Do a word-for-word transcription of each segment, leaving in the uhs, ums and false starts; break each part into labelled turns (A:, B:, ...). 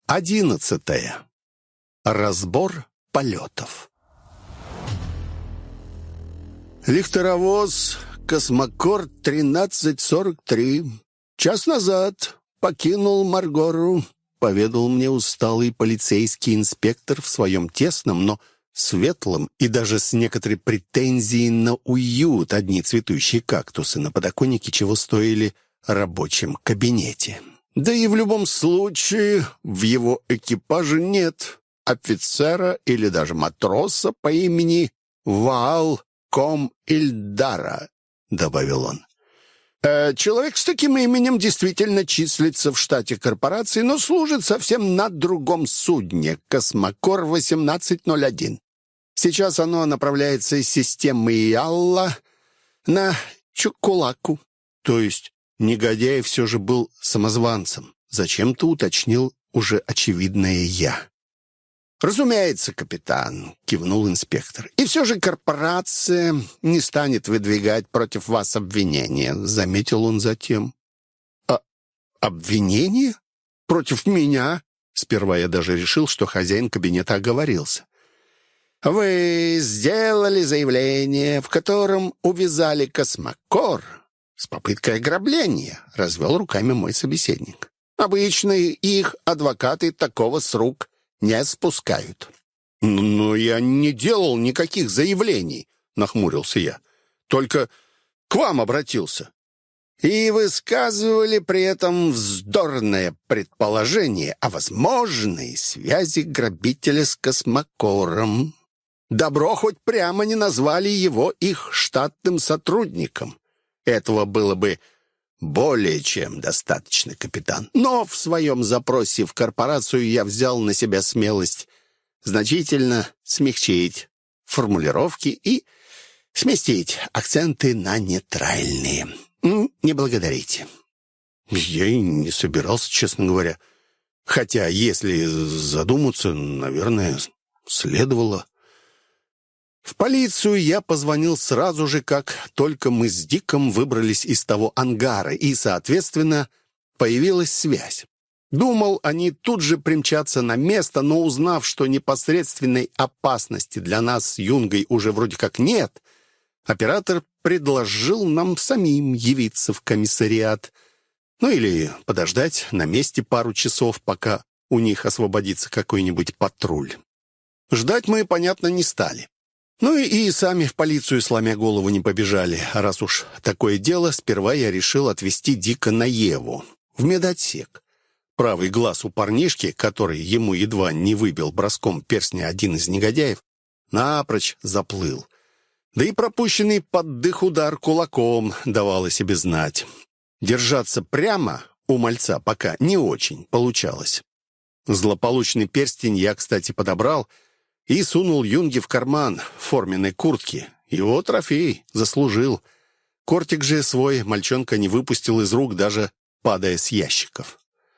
A: Одиннадцатое. Разбор полетов. Лихтеровоз «Космокор тринадцать сорок три» час назад покинул Маргору, поведал мне усталый полицейский инспектор в своем тесном, но светлом и даже с некоторой претензией на уют одни цветущие кактусы на подоконнике, чего стоили рабочем кабинете. Да и в любом случае в его экипаже нет офицера или даже матроса по имени Ваал Ком Ильдара, добавил он. Э, человек с таким именем действительно числится в штате корпорации, но служит совсем на другом судне — «Космокор восемнадцать ноль один». Сейчас оно направляется из системы Ялла на Чукулаку. То есть негодяй все же был самозванцем. Зачем-то уточнил уже очевидное я. «Разумеется, капитан», — кивнул инспектор. «И все же корпорация не станет выдвигать против вас обвинения», — заметил он затем. «А обвинение? Против меня?» Сперва я даже решил, что хозяин кабинета оговорился. «Вы сделали заявление, в котором увязали космокор с попыткой ограбления», — развел руками мой собеседник. «Обычно их адвокаты такого с рук не спускают». «Но я не делал никаких заявлений», — нахмурился я. «Только к вам обратился». «И высказывали при этом вздорное предположение о возможной связи грабителя с космокором. Добро хоть прямо не назвали его их штатным сотрудником. Этого было бы более чем достаточно, капитан. Но в своем запросе в корпорацию я взял на себя смелость значительно смягчить формулировки и сместить акценты на нейтральные. Не благодарите». Я и не собирался, честно говоря. Хотя, если задуматься, наверное, следовало. В полицию я позвонил сразу же, как только мы с Диком выбрались из того ангара, и, соответственно, появилась связь. Думал, они тут же примчатся на место, но узнав, что непосредственной опасности для нас с Юнгой уже вроде как нет, оператор предложил нам самим явиться в комиссариат. Ну или подождать на месте пару часов, пока у них освободится какой-нибудь патруль. Ждать мы, понятно, не стали. Ну и сами в полицию, сломя голову, не побежали. А раз уж такое дело, сперва я решил отвезти Дика на Еву, в медотсек. Правый глаз у парнишки, который ему едва не выбил броском перстня один из негодяев, напрочь заплыл. Да и пропущенный под дых удар кулаком давал о себе знать. Держаться прямо у мальца пока не очень получалось. Злополучный перстень я, кстати, подобрал и сунул Юнге в карман форменной куртки. Его трофей заслужил. Кортик же свой мальчонка не выпустил из рук, даже падая с ящиков.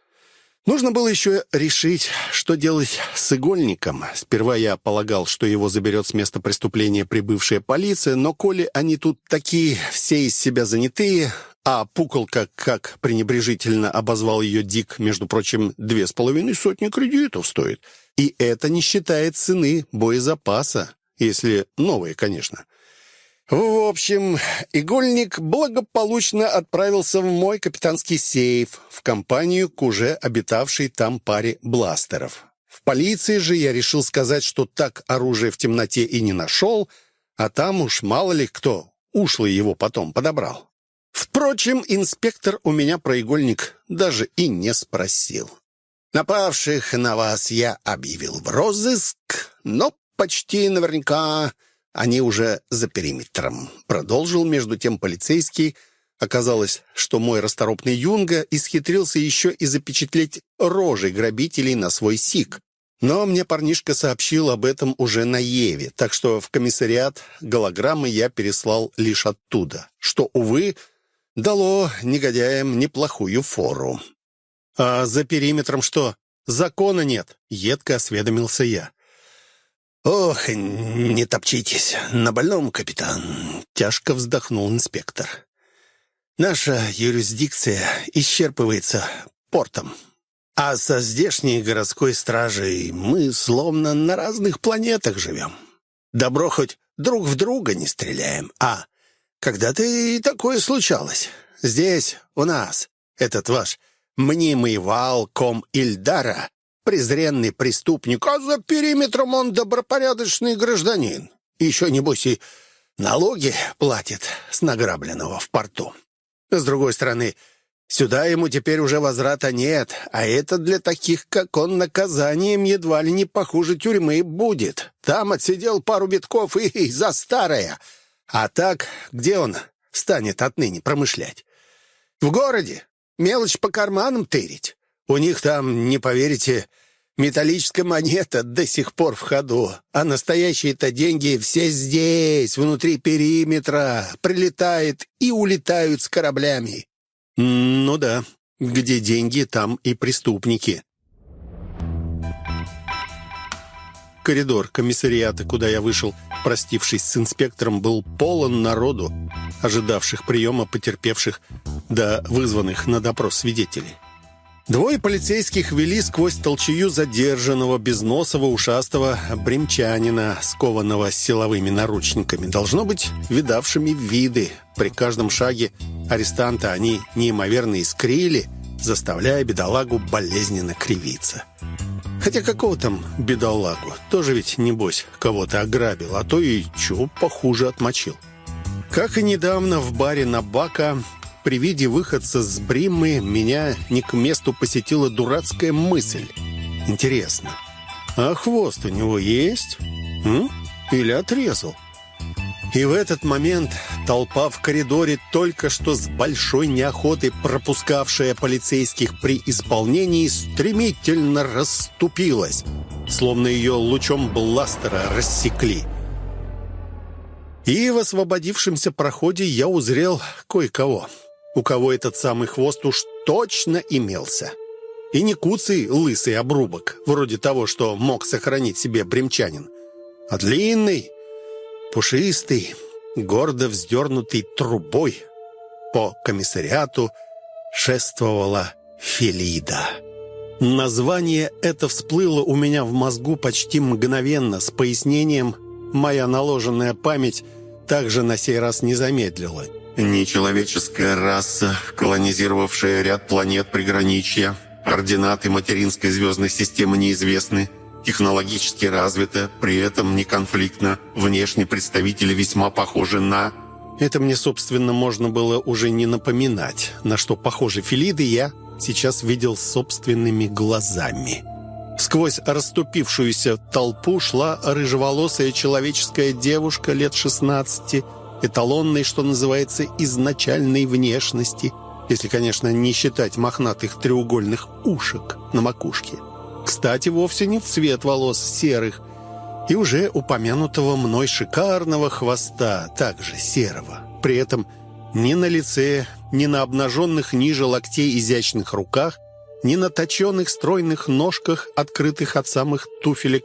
A: Нужно было еще решить, что делать с игольником. Сперва я полагал, что его заберет с места преступления прибывшая полиция, но коли они тут такие все из себя занятые, а пуколка, как пренебрежительно обозвал ее Дик, между прочим, две с половиной сотни кредитов стоит. И это не считает цены боезапаса, если новые, конечно. В общем, игольник благополучно отправился в мой капитанский сейф, в компанию к уже обитавшей там паре бластеров. В полиции же я решил сказать, что так оружие в темноте и не нашел, а там уж мало ли кто ушлый его потом подобрал. Впрочем, инспектор у меня про игольник даже и не спросил. «Напавших на вас я объявил в розыск, но почти наверняка они уже за периметром», — продолжил между тем полицейский. Оказалось, что мой расторопный Юнга исхитрился еще и запечатлеть рожи грабителей на свой сик. Но мне парнишка сообщил об этом уже на Еве, так что в комиссариат голограммы я переслал лишь оттуда, что, увы, дало негодяям неплохую фору. «А за периметром что, закона нет?» — едко осведомился я. «Ох, не топчитесь на больном, капитан», — тяжко вздохнул инспектор. «Наша юрисдикция исчерпывается портом. А со здешней городской стражей мы словно на разных планетах живем. Добро хоть друг в друга не стреляем, а когда-то и такое случалось. Здесь у нас этот ваш мнимый вал ком Ильдара, презренный преступник, а за периметром он добропорядочный гражданин. Еще, небось, и налоги платит с награбленного в порту. С другой стороны, сюда ему теперь уже возврата нет, а это для таких, как он, наказанием едва ли не похуже тюрьмы будет. Там отсидел пару битков и за старое. А так, где он станет отныне промышлять? В городе мелочь по карманам тырить. У них там, не поверите, металлическая монета до сих пор в ходу, а настоящие-то деньги все здесь, внутри периметра, прилетают и улетают с кораблями. Ну да, где деньги, там и преступники. Коридор комиссариата, куда я вышел, простившись с инспектором, был полон народу, ожидавших приема потерпевших да вызванных на допрос свидетелей. Двое полицейских вели сквозь толчею задержанного, безносого, ушастого бремчанина, скованного силовыми наручниками, должно быть, видавшими виды. При каждом шаге арестанта они неимоверно искрили, заставляя бедолагу болезненно кривиться. Хотя какого там бедолагу? Тоже ведь, небось, кого-то ограбил, а то и чего похуже отмочил. Как и недавно в баре Набака, при виде выходца с Бриммы меня не к месту посетила дурацкая мысль. Интересно, а хвост у него есть? М? Или отрезал? И в этот момент толпа в коридоре, только что с большой неохотой пропускавшая полицейских при исполнении, стремительно расступилась, словно ее лучом бластера рассекли. И в освободившемся проходе я узрел кое-кого, у кого этот самый хвост уж точно имелся. И не куцый лысый обрубок, вроде того, что мог сохранить себе бремчанин, а длинный, пушистый, гордо вздернутый трубой. По комиссариату шествовала Фелида. Название это всплыло у меня в мозгу почти мгновенно. С пояснением моя наложенная память также на сей раз не замедлила.
B: Нечеловеческая раса, колонизировавшая ряд планет приграничья. Координаты материнской звездной системы неизвестны. Технологически развита, при этом не конфликтна. Внешне представители весьма похожи на...
A: Это мне, собственно, можно было уже не напоминать, на что похожи Фелиды я сейчас видел собственными глазами. Сквозь расступившуюся толпу шла рыжеволосая человеческая девушка лет шестнадцати, эталонной, что называется, изначальной внешности, если, конечно, не считать мохнатых треугольных ушек на макушке. Кстати, вовсе не в цвет волос серых, и уже упомянутого мной шикарного хвоста, также серого. При этом ни на лице, ни на обнаженных ниже локтей изящных руках, ни на точенных стройных ножках, открытых от самых туфелек,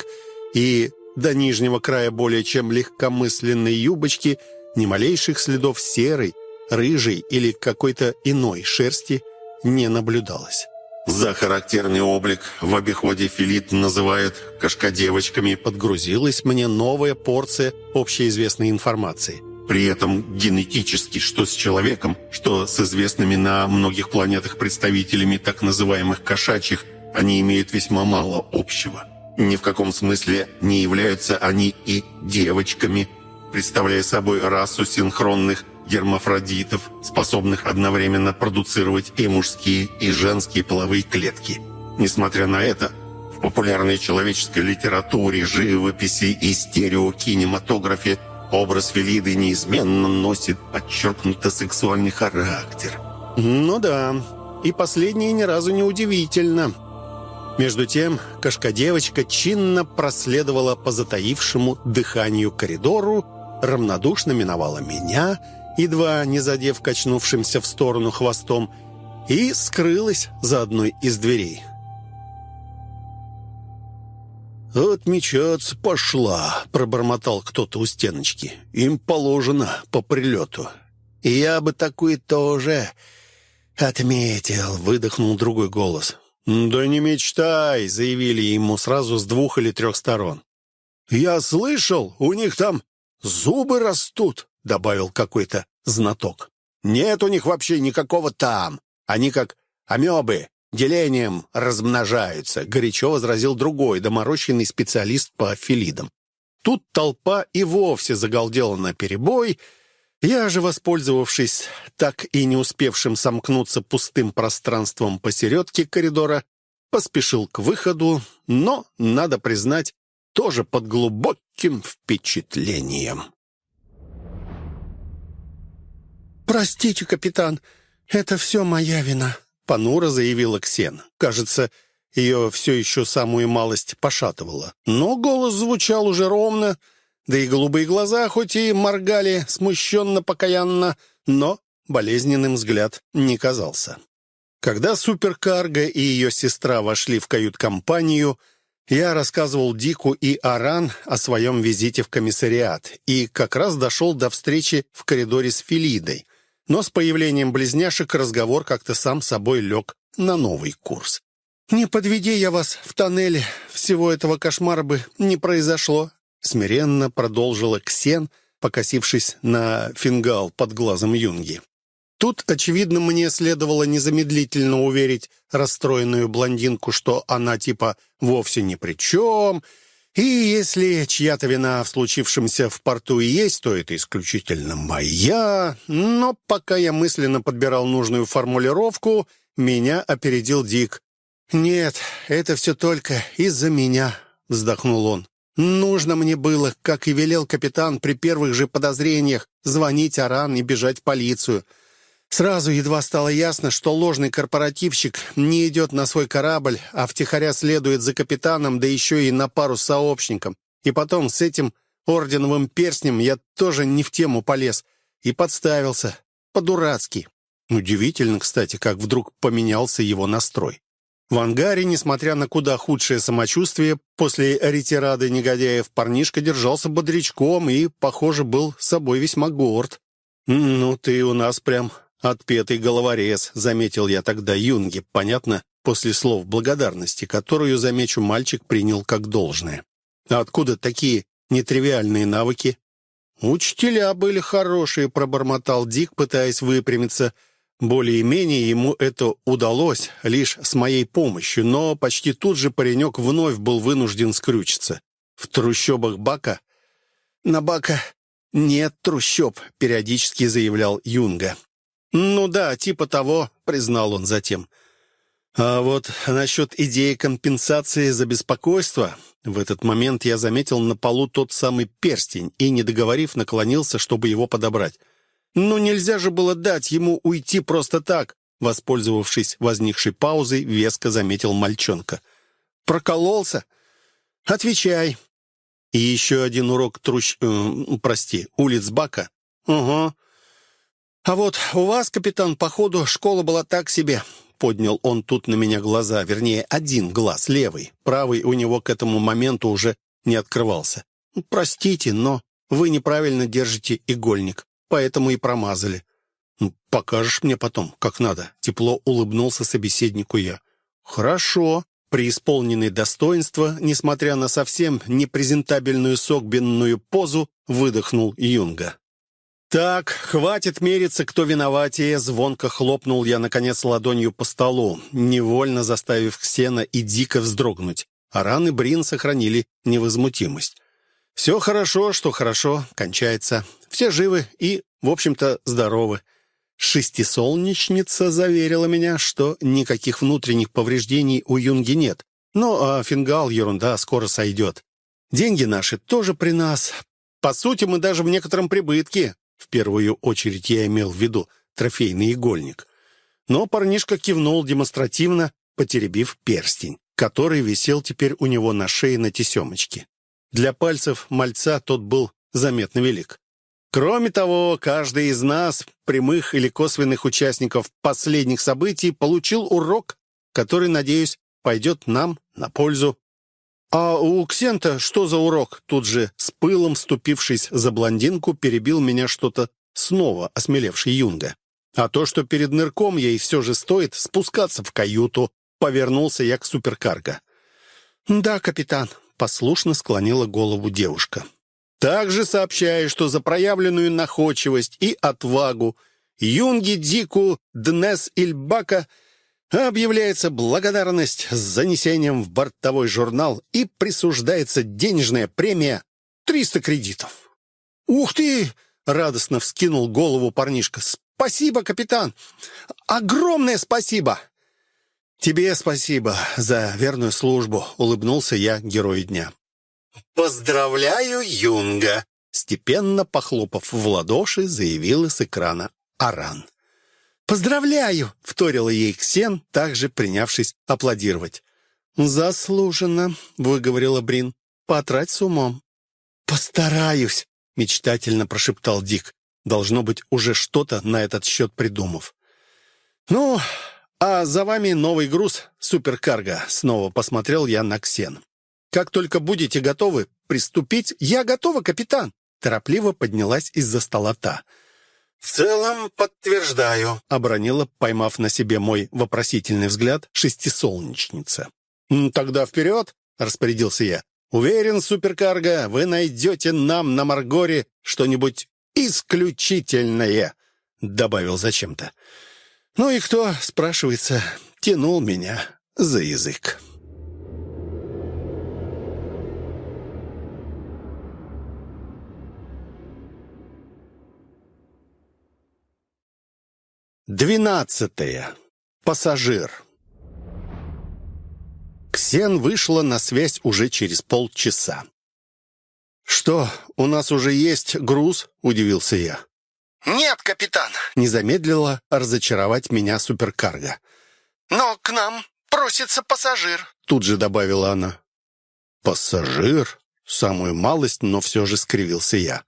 A: и до нижнего края более чем легкомысленной юбочки ни малейших следов серой, рыжей или какой-то иной шерсти не наблюдалось.
B: За характерный облик в обиходе Фелид называют кошкодевочками.
A: Подгрузилась мне новая порция общеизвестной информации.
B: При этом генетически, что с человеком, что с известными на многих планетах представителями так называемых кошачьих, они имеют весьма мало общего. Ни в каком смысле не являются они и девочками, представляя собой расу синхронных гермафродитов, способных одновременно продуцировать и мужские, и женские половые клетки. Несмотря на это, в популярной человеческой литературе, живописи и стереокинематографе образ Фелиды неизменно носит подчеркнуто сексуальный характер.
A: Ну да, и последнее ни разу не удивительно. Между тем, кошка-девочка чинно проследовала по затаившему дыханию коридору, равнодушно миновала меня, едва не задев качнувшимся в сторону хвостом, и скрылась за одной из дверей. «Вот мечаться пошла», — пробормотал кто-то у стеночки. «Им положено по прилету». «Я бы такую тоже отметил», — выдохнул другой голос.
C: «Да не мечтай», — заявили ему сразу с двух или трех сторон.
A: «Я слышал, у них там зубы растут», — добавил какой-то знаток.
C: «Нет у них вообще никакого там. Они как амебы, делением размножаются», — горячо возразил другой, доморощенный специалист по фелидам. Тут толпа и вовсе загалдела наперебой. Я же, воспользовавшись так и не успевшим сомкнуться пустым пространством посередке коридора, поспешил к выходу, но, надо признать, тоже под глубоким впечатлением.
A: «Простите, капитан, это все моя вина», — понуро заявила Ксен. Кажется, ее все еще самую малость пошатывало. Но голос звучал уже ровно, да и голубые глаза хоть и моргали смущенно-покаянно, но болезненным взгляд не казался. Когда суперкарго и ее сестра вошли в кают-компанию, я рассказывал Дику и Аран о своем визите в комиссариат и как раз дошел до встречи в коридоре с Фелидой. Но с появлением близняшек разговор как-то сам собой лег на новый курс. «Не подведи я вас в тоннеле, всего этого кошмара бы не произошло», смиренно продолжила Ксен, покосившись на фингал под глазом Юнги. Тут, очевидно, мне следовало незамедлительно уверить расстроенную блондинку, что она типа вовсе ни при чем, и если чья-то вина в случившемся в порту и есть, то это исключительно моя. Но пока я мысленно подбирал нужную формулировку, меня опередил Дик. «Нет, это все только из-за меня», — вздохнул он. «Нужно мне было, как и велел капитан, при первых же подозрениях звонить Аран и бежать в полицию. Сразу едва стало ясно, что ложный корпоративщик не идет на свой корабль, а втихаря следует за капитаном, да еще и на пару с сообщником. И потом с этим орденовым перстнем я тоже не в тему полез и подставился. По-дурацки». Удивительно, кстати, как вдруг поменялся его настрой. В ангаре, несмотря на куда худшее самочувствие, после ретирады негодяев парнишка держался бодрячком и, похоже, был собой весьма горд. «Ну, ты у нас прям отпетый головорез», — заметил я тогда Юнге, понятно, после слов благодарности, которую, замечу, мальчик принял как должное. «А откуда такие нетривиальные навыки?» «Учителя были хорошие», — пробормотал Дик, пытаясь выпрямиться. Более-менее ему это удалось лишь с моей помощью, но почти тут же паренек вновь был вынужден скрючиться. «В трущобах Бака?» «На Бака нет трущоб», — периодически заявлял Юнга. «Ну да, типа того», — признал он затем. «А вот насчет идеи компенсации за беспокойство...» В этот момент я заметил на полу тот самый перстень и, не договорив, наклонился, чтобы его подобрать. «Ну нельзя же было дать ему уйти просто так», воспользовавшись возникшей паузой, веско заметил мальчонка. «Прокололся? Отвечай». «И еще один урок трущ... Э, прости, улиц Бака?» «Угу. А вот у вас, капитан, походу, школа была так себе». Поднял он тут на меня глаза, вернее, один глаз, левый. Правый у него к этому моменту уже не открывался. «Простите, но вы неправильно держите игольник, поэтому и промазали». «Ну, покажешь мне потом, как надо», — тепло улыбнулся собеседнику я. «Хорошо». Преисполненный достоинства, несмотря на совсем непрезентабельную согбенную позу, выдохнул Юнга. «Так, хватит мериться, кто виноватее», — звонко хлопнул я, наконец, ладонью по столу, невольно заставив Ксена и Дика вздрогнуть. Аран и Брин сохранили невозмутимость. «Все хорошо, что хорошо, кончается. Все живы и, в общем-то, здоровы». Шестисолнечница заверила меня, что никаких внутренних повреждений у Юнги нет. Ну, а фингал — ерунда, скоро сойдет. Деньги наши тоже при нас. По сути, мы даже в некотором прибытке. В первую очередь я имел в виду трофейный игольник. Но парнишка кивнул демонстративно, потеребив перстень, который висел теперь у него на шее на тесемочке. Для пальцев мальца тот был заметно велик. Кроме того, каждый из нас, прямых или косвенных участников последних событий, получил урок, который, надеюсь, пойдет нам на пользу. «А у Ксента что за урок?» Тут же, с пылом ступившись за блондинку, перебил меня что-то снова осмелевший Юнга. «А то, что перед нырком ей все же стоит спускаться в каюту,
C: Повернулся я к суперкарго. «Да, капитан», — послушно склонила голову девушка. «Также сообщаю, что за проявленную находчивость и отвагу Юнги Дику Днес Ильбака объявляется благодарность с занесением в бортовой журнал и присуждается денежная премия триста кредитов». «Ух ты!» — радостно вскинул голову парнишка. «Спасибо, капитан! Огромное спасибо!» «Тебе спасибо за верную службу», — улыбнулся я герою дня. «Поздравляю, Юнга!» — степенно похлопав в ладоши, заявила с экрана Аран. «Поздравляю!» — вторила ей Ксен, также принявшись аплодировать. «Заслуженно», — выговорила Брин. «Потрать с умом». «Постараюсь», — мечтательно прошептал Дик, должно быть, уже что-то на этот счет придумав. «Ну, а за вами новый груз, суперкарго», — снова посмотрел я на Ксен. «Как только будете готовы приступить...» «Я готова, капитан!» — торопливо поднялась из-за стола та. «В целом подтверждаю», — обронила, поймав на себе мой вопросительный взгляд, шестисолнечница. «Тогда вперед!» — распорядился я. «Уверен, суперкарго, вы найдете нам на Маргоре что-нибудь исключительное», — добавил зачем-то. «Ну и кто, спрашивается, тянул меня за язык?» Двенадцатое. Пассажир. Ксен вышла на связь уже через полчаса. «Что, у нас уже есть груз?» — удивился я.
A: «Нет, капитан»,
C: — не замедлила разочаровать меня суперкарго.
A: «но к нам просится пассажир»,
C: — тут же добавила она. «Пассажир?» — самую малость, но все же скривился я.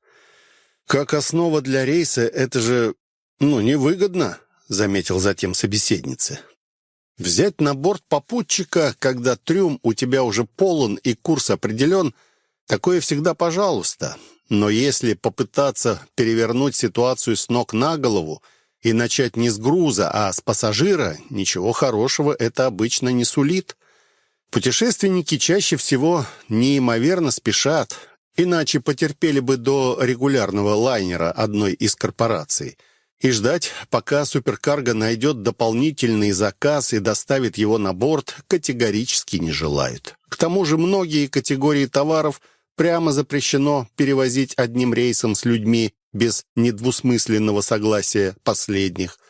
C: «Как основа для рейса это же, ну, невыгодно», — заметил затем собеседница. «Взять на борт попутчика, когда трюм у тебя уже полон и курс определен, такое всегда пожалуйста. Но если попытаться перевернуть ситуацию с ног на голову и начать не с груза, а с пассажира, ничего хорошего это обычно не сулит. Путешественники чаще всего неимоверно спешат, иначе потерпели бы до регулярного лайнера одной из корпораций. И ждать, пока суперкарго найдет дополнительный заказ и доставит его на борт, категорически не желают. К тому же многие категории товаров прямо запрещено перевозить одним рейсом с людьми без недвусмысленного согласия последних.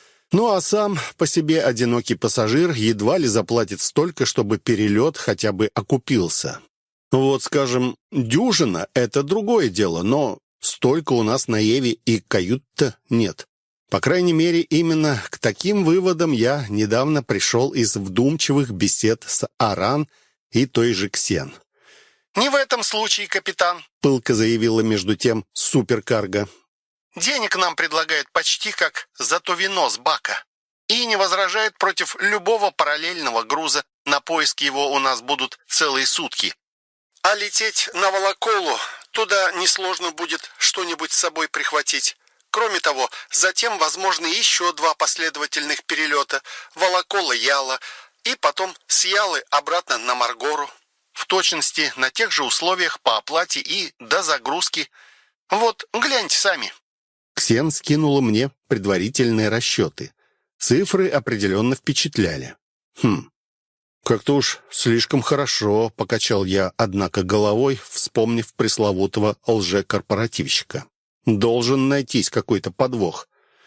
C: Ну а сам по себе одинокий пассажир едва ли заплатит столько, чтобы перелет хотя бы окупился. Вот, скажем, дюжина — это другое дело, но столько у нас на Еве и кают-то нет. По крайней мере, именно к таким выводам я недавно пришел из вдумчивых бесед с Аран и той же Ксен.
A: «Не в этом случае, капитан»,
C: — пылко заявила между тем суперкарго.
A: «Денег нам предлагают почти как за то вино с бака. И не возражает против любого параллельного груза. На поиски его у нас будут целые сутки. А лететь на Волоколу, туда несложно будет что-нибудь с собой прихватить. Кроме того, затем возможны еще два последовательных перелета — Волокола-Яла, и потом с Ялы обратно на Маргору. В точности на тех же условиях по оплате и до загрузки. Вот, гляньте сами».
C: Ксен скинула мне предварительные расчеты. Цифры определенно впечатляли. «Хм, как-то уж слишком хорошо», — покачал я, однако головой, вспомнив пресловутого лже-корпоративщика. «Должен найтись какой-то подвох».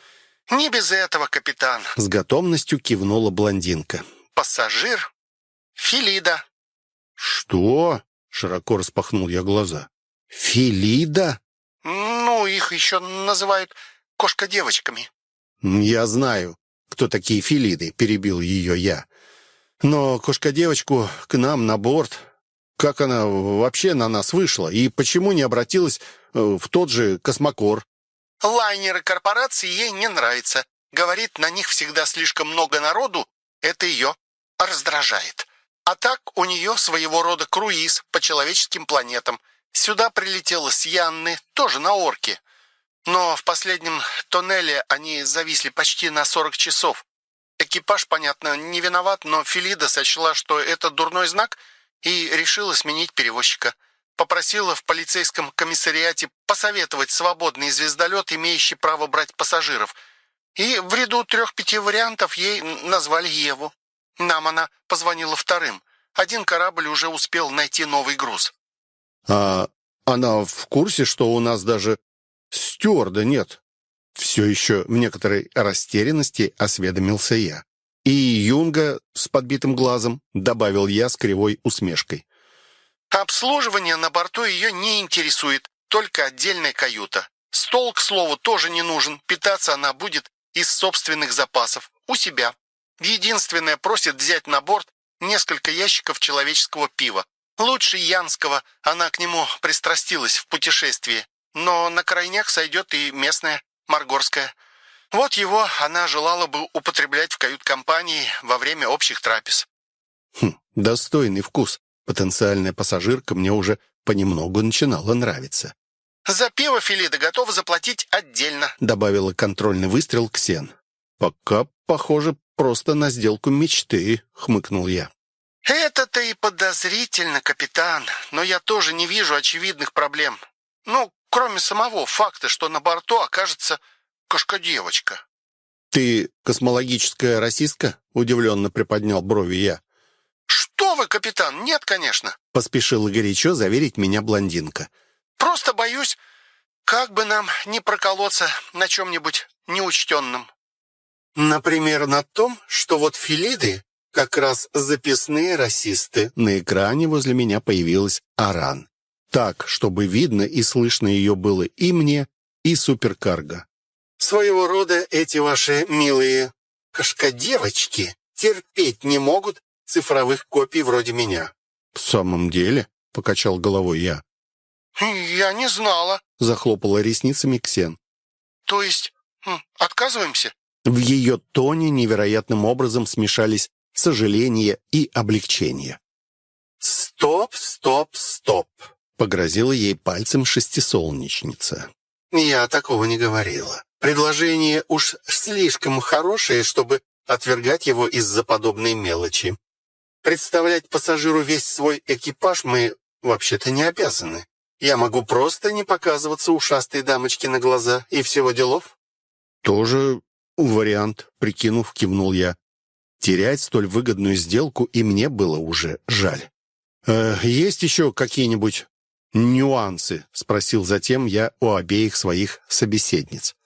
A: «Не без этого, капитан»,
C: — с готовностью кивнула блондинка.
A: «Пассажир Филида».
C: «Что?» — широко распахнул я глаза. «Филида?»
A: «Ну, их еще называют кошка-девочками».
C: «Я знаю, кто такие Филиды», — перебил ее я. «Но кошка-девочку к нам на борт, как она вообще на нас вышла и почему не обратилась в тот же Космокор?»
A: «Лайнеры корпорации ей не нравятся. Говорит, на них всегда слишком много народу. Это ее раздражает. А так у нее своего рода круиз по человеческим планетам. Сюда прилетела с Янны, тоже на Орке. Но в последнем тоннеле они зависли почти на сорок часов. Экипаж, понятно, не виноват, но Фелида сочла, что это дурной знак, и решила сменить перевозчика. Попросила в полицейском комиссариате посоветовать свободный звездолет, имеющий право брать пассажиров. И в ряду трех-пяти вариантов ей назвали Еву. Нам она позвонила вторым. Один корабль уже успел найти новый груз.
C: А она в курсе, что у нас даже стюарда нет? Все еще в некоторой растерянности осведомился я. И Юнга с подбитым глазом, добавил я с кривой усмешкой.
A: Обслуживание на борту ее не интересует, только отдельная каюта. Стол, к слову, тоже не нужен. Питаться она будет из собственных запасов, у себя. Единственное, просит взять на борт несколько ящиков человеческого пива. Лучше янского, она к нему пристрастилась в путешествии. Но на крайняк сойдет и местное, маргорское. Вот его она желала бы употреблять в кают-компании во время общих трапез.
C: Хм, достойный вкус. Потенциальная пассажирка мне уже понемногу начинала нравиться.
A: «За пиво Фелида готова заплатить отдельно», —
C: добавила контрольный выстрел Ксен. «Пока, похоже, просто на сделку мечты», — хмыкнул я.
A: «Это-то и подозрительно, капитан, но я тоже не вижу очевидных проблем. Ну, кроме самого факта, что на борту окажется кошка-девочка».
C: «Ты космологическая расистка?» — удивленно приподнял брови я.
A: «Что вы, капитан? Нет, конечно», —
C: поспешила горячо заверить меня блондинка.
A: «Просто боюсь, как бы нам не проколоться на чем-нибудь неучтенном».
C: «Например, на том, что вот Фелиды как раз записные расисты». На экране возле меня появилась Аран. Так, чтобы видно и слышно ее было и мне, и суперкарго.
A: «Своего рода эти ваши милые кошкодевочки терпеть не могут цифровых копий вроде меня».
C: «В самом деле?» — покачал головой я.
A: «Я не знала», —
C: захлопала ресницами Ксен.
A: «То есть отказываемся?»
C: В ее тоне невероятным образом смешались сожаление и облегчение.
A: «Стоп, стоп, стоп»,
C: — погрозила ей пальцем шестисолнечница.
A: «Я такого не говорила. Предложение уж слишком хорошее, чтобы отвергать его из-за подобной мелочи. Представлять пассажиру весь свой экипаж мы вообще-то не обязаны. Я могу просто не показываться ушастой дамочке на глаза, и всего делов».
C: «Тоже вариант», — прикинув, кивнул я. Терять столь выгодную сделку и мне было уже жаль. «Э, «Есть еще какие-нибудь нюансы?» — спросил затем я у обеих своих собеседниц.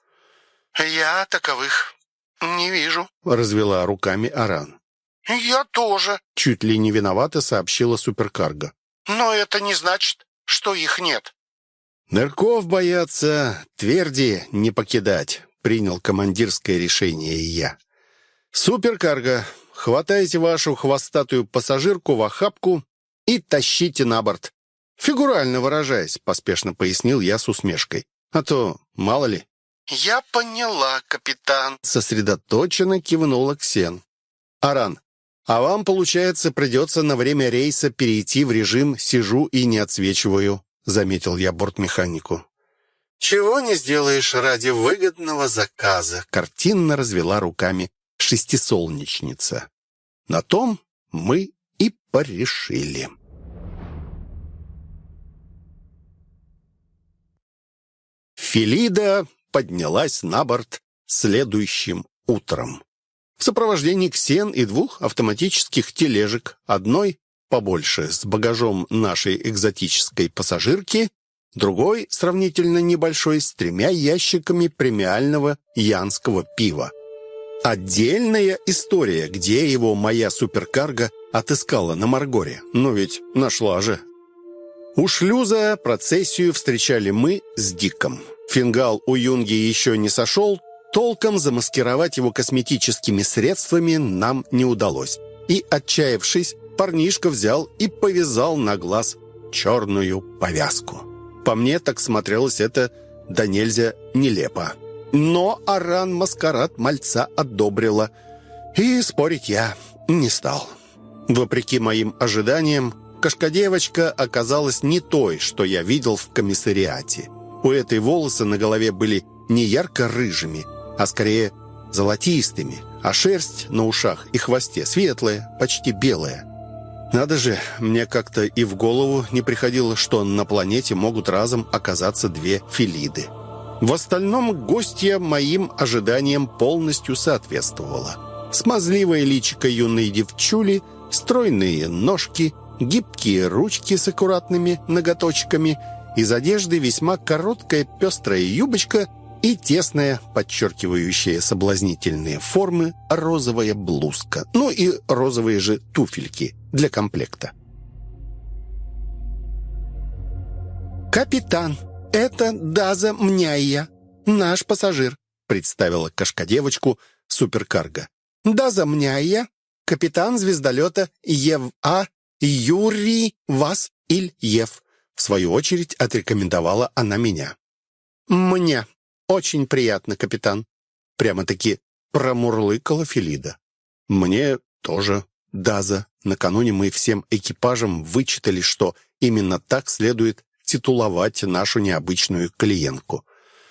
A: «Я таковых не вижу», —
C: развела руками Аран.
A: «Я тоже»,
C: — чуть ли не виновата сообщила суперкарго.
A: «Но это не значит, что их нет».
C: «Нырков боятся, тверди не покидать», — принял командирское решение я. «Суперкарго, хватайте вашу хвостатую пассажирку в охапку и тащите на борт. Фигурально выражаясь», — поспешно пояснил я с усмешкой. «А то, мало ли».
A: «Я поняла, капитан», —
C: сосредоточенно кивнула Ксен. «Аран, а вам, получается, придется на время рейса перейти в режим «сижу и не отсвечиваю», — заметил я бортмеханику.
A: «Чего не сделаешь ради выгодного заказа», —
C: картинно развела руками шестисолнечница. На том мы и порешили. Фелида поднялась на борт следующим утром. В сопровождении Ксен и двух автоматических тележек, одной побольше с багажом нашей экзотической пассажирки, другой, сравнительно небольшой, с тремя ящиками премиального янского пива. Отдельная история, где его моя суперкарго отыскала на Маргоре, но ведь нашла же. У шлюза процессию встречали мы с Диком. Фингал у Юнги еще не сошел, толком замаскировать его косметическими средствами нам не удалось. И, отчаявшись, парнишка взял и повязал на глаз черную повязку. По мне так смотрелось это да нельзя нелепо. Но Аран маскарад мальца одобрила, и спорить я не стал. Вопреки моим ожиданиям, кошкодевочка оказалась не той, что я видел в комиссариате. У этой волосы на голове были не ярко-рыжими, а скорее золотистыми, а шерсть на ушах и хвосте светлая, почти белая. Надо же, мне как-то и в голову не приходило, что на планете могут разом оказаться две Фелиды. В остальном гостья моим ожиданиям полностью соответствовала. Смазливое личико юной девчули, стройные ножки, гибкие ручки с аккуратными ноготочками, из одежды весьма короткая пестрая юбочка и тесная, подчеркивающая соблазнительные формы, розовая блузка. Ну и розовые же туфельки для комплекта. «Капитан, это Даза Мняйя, наш пассажир», представила кошка-девочку суперкарго. «Даза Мняйя, капитан звездолета Ев-А Юрий Вас Ильев», в свою очередь отрекомендовала она меня. «Мне очень приятно, капитан», прямо-таки промурлыкала Фелида. «Мне тоже, Даза. Накануне мы всем экипажем вычитали, что именно так следует титуловать нашу необычную клиентку.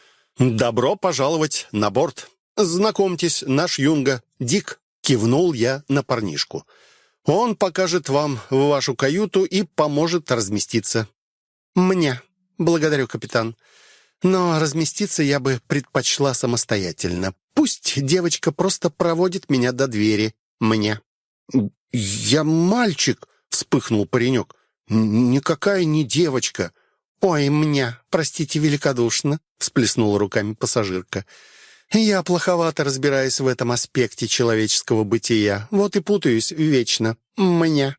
C: Добро пожаловать на борт. Знакомьтесь, наш юнга Дик», кивнул я на парнишку. «Он покажет вам вашу каюту и поможет разместиться». «Мне. Благодарю, капитан. Но разместиться я бы предпочла самостоятельно. Пусть девочка просто проводит меня до двери. Мне». «Я мальчик», — вспыхнул паренек. «Никакая не девочка». «Ой, мне, простите великодушно», — всплеснула руками пассажирка. «Я плоховато разбираюсь в этом аспекте человеческого бытия. Вот и путаюсь вечно. Мне».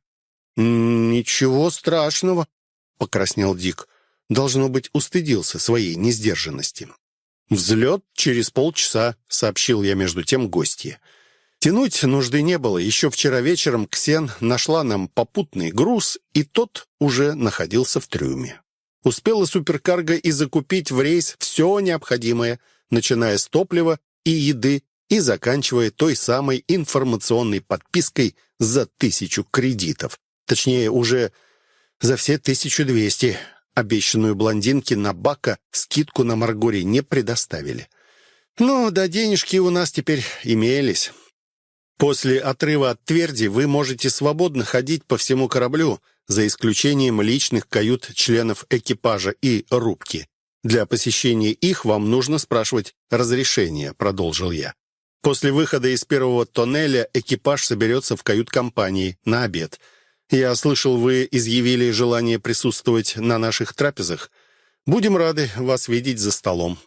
C: «Ничего страшного», — покраснел Дик. Должно быть, устыдился своей несдержанности. «Взлет через полчаса», — сообщил я между тем гостье. Тянуть нужды не было. Еще вчера вечером Ксен нашла нам попутный груз, и тот уже находился в трюме. Успела суперкарго и закупить в рейс все необходимое, начиная с топлива и еды и заканчивая той самой информационной подпиской за тысячу кредитов. Точнее, уже за все тысячу двести. Обещанную блондинке на Бака скидку на Маргоре не предоставили. Ну, да денежки у нас теперь имелись. После отрыва от Тверди вы можете свободно ходить по всему кораблю, за исключением личных кают членов экипажа и рубки. Для посещения их вам нужно спрашивать разрешение, продолжил я. После выхода из первого тоннеля экипаж соберется в кают-компании на обед. Я слышал, вы изъявили желание присутствовать на наших трапезах. Будем рады вас видеть за столом».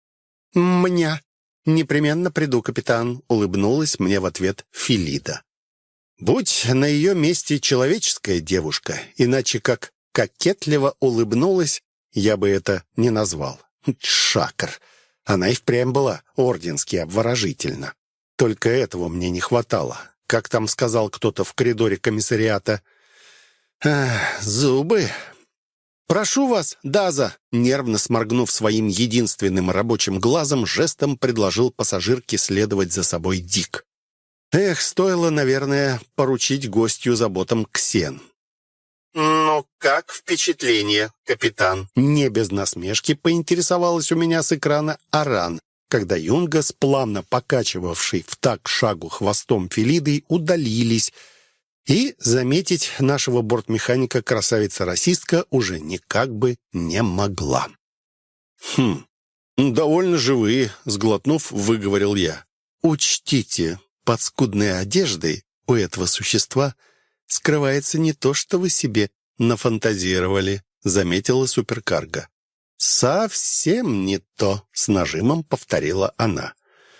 C: «Меня непременно приду, капитан», — улыбнулась мне в ответ Фелида. Будь на ее месте человеческая девушка, иначе как кокетливо улыбнулась, я бы это не назвал. Шакр. Она и впрямь была орденски обворожительна. Только этого мне не хватало. Как там сказал кто-то в коридоре комиссариата. «Ах, зубы!» «Прошу вас, Даза!» Нервно сморгнув своим единственным рабочим глазом, жестом предложил пассажирке следовать за собой Дик. Эх, стоило, наверное, поручить гостью заботам Ксен. «Ну, как впечатление, капитан?» Не без насмешки поинтересовалась у меня с экрана Аран, когда юнга с плавно покачивавшей в такт шагу хвостом Фелидой удалились, и заметить нашего бортмеханика красавица-расистка уже никак бы не могла. «Хм, довольно живые», — сглотнув, выговорил я. «Учтите, под скудной одеждой у этого существа скрывается не то, что вы себе нафантазировали», — заметила суперкарго. «Совсем не то», — с нажимом повторила она.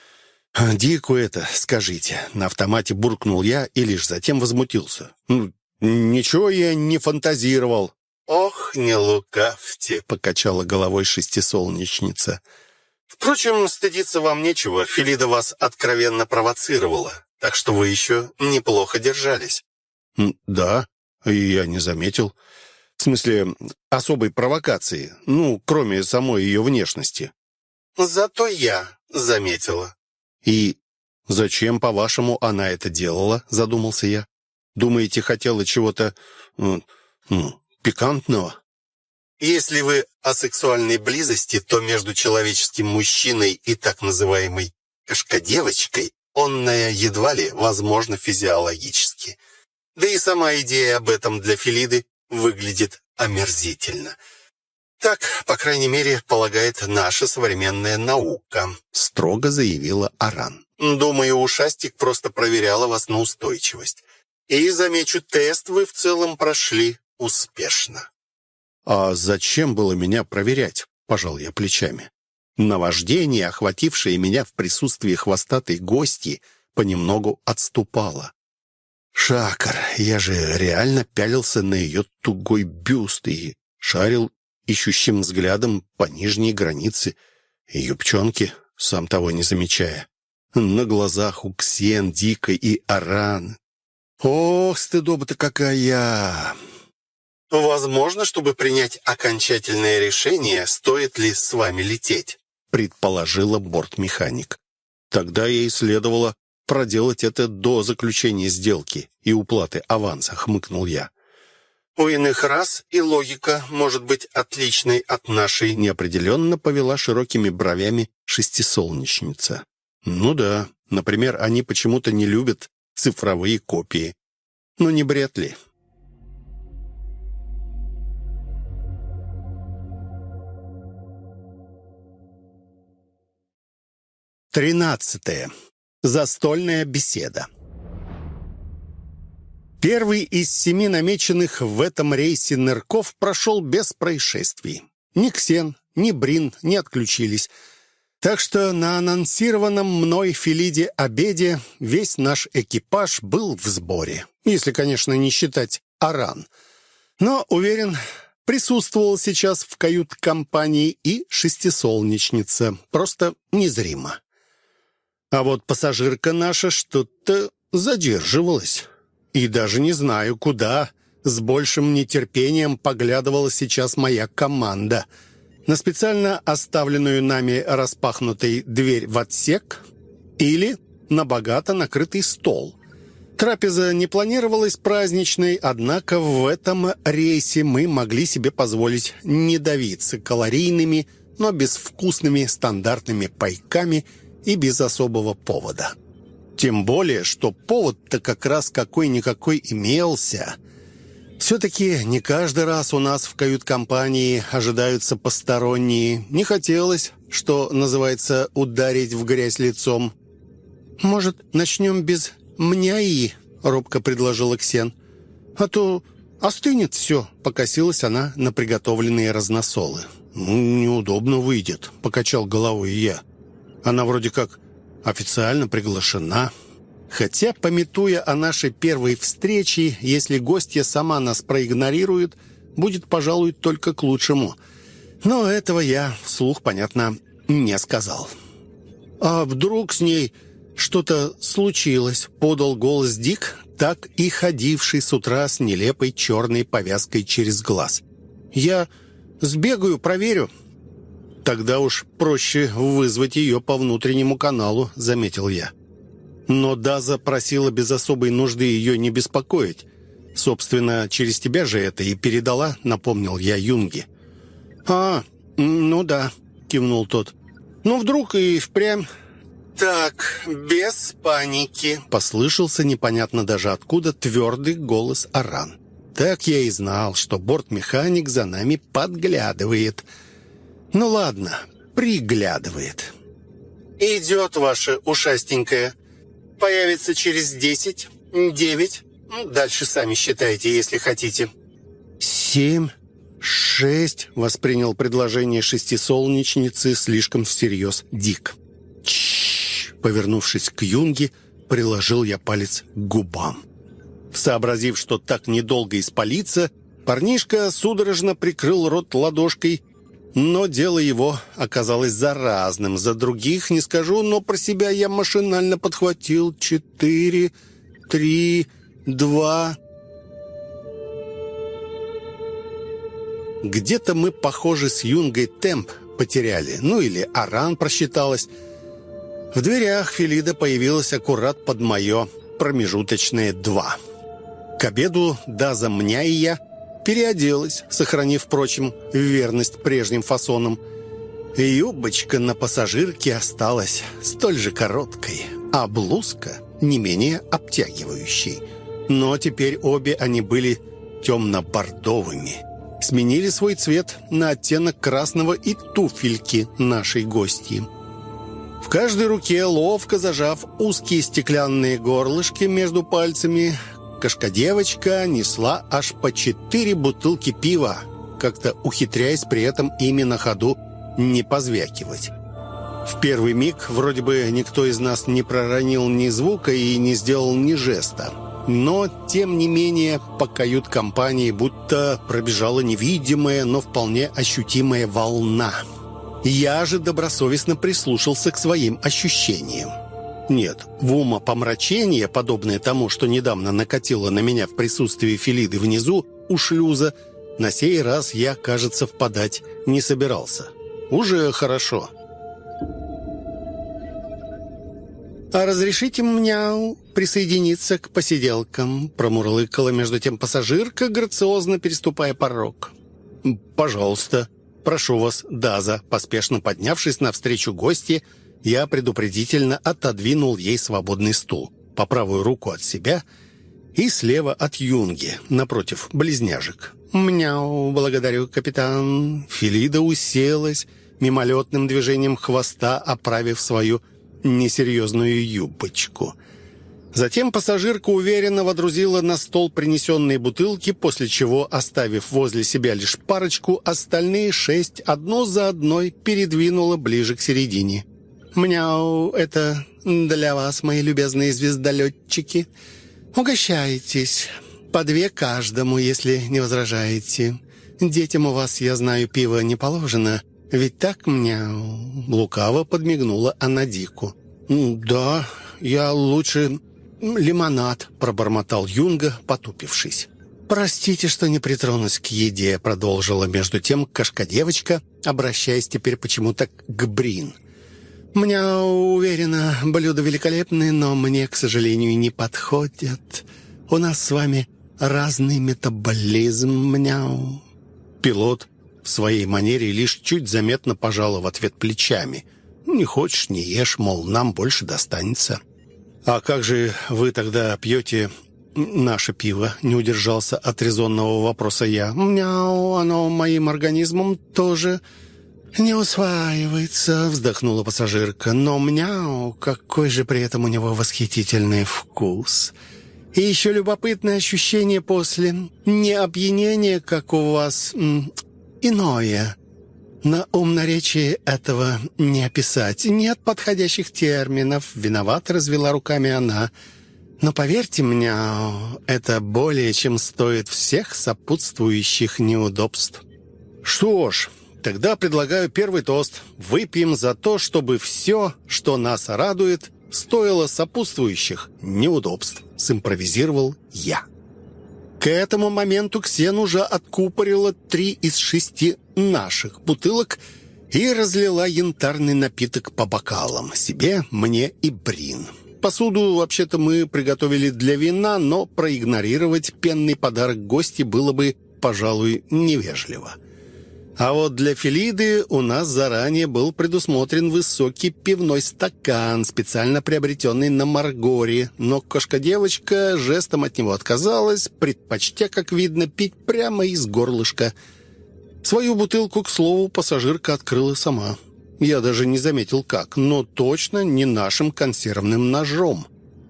C: «Дику это, скажите», — на автомате буркнул я и лишь затем возмутился. «Ну, ничего я не фантазировал». «Ох, не лукавьте», — покачала головой шестисолнечница. «Впрочем, стыдиться вам нечего, Фелида вас откровенно провоцировала, так что вы еще неплохо держались». «Да, я не заметил. В смысле, особой провокации, ну, кроме самой ее внешности». «Зато я заметила». «И зачем, по-вашему, она это делала?» — задумался я. «Думаете, хотела чего-то ну, пикантного?» «Если вы о сексуальной близости, то между человеческим мужчиной и так называемой кошкодевочкой
A: онное едва ли возможно физиологически. Да и сама идея об этом для Фелиды выглядит омерзительно. Так, по крайней мере, полагает наша современная наука», — строго заявила Аран. «Думаю, ушастик просто проверяла вас на устойчивость. И, замечу, тест вы в целом прошли успешно».
C: «А зачем было меня проверять?» — пожал я плечами. Наваждение, охватившее меня в присутствии хвостатой гости, понемногу отступало. «Шакар, я же реально пялился на ее тугой бюст и шарил ищущим взглядом по нижней границе юбчонки, сам того не замечая. На глазах у Ксен, Дика и Аран. Ох, стыдоба-то какая!»
A: «Возможно, чтобы принять окончательное решение, стоит ли с вами лететь», —
C: предположила бортмеханик. «Тогда ей следовало проделать это до заключения сделки и уплаты аванса», — хмыкнул я.
A: «У иных рас и логика может быть отличной от нашей», —
C: неопределенно повела широкими бровями шестисолнечница. «Ну да, например, они почему-то не любят цифровые копии. Ну не бред ли?» Тринадцатое. Застольная беседа. Первый из семи намеченных в этом рейсе нырков прошел без происшествий. Ни Ксен, ни Брин не отключились. Так что на анонсированном мной Фелиде обеде весь наш экипаж был в сборе. Если, конечно, не считать Аран. Но, уверен, присутствовал сейчас в кают-компании и шестисолнечница. Просто незримо. А вот пассажирка наша что-то задерживалась. И даже не знаю, куда. С большим нетерпением поглядывала сейчас моя команда. На специально оставленную нами распахнутой дверь в отсек или на богато накрытый стол. Трапеза не планировалась праздничной, однако в этом рейсе мы могли себе позволить не давиться калорийными, но безвкусными стандартными пайками и без особого повода. Тем более, что повод-то как раз какой-никакой имелся. Все-таки не каждый раз у нас в кают-компании ожидаются посторонние. Не хотелось, что называется, ударить в грязь лицом. «Может, начнем без мняи?» — робко предложила Ксен. «А то остынет все», — покосилась она на приготовленные разносолы. «Ну, неудобно выйдет», — покачал головой я. «Она вроде как официально приглашена». Хотя, памятуя о нашей первой встрече, если гостья сама нас проигнорирует, будет, пожалуй, только к лучшему. Но этого я вслух, понятно, не сказал. «А вдруг с ней что-то случилось?» — подал голос Дик, так и ходивший с утра с нелепой черной повязкой через глаз. «Я сбегаю, проверю». «Тогда уж проще вызвать ее по внутреннему каналу», — заметил я. Но Даза просила без особой нужды ее не беспокоить. Собственно, через тебя же это и передала, напомнил я Юнге. «А, ну да», — кивнул тот. «Ну, вдруг и впрямь...»
A: «Так, без паники», —
C: послышался непонятно даже откуда твердый голос Аран. Так я и знал, что бортмеханик за нами подглядывает. Ну ладно, приглядывает.
A: «Идет ваша ушастенькая. Появится через десять, девять. Дальше сами считайте, если хотите».
C: «Семь, шесть», — воспринял предложение шестисолнечницы слишком всерьез Дик. «Чшш», — повернувшись к Юнге, приложил я палец к губам. Сообразив, что так недолго испалиться, парнишка судорожно прикрыл рот ладошкой. Но дело его оказалось заразным. За других не скажу, но про себя я машинально подхватил. Четыре, три, два. Где-то мы, похоже, с Юнгой темп потеряли. Ну или Аран просчиталась. В дверях Фелида появилась аккурат под мое промежуточное два. К обеду Даза Мня и я переоделась, сохранив, впрочем, верность прежним фасонам. Юбочка на пассажирке осталась столь же короткой. а блузка не менее обтягивающей. Но теперь обе они были темно-бордовыми. Сменили свой цвет на оттенок красного и туфельки нашей гостьи. В каждой руке, ловко зажав узкие стеклянные горлышки между пальцами, кошка-девочка несла аж по четыре бутылки пива, как-то ухитряясь при этом ими на ходу не позвякивать. В первый миг вроде бы никто из нас не проронил ни звука и не сделал ни жеста. Но, тем не менее, по кают-компании будто пробежала невидимая, но вполне ощутимая волна. Я же добросовестно прислушался к своим ощущениям. Нет, в умопомрачение, подобное тому, что недавно накатило на меня в присутствии Фелиды внизу, у шлюза, на сей раз я, кажется, впадать не собирался. Уже хорошо. «А разрешите мне присоединиться к посиделкам?» промурлыкала между тем пассажирка, грациозно переступая порог. «Пожалуйста, прошу вас, Даза». Поспешно поднявшись навстречу гостье, я предупредительно отодвинул ей свободный стул по правую руку от себя и слева от Юнги, напротив близняшек. «Мяу, благодарю, капитан». Фелида уселась, мимолетным движением хвоста оправив свою несерьезную юбочку. Затем пассажирка уверенно водрузила на стол принесенные бутылки, после чего, оставив возле себя лишь парочку, остальные шесть одну за одной передвинула ближе к середине. «Мяу, это для вас, мои любезные звездолетчики. Угощайтесь. По две каждому, если не возражаете. Детям у вас, я знаю, пиво не положено. Ведь так, мяу?» Лукаво подмигнула она Дику. «Да, я лучше лимонад», — пробормотал Юнга, потупившись. «Простите, что не притронусь к еде», — продолжила между тем кошка-девочка, обращаясь теперь почему-то к Брин. «Мне, уверена, блюда великолепные, но мне, к сожалению, не подходят. У нас с вами разный метаболизм, мяу». Пилот в своей манере лишь чуть заметно пожала в ответ плечами. «Не хочешь, не ешь, мол, нам больше достанется». «А как же вы тогда пьете наше пиво?» — не удержался от резонного вопроса я. «Мяу, оно моим организмом тоже не усваивается», — вздохнула пассажирка. «Но мяу, какой же при этом у него восхитительный вкус. И еще любопытное ощущение после. Не опьянение, как у вас, м, иное. На умноречии этого не описать. Нет подходящих терминов. Виноват, развела руками она. Но поверьте мне, это более чем стоит всех сопутствующих неудобств». «Что ж, тогда предлагаю первый тост. Выпьем за то, чтобы все, что нас радует, стоило сопутствующих неудобств», — симпровизировал я. К этому моменту Ксен уже откупорила три из шести наших бутылок и разлила янтарный напиток по бокалам. Себе, мне и Брин. Посуду, вообще-то, мы приготовили для вина, но проигнорировать пенный подарок гости было бы, пожалуй, невежливо. А вот для Фелиды у нас заранее был предусмотрен высокий пивной стакан, специально приобретенный на Маргоре, но кошка-девочка жестом от него отказалась, предпочтя, как видно, пить прямо из горлышка. Свою бутылку, к слову, пассажирка открыла сама. Я даже не заметил как, но точно не нашим консервным ножом.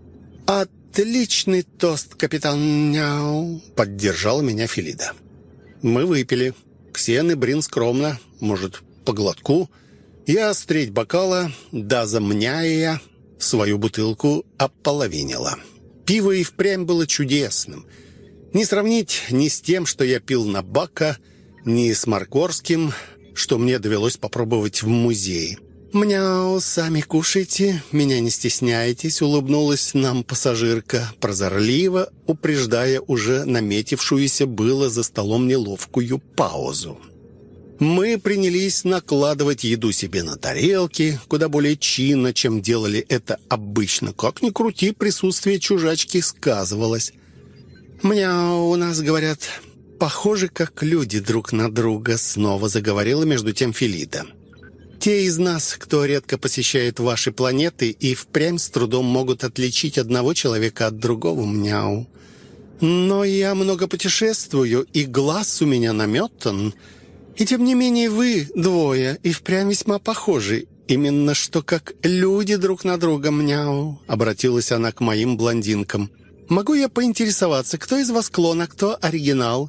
C: «Отличный тост, капитан Няу!» — поддержала меня Фелида. Мы выпили. Ксен и Брин скромно, может, по глотку. Я с треть бокала, Даза мняя, свою бутылку ополовинила. Пиво и впрямь было чудесным. Не сравнить ни с тем, что я пил на Бака, ни с маркорским, что мне довелось попробовать в музее. «Мяу, сами кушайте, меня не стесняйтесь», — улыбнулась нам пассажирка, прозорливо упреждая уже наметившуюся было за столом неловкую паузу. Мы принялись накладывать еду себе на тарелки, куда более чинно, чем делали это обычно. Как ни крути, присутствие чужачки сказывалось. «Мяу, у нас, говорят, похожи как люди друг на друга», — снова заговорила между тем Фелида.
A: Те из нас, кто редко посещает ваши планеты, и впрямь с трудом могут отличить одного человека от другого, мяу. Но я много путешествую, и глаз у меня наметан. И тем не менее вы двое и впрямь весьма похожи. Именно что как люди друг на друга, мяу. Обратилась она к моим блондинкам. Могу я поинтересоваться, кто из вас клон, а кто оригинал?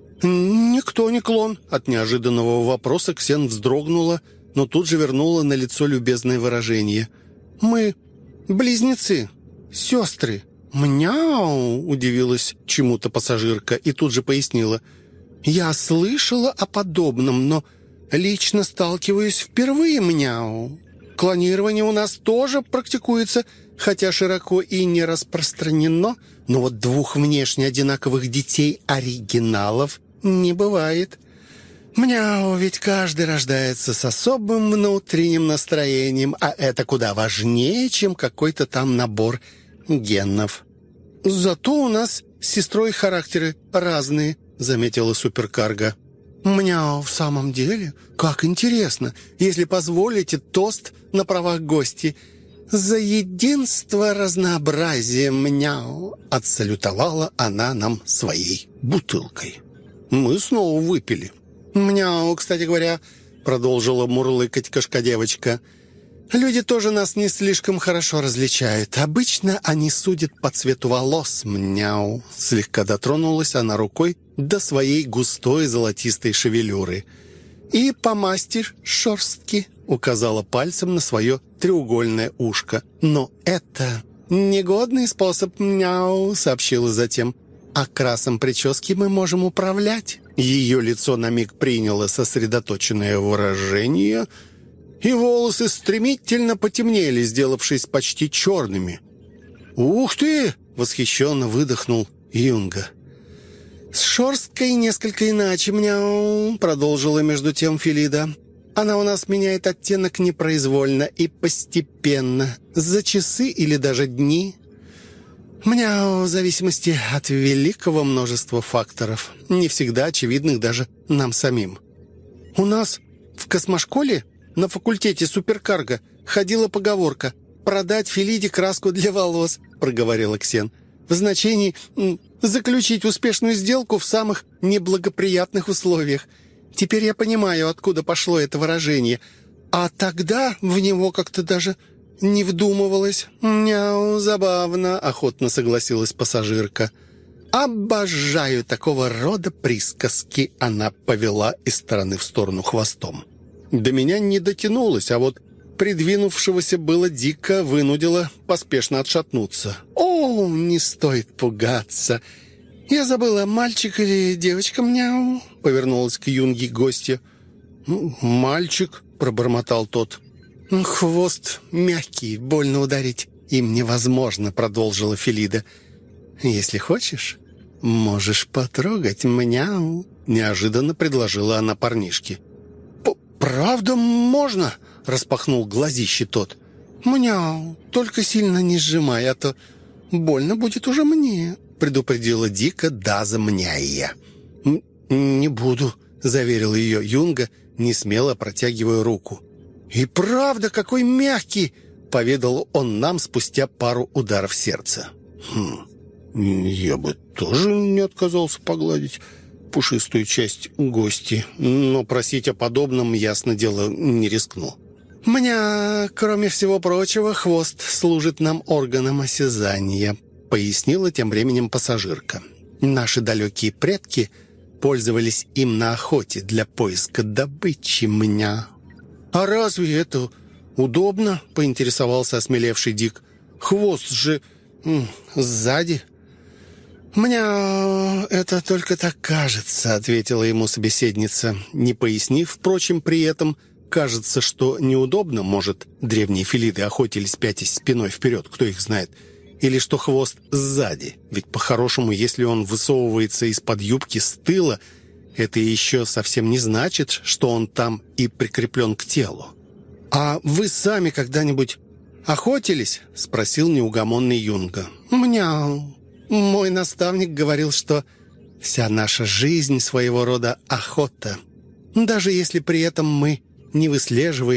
A: Никто не клон. От неожиданного вопроса Ксен вздрогнула, но тут же вернула на лицо любезное выражение. Мы близнецы, сестры. «Мяу!» — удивилась чему-то пассажирка и тут же пояснила. «Я слышала о подобном, но лично сталкиваюсь впервые, мяу. Клонирование у нас тоже практикуется, хотя широко и не распространено, но вот двух внешне одинаковых детей-оригиналов не бывает. Мяу, ведь каждый рождается с особым внутренним настроением, а это куда важнее, чем какой-то там набор генов. Зато у нас с сестрой характеры разные», — заметила суперкарго. «Мяу, в самом деле? Как интересно. Если позволите, тост на правах гости. За единство разнообразия, мяу!» — отсалютовала она нам своей бутылкой. Мы снова выпили. «Мяу, кстати говоря», — продолжила мурлыкать кошка-девочка, «люди тоже нас не слишком хорошо различают. Обычно они судят по цвету волос, мяу». Слегка дотронулась она рукой до своей густой золотистой шевелюры. «И по масти шерстки», — указала пальцем на свое треугольное ушко. «Но это негодный способ, мяу», — сообщила затем. «Окрасом прически мы можем управлять». Ее лицо на миг приняло сосредоточенное выражение — и волосы стремительно потемнели, сделавшись почти черными. «Ух ты!» — восхищенно выдохнул Юнга. «С шерсткой несколько иначе, мяу», — продолжила между тем Филида. «Она у нас меняет оттенок непроизвольно и постепенно, за часы или даже дни. Мяу, в зависимости от великого множества факторов, не всегда очевидных даже нам самим. У нас в космошколе на факультете суперкарго ходила поговорка «продать Филиде краску для волос», — проговорила Ксен, в значении «заключить успешную сделку в самых неблагоприятных условиях». Теперь я понимаю, откуда пошло это выражение. А тогда в него как-то даже не вдумывалась. «Мяу, забавно», — охотно согласилась пассажирка. «Обожаю такого рода присказки», — она повела из стороны в сторону хвостом. До меня не дотянулось, а вот придвинувшегося было дико вынудило поспешно отшатнуться. «О, не стоит пугаться. Я забыла, мальчик или девочка, мяу?» — повернулась к Юнге гостья. «Мальчик», — пробормотал тот. «Хвост мягкий, больно ударить им невозможно», — продолжила Филида. «Если хочешь, можешь потрогать, мяу», — неожиданно предложила она парнишке. «Правда можно?» — распахнул глазище тот. «Мяу, только сильно не сжимай, а то больно будет уже мне», — предупредила дико Даза Мняя. «Не буду», — заверил ее Юнга, несмело протягивая руку. «И правда, какой мягкий!» — поведал он нам спустя пару ударов сердца. «Хм, я бы тоже не отказался погладить пушистую часть гости, но просить о подобном, ясно дело, не рискнул». «Меня, кроме всего прочего, хвост служит нам органом осязания», — пояснила тем временем пассажирка. «Наши далекие предки пользовались им на охоте для поиска добычи, меня». «А разве это удобно?» — поинтересовался осмелевший Дик. «Хвост же м, сзади». «Мне это только так кажется», — ответила ему собеседница, не пояснив, впрочем, при этом, кажется, что неудобно, может, древние филиды охотились пятясь спиной вперед, кто их знает, или что хвост сзади, ведь по-хорошему, если он высовывается из-под юбки с тыла, это еще совсем не значит, что он там и прикреплен к телу. «А вы сами когда-нибудь охотились?» — спросил неугомонный Юнга. «Мяу. Мой наставник говорил, что вся наша жизнь своего рода охота. Даже если при этом мы не выслеживаем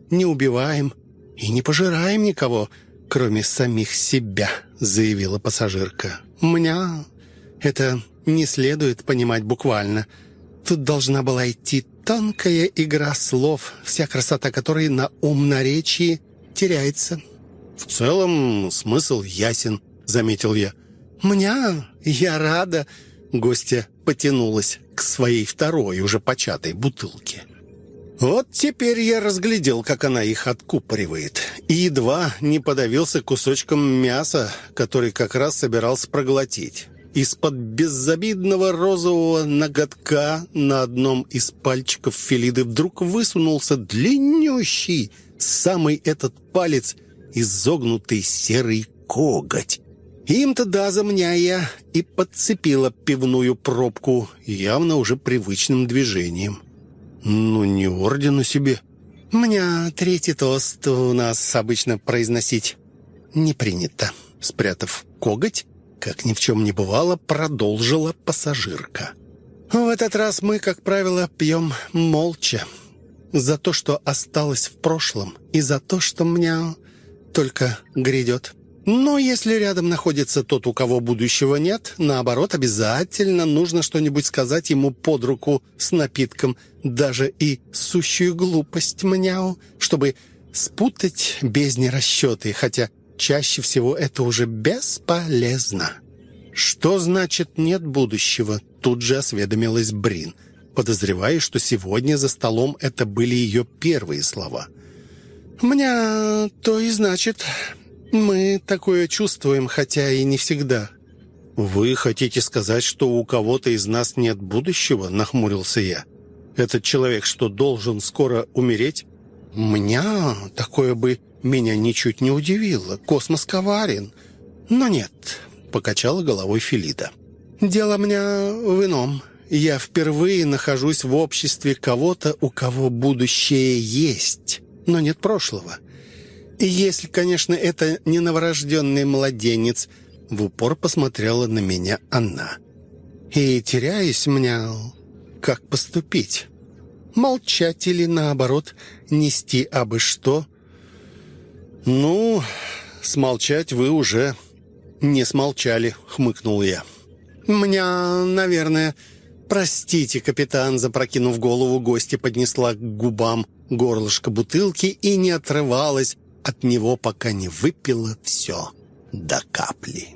A: не убиваем и не пожираем никого, кроме самих себя», — заявила пассажирка. «Меня это не следует понимать буквально. Тут должна была идти тонкая игра слов, вся красота которой на умноречии теряется».
C: «В целом смысл ясен», — заметил я.
A: «Меня? Я рада». Гостья потянулась к своей второй, уже початой бутылке. Вот теперь я разглядел, как она их откупоривает, и едва не подавился кусочком мяса, который как раз собирался проглотить. Из-под безобидного розового ноготка на одном из пальчиков Фелиды вдруг высунулся длиннющий, самый этот палец, изогнутый серый коготь. Им-то да, за меня я и подцепила пивную пробку, явно уже привычным движением.
C: «Ну, не ордена себе».
A: «Меня третий тост у нас обычно произносить не принято». Спрятав коготь, как ни в чем не бывало, продолжила пассажирка. «В этот раз мы, как правило, пьем молча. За то, что осталось в прошлом, и за то, что меня только грядет. Но если рядом находится тот, у кого будущего нет, наоборот, обязательно нужно что-нибудь сказать ему под руку с напитком, даже и сущую глупость мяу, чтобы спутать бездни расчеты, хотя чаще всего это уже бесполезно». «Что значит нет будущего?» Тут же осведомилась Брин, подозревая, что сегодня за столом это были ее первые слова. «Меня то и значит. Мы такое чувствуем, хотя и не всегда».
C: «Вы хотите сказать, что у кого-то из нас нет будущего?» — нахмурился я. «Этот человек что, должен скоро умереть?»
A: «Меня такое бы меня ничуть не удивило. Космос коварен. Но нет», — покачала головой Фелида. «Дело меня в ином. Я впервые нахожусь в обществе кого-то, у кого будущее есть, но нет прошлого. И если, конечно, это не новорожденный младенец», — в упор посмотрела на меня она. «И теряюсь, мяу, как поступить? Молчать или, наоборот, нести абы что?»
C: «Ну, смолчать вы уже не смолчали», — хмыкнул я.
A: «Меня, наверное...» «Простите, капитан», — запрокинув голову, гостья поднесла к губам горлышко бутылки и не отрывалась от него, пока не выпила все до капли.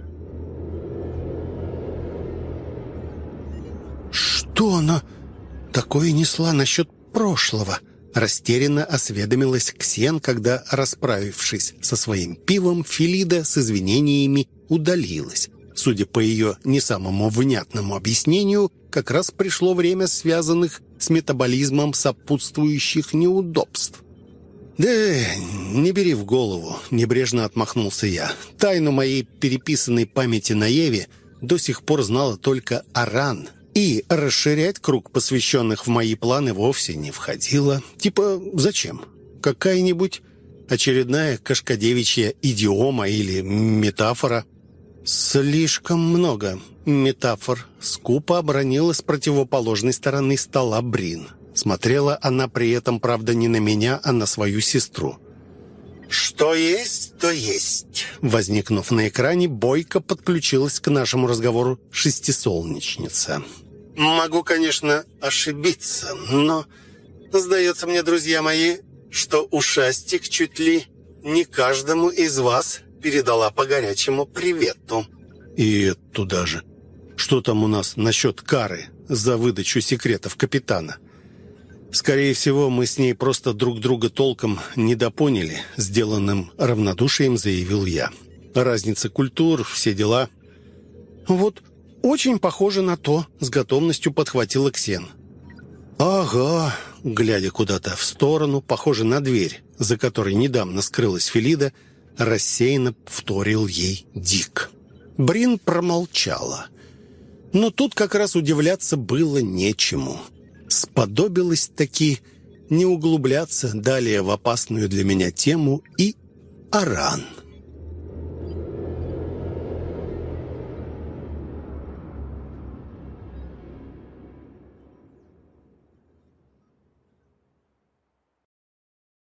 A: «Что она такое несла насчет прошлого?» Растерянно осведомилась Ксен, когда, расправившись со своим пивом, Фелида с извинениями удалилась. Судя по ее не самому внятному объяснению, как раз пришло время связанных с метаболизмом сопутствующих неудобств. «Да не бери в голову», — небрежно отмахнулся я. «Тайну моей переписанной памяти на Еве до сих пор знала только Аран, и расширять круг посвященных в мои планы вовсе не входило. Типа, зачем? Какая-нибудь очередная кашкадевичья идиома или метафора?» «Слишком много метафор», — скупо обронила с противоположной стороны стола Брин. Смотрела она при этом, правда, не на меня, а на свою сестру. «Что есть, то есть». Возникнув на экране, бойко подключилась к нашему разговору шестисолнечница. «Могу, конечно, ошибиться, но сдается мне, друзья мои, что ушастик чуть ли не каждому из вас передала по горячему привету».
C: «И туда же. Что там у нас насчет кары за выдачу секретов капитана?» «Скорее всего, мы с ней просто друг друга толком недопоняли», — сделанным равнодушием заявил я. «Разница культур, все дела».
A: «Вот очень похоже на то», — с готовностью подхватила Ксен.
C: «Ага», — глядя куда-то в сторону, похоже на дверь, за которой недавно скрылась Фелида, рассеянно вторил ей Дик.
A: Брин промолчала. Но тут как раз удивляться было нечему. Сподобилось таки не углубляться далее в опасную для меня тему и Аран.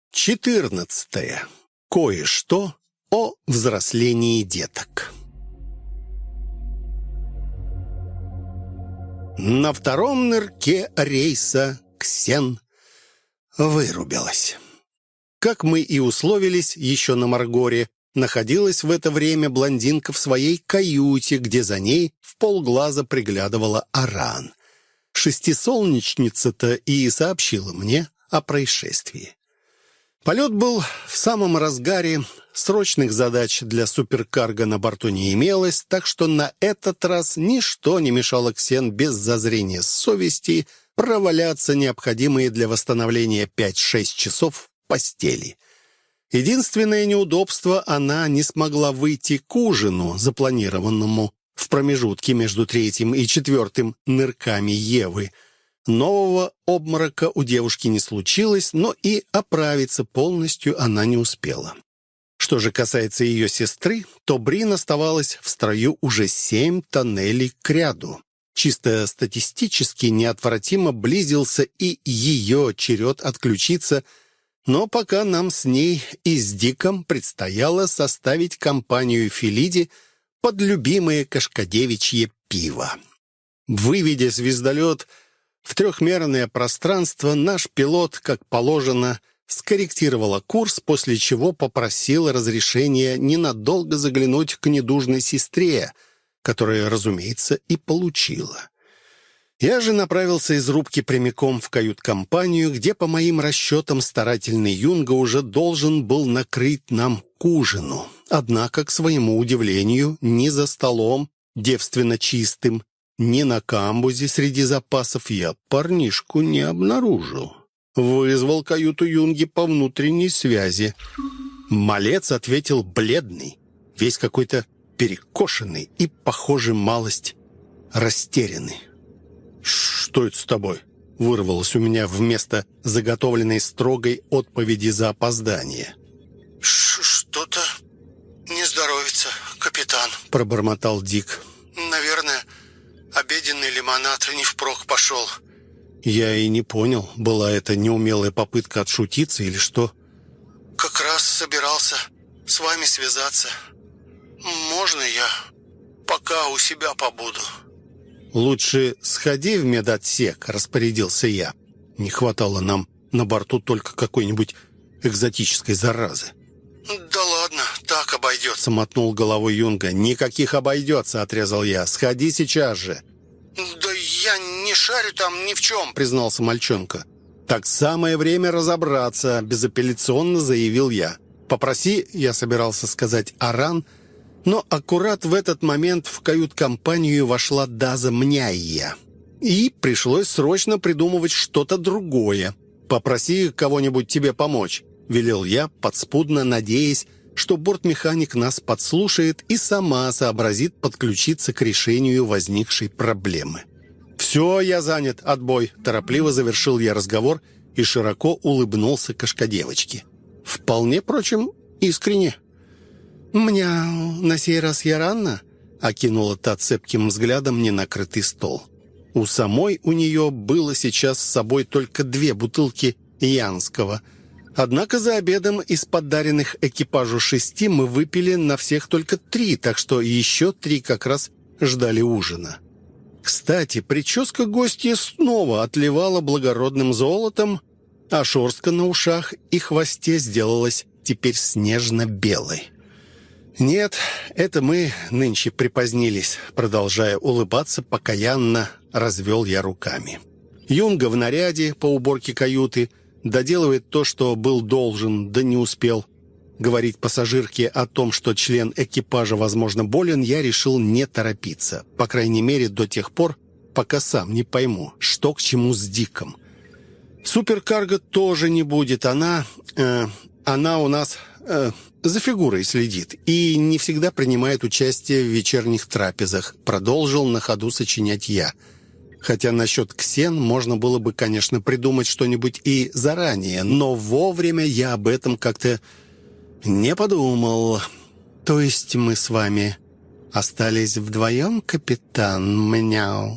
A: четырнадцатое. Кое-что о взрослении деток. На втором нырке рейса Ксен вырубилась. Как мы и условились еще на Маргоре, находилась в это время блондинка в своей каюте, где за ней в полглаза приглядывала Аран. Шестисолнечница-то и сообщила мне о происшествии. Полет был в самом разгаре, срочных задач для суперкарго на борту не имелось, так что на этот раз ничто не мешало Ксен без зазрения совести проваляться необходимые для восстановления пять-шесть часов в постели. Единственное неудобство — она не смогла выйти к ужину, запланированному в промежутке между третьим и четвертым нырками Евы. Нового обморока у девушки не случилось, но и оправиться полностью она не успела. Что же касается ее сестры, то Брин оставалась в строю уже семь тоннелей кряду. Чисто статистически неотвратимо близился и ее черед отключиться, но пока нам с ней и с Диком предстояло составить компанию Фелиде под любимое кашкадевичье пиво. Выведя звездолет в трехмерное пространство, наш пилот, как положено, скорректировала курс, после чего попросила разрешения ненадолго заглянуть к недужной сестре, которая, разумеется, и получила. Я же направился из рубки прямиком в кают-компанию, где, по моим расчетам, старательный Юнга уже должен был накрыть нам к ужину. Однако, к своему удивлению, ни за столом, девственно чистым, ни на камбузе среди запасов я парнишку не обнаружил. Вызвал каюту Юнги по внутренней связи. Малец ответил бледный, весь какой-то перекошенный и, похоже, малость растерянный. «Что это с тобой?» — вырвалось у меня вместо заготовленной строгой отповеди за опоздание.
D: «Что-то не здоровится, капитан», —
A: пробормотал Дик.
D: «Наверное, обеденный лимонад не впрок пошел».
A: Я и не понял, была это неумелая попытка отшутиться или что.
D: «Как раз собирался с вами связаться. Можно я пока у себя побуду?»
A: «Лучше сходи в медотсек», — распорядился я. Не хватало нам на борту только какой-нибудь экзотической заразы.
D: «Да ладно, так обойдется», —
A: мотнул головой Юнга. «Никаких обойдется», — отрезал я. «Сходи сейчас же».
D: «Да я не шарю там ни в чем», —
A: признался мальчонка. «Так самое время разобраться», — безапелляционно заявил я. «Попроси», — я собирался сказать, Аран, но аккурат в этот момент в кают-компанию вошла Даза Мняйя. И пришлось срочно придумывать что-то другое. «Попроси кого-нибудь тебе помочь», — велел я, подспудно надеясь, что бортмеханик нас подслушает и сама сообразит подключиться к решению возникшей проблемы. «Все, я занят, отбой», — торопливо завершил я разговор и широко улыбнулся кашкадевочке. Вполне, впрочем, искренне. «Мяу, на сей раз я рано?» — окинула та цепким взглядом ненакрытый стол. У самой у нее было сейчас с собой только две бутылки янского. Однако за обедом из подаренных экипажу шести мы выпили на всех только три, так что еще три как раз ждали ужина. Кстати, прическа гостья снова отливала благородным золотом, а шерстка на ушах и хвосте сделалась теперь снежно-белой. «Нет, это мы нынче припозднились», — продолжая улыбаться, покаянно развел я руками. Юнга в наряде по уборке каюты доделывает то, что был должен, да не успел. Говорить пассажирке о том, что член экипажа, возможно, болен, я решил не торопиться. По крайней мере, до тех пор, пока сам не пойму, что к чему с Диком. Суперкарго тоже не будет. Она... Э, она у нас... Э, за фигурой следит и не всегда принимает участие в вечерних трапезах. Продолжил на ходу сочинять я. Хотя насчет Ксен можно было бы, конечно, придумать что-нибудь и заранее, но вовремя я об этом как-то не подумал. То есть мы с вами остались вдвоем, капитан Мяу?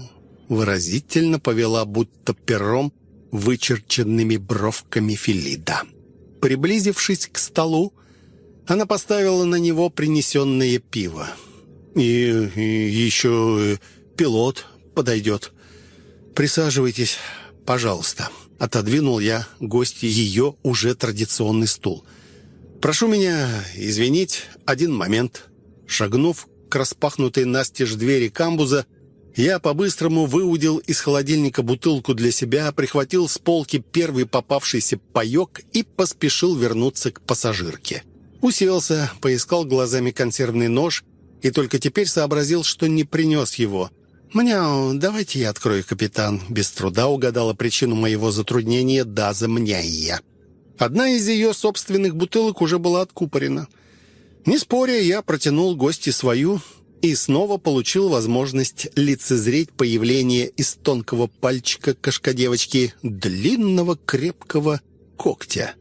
A: Выразительно повела, будто пером, вычерченными бровками Фелида.
C: Приблизившись к столу, она поставила на него принесенное пиво. «И, и еще пилот подойдет. Присаживайтесь, пожалуйста». Отодвинул я гостье ее уже традиционный стул. «Прошу меня извинить, один момент». Шагнув к распахнутой настежь двери камбуза, я по-быстрому выудил из холодильника бутылку для себя, прихватил с полки первый попавшийся паёк и поспешил вернуться к пассажирке. Уселся, поискал глазами консервный нож и только теперь сообразил, что не принес его. «Мняу, давайте я открою, капитан». Без труда угадала причину моего затруднения Даза Мняйя. Одна из ее собственных бутылок уже была откупорена. Не споря, я протянул гости свою и снова получил возможность лицезреть появление из тонкого пальчика кошкодевочки длинного крепкого когтя.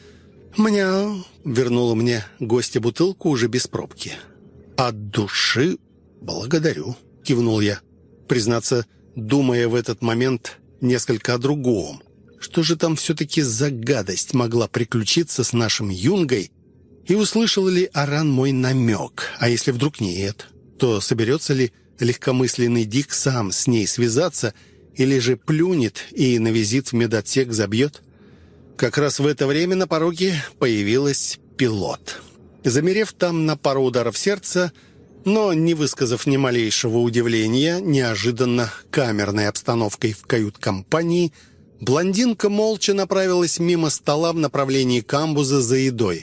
C: «Мняу», — вернула мне гостья бутылку уже без пробки. «От души благодарю», — кивнул я. Признаться, думая в этот момент несколько о другом. Что же там все-таки за гадость могла приключиться с нашим Юнгой? И услышал ли Аран мой намек? А если вдруг нет, то соберется ли легкомысленный Дик сам с ней связаться или же плюнет и на визит в медотсек забьет? Как раз в это время на пороге появилась пилот. Замерев там на пару ударов сердца, но не высказав ни малейшего удивления, неожиданно камерной обстановкой в кают-компании, блондинка молча направилась мимо стола в направлении камбуза за едой.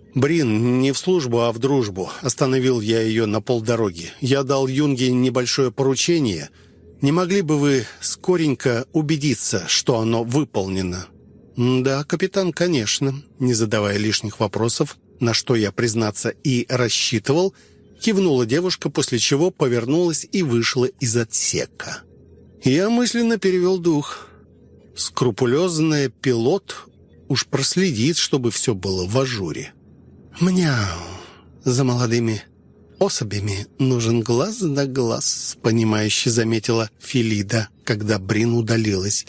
C: «Брин, не в службу, а в дружбу», — остановил я ее на полдороги. «Я дал Юнге небольшое поручение. Не могли бы вы скоренько убедиться, что оно выполнено?» «Да, капитан, конечно», — не задавая лишних вопросов, на что я, признаться, и рассчитывал, кивнула девушка, после чего повернулась и вышла из отсека. Я мысленно перевел дух. Скрупулезная пилот уж проследит, чтобы все было в ажуре. «Мняу, за молодыми особями нужен глаз да глаз», — понимающе заметила Филида, когда Брин удалилась.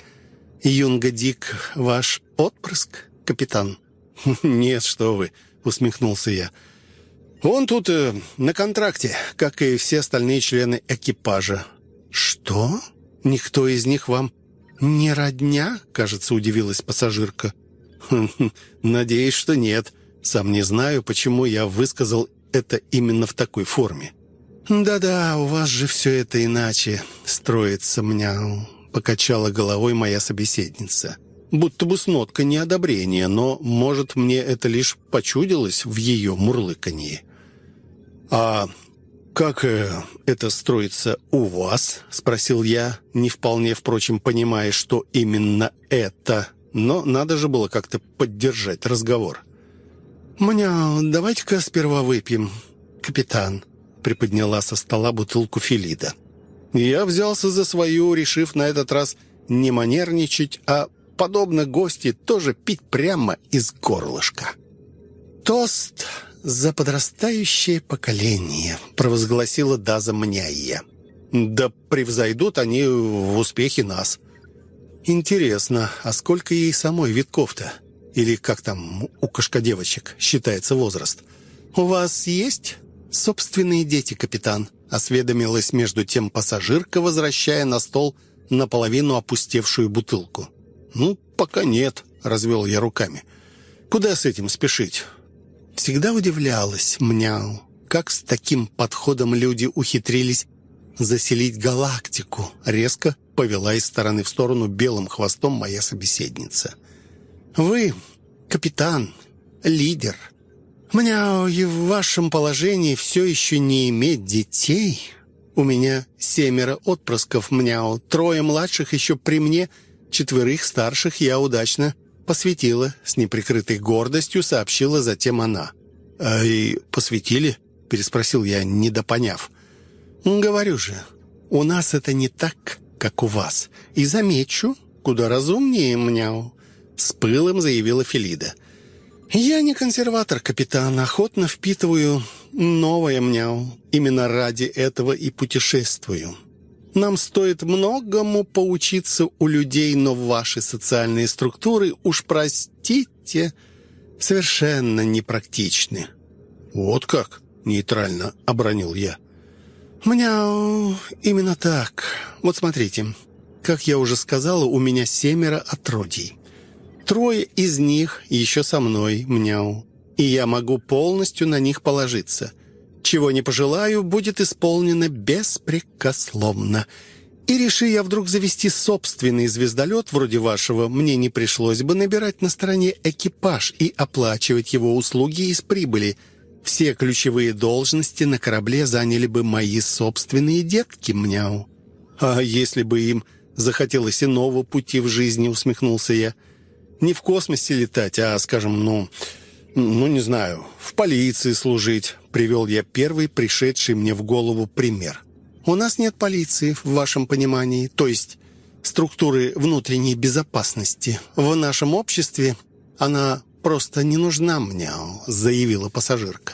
C: «Юнга Дик ваш отпрыск, капитан?» «Нет, что вы», — усмехнулся я. «Он тут э, на контракте, как и все остальные члены экипажа». «Что? Никто из них вам не родня?» — кажется, удивилась пассажирка. «Хм, надеюсь, что нет. Сам не знаю, почему я высказал это именно в такой форме». «Да-да, у вас же все это иначе строится, мняу», — покачала головой моя собеседница. Будто бы с ноткой неодобрения, но, может, мне это лишь почудилось в ее мурлыканье. «А как э, это строится у вас?» — спросил я, не вполне, впрочем, понимая, что именно это. Но надо же было как-то поддержать разговор. «Мня, давайте-ка сперва выпьем, капитан», — приподняла со стола бутылку Филида. Я взялся за свою, решив на этот раз не манерничать, а, подобно гости, тоже пить прямо из горлышка. «Тост за подрастающее поколение», — провозгласила Даза Мняйя. «Да превзойдут они в успехе нас». «Интересно, а сколько ей самой витков-то? Или как там у кошкодевочек считается возраст?» «У вас есть собственные дети, капитан?» — осведомилась между тем пассажирка, возвращая на стол наполовину опустевшую бутылку. «Ну, пока нет», — развел я руками. «Куда с этим спешить?» Всегда удивлялась, мняу, как с таким подходом люди ухитрились заселить галактику. Резко повела из стороны в сторону белым хвостом моя собеседница. «Вы, капитан, лидер. Мняу, и в вашем положении все еще не иметь детей. У меня семеро отпрысков, мняу, трое младших еще при мне, четверых старших я удачно посвятила», — с неприкрытой гордостью сообщила затем она. «А и посвятили?» — переспросил я, недопоняв. «Говорю же, у нас это не так, как у вас. И замечу, куда разумнее, мняу», — с пылом заявила Филида. «Я не консерватор, капитан, охотно впитываю новое, мняу. Именно ради этого и путешествую. Нам стоит многому поучиться у людей, но ваши социальные структуры, уж простите,
A: совершенно непрактичны».
C: «Вот как?» — нейтрально обронил я.
A: «Мяу, именно так. Вот смотрите, как я уже сказала, у меня семеро отродий. Трое из них еще со мной, мяу, и я могу полностью на них положиться. Чего не пожелаю, будет исполнено беспрекословно. И реши я вдруг завести собственный звездолет вроде вашего, мне не пришлось бы набирать на стороне экипаж и оплачивать его услуги из прибыли. Все ключевые должности на корабле заняли бы мои собственные детки, мяу».
C: «А если бы им захотелось иного пути в жизни?» — усмехнулся я. «Не в космосе летать, а, скажем, ну, ну не знаю, в полиции служить», — привел я первый пришедший мне в голову пример.
A: «У нас нет полиции, в вашем понимании, то есть структуры внутренней безопасности. В нашем обществе она просто не нужна мне», — заявила пассажирка.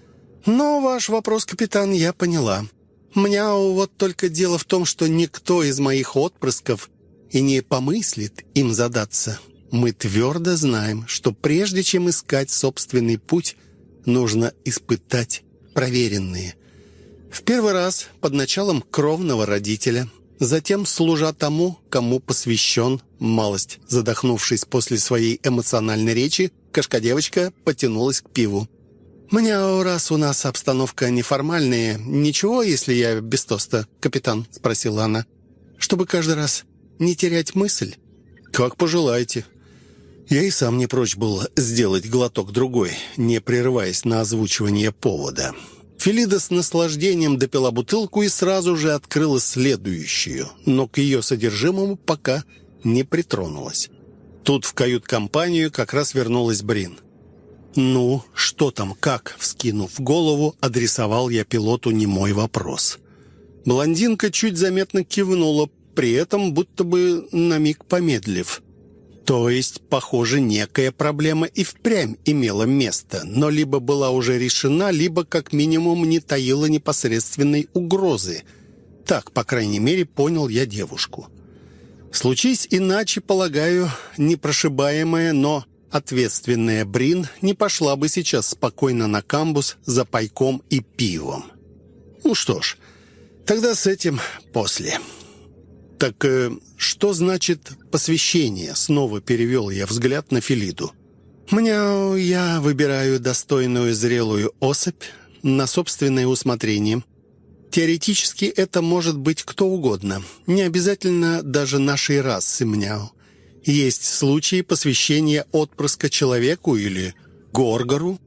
A: «Но ваш вопрос, капитан, я поняла. Мяу, вот только дело в том, что никто из моих отпрысков и не помыслит им задаться. Мы твердо знаем, что прежде чем искать собственный путь, нужно испытать проверенные. В первый раз под началом кровного родителя, затем служа тому, кому посвящен». Малость задохнувшись после своей эмоциональной речи, кошка-девочка потянулась к пиву. «Мяу, раз у нас обстановка неформальная, ничего, если я без тоста, капитан?» — спросила она. «Чтобы каждый раз не терять мысль?»
C: «Как пожелаете». Я и сам не прочь был сделать глоток другой, не прерываясь на озвучивание повода. Фелида с наслаждением допила бутылку и сразу же открыла следующую, но к ее содержимому пока не притронулась. Тут в кают-компанию как раз вернулась Брин. «Ну, что там, как?» — вскинув голову, адресовал я пилоту немой вопрос. Блондинка чуть заметно кивнула, при этом будто бы на миг помедлив. То есть, похоже, некая проблема и впрямь имела место, но либо была уже решена, либо, как минимум, не таила непосредственной угрозы. Так, по крайней мере, понял я девушку. Случись иначе, полагаю, непрошибаемая, но ответственная Брин не пошла бы сейчас спокойно на камбус за пайком и пивом. Ну что ж, тогда с этим после. «Так э, что значит посвящение?» — снова перевел я взгляд на Фелиду.
A: «Мяу, я выбираю достойную зрелую особь на собственное усмотрение. Теоретически это может быть кто угодно, не обязательно даже нашей расы, мяу. Есть случаи посвящения отпрыска человеку или горгору».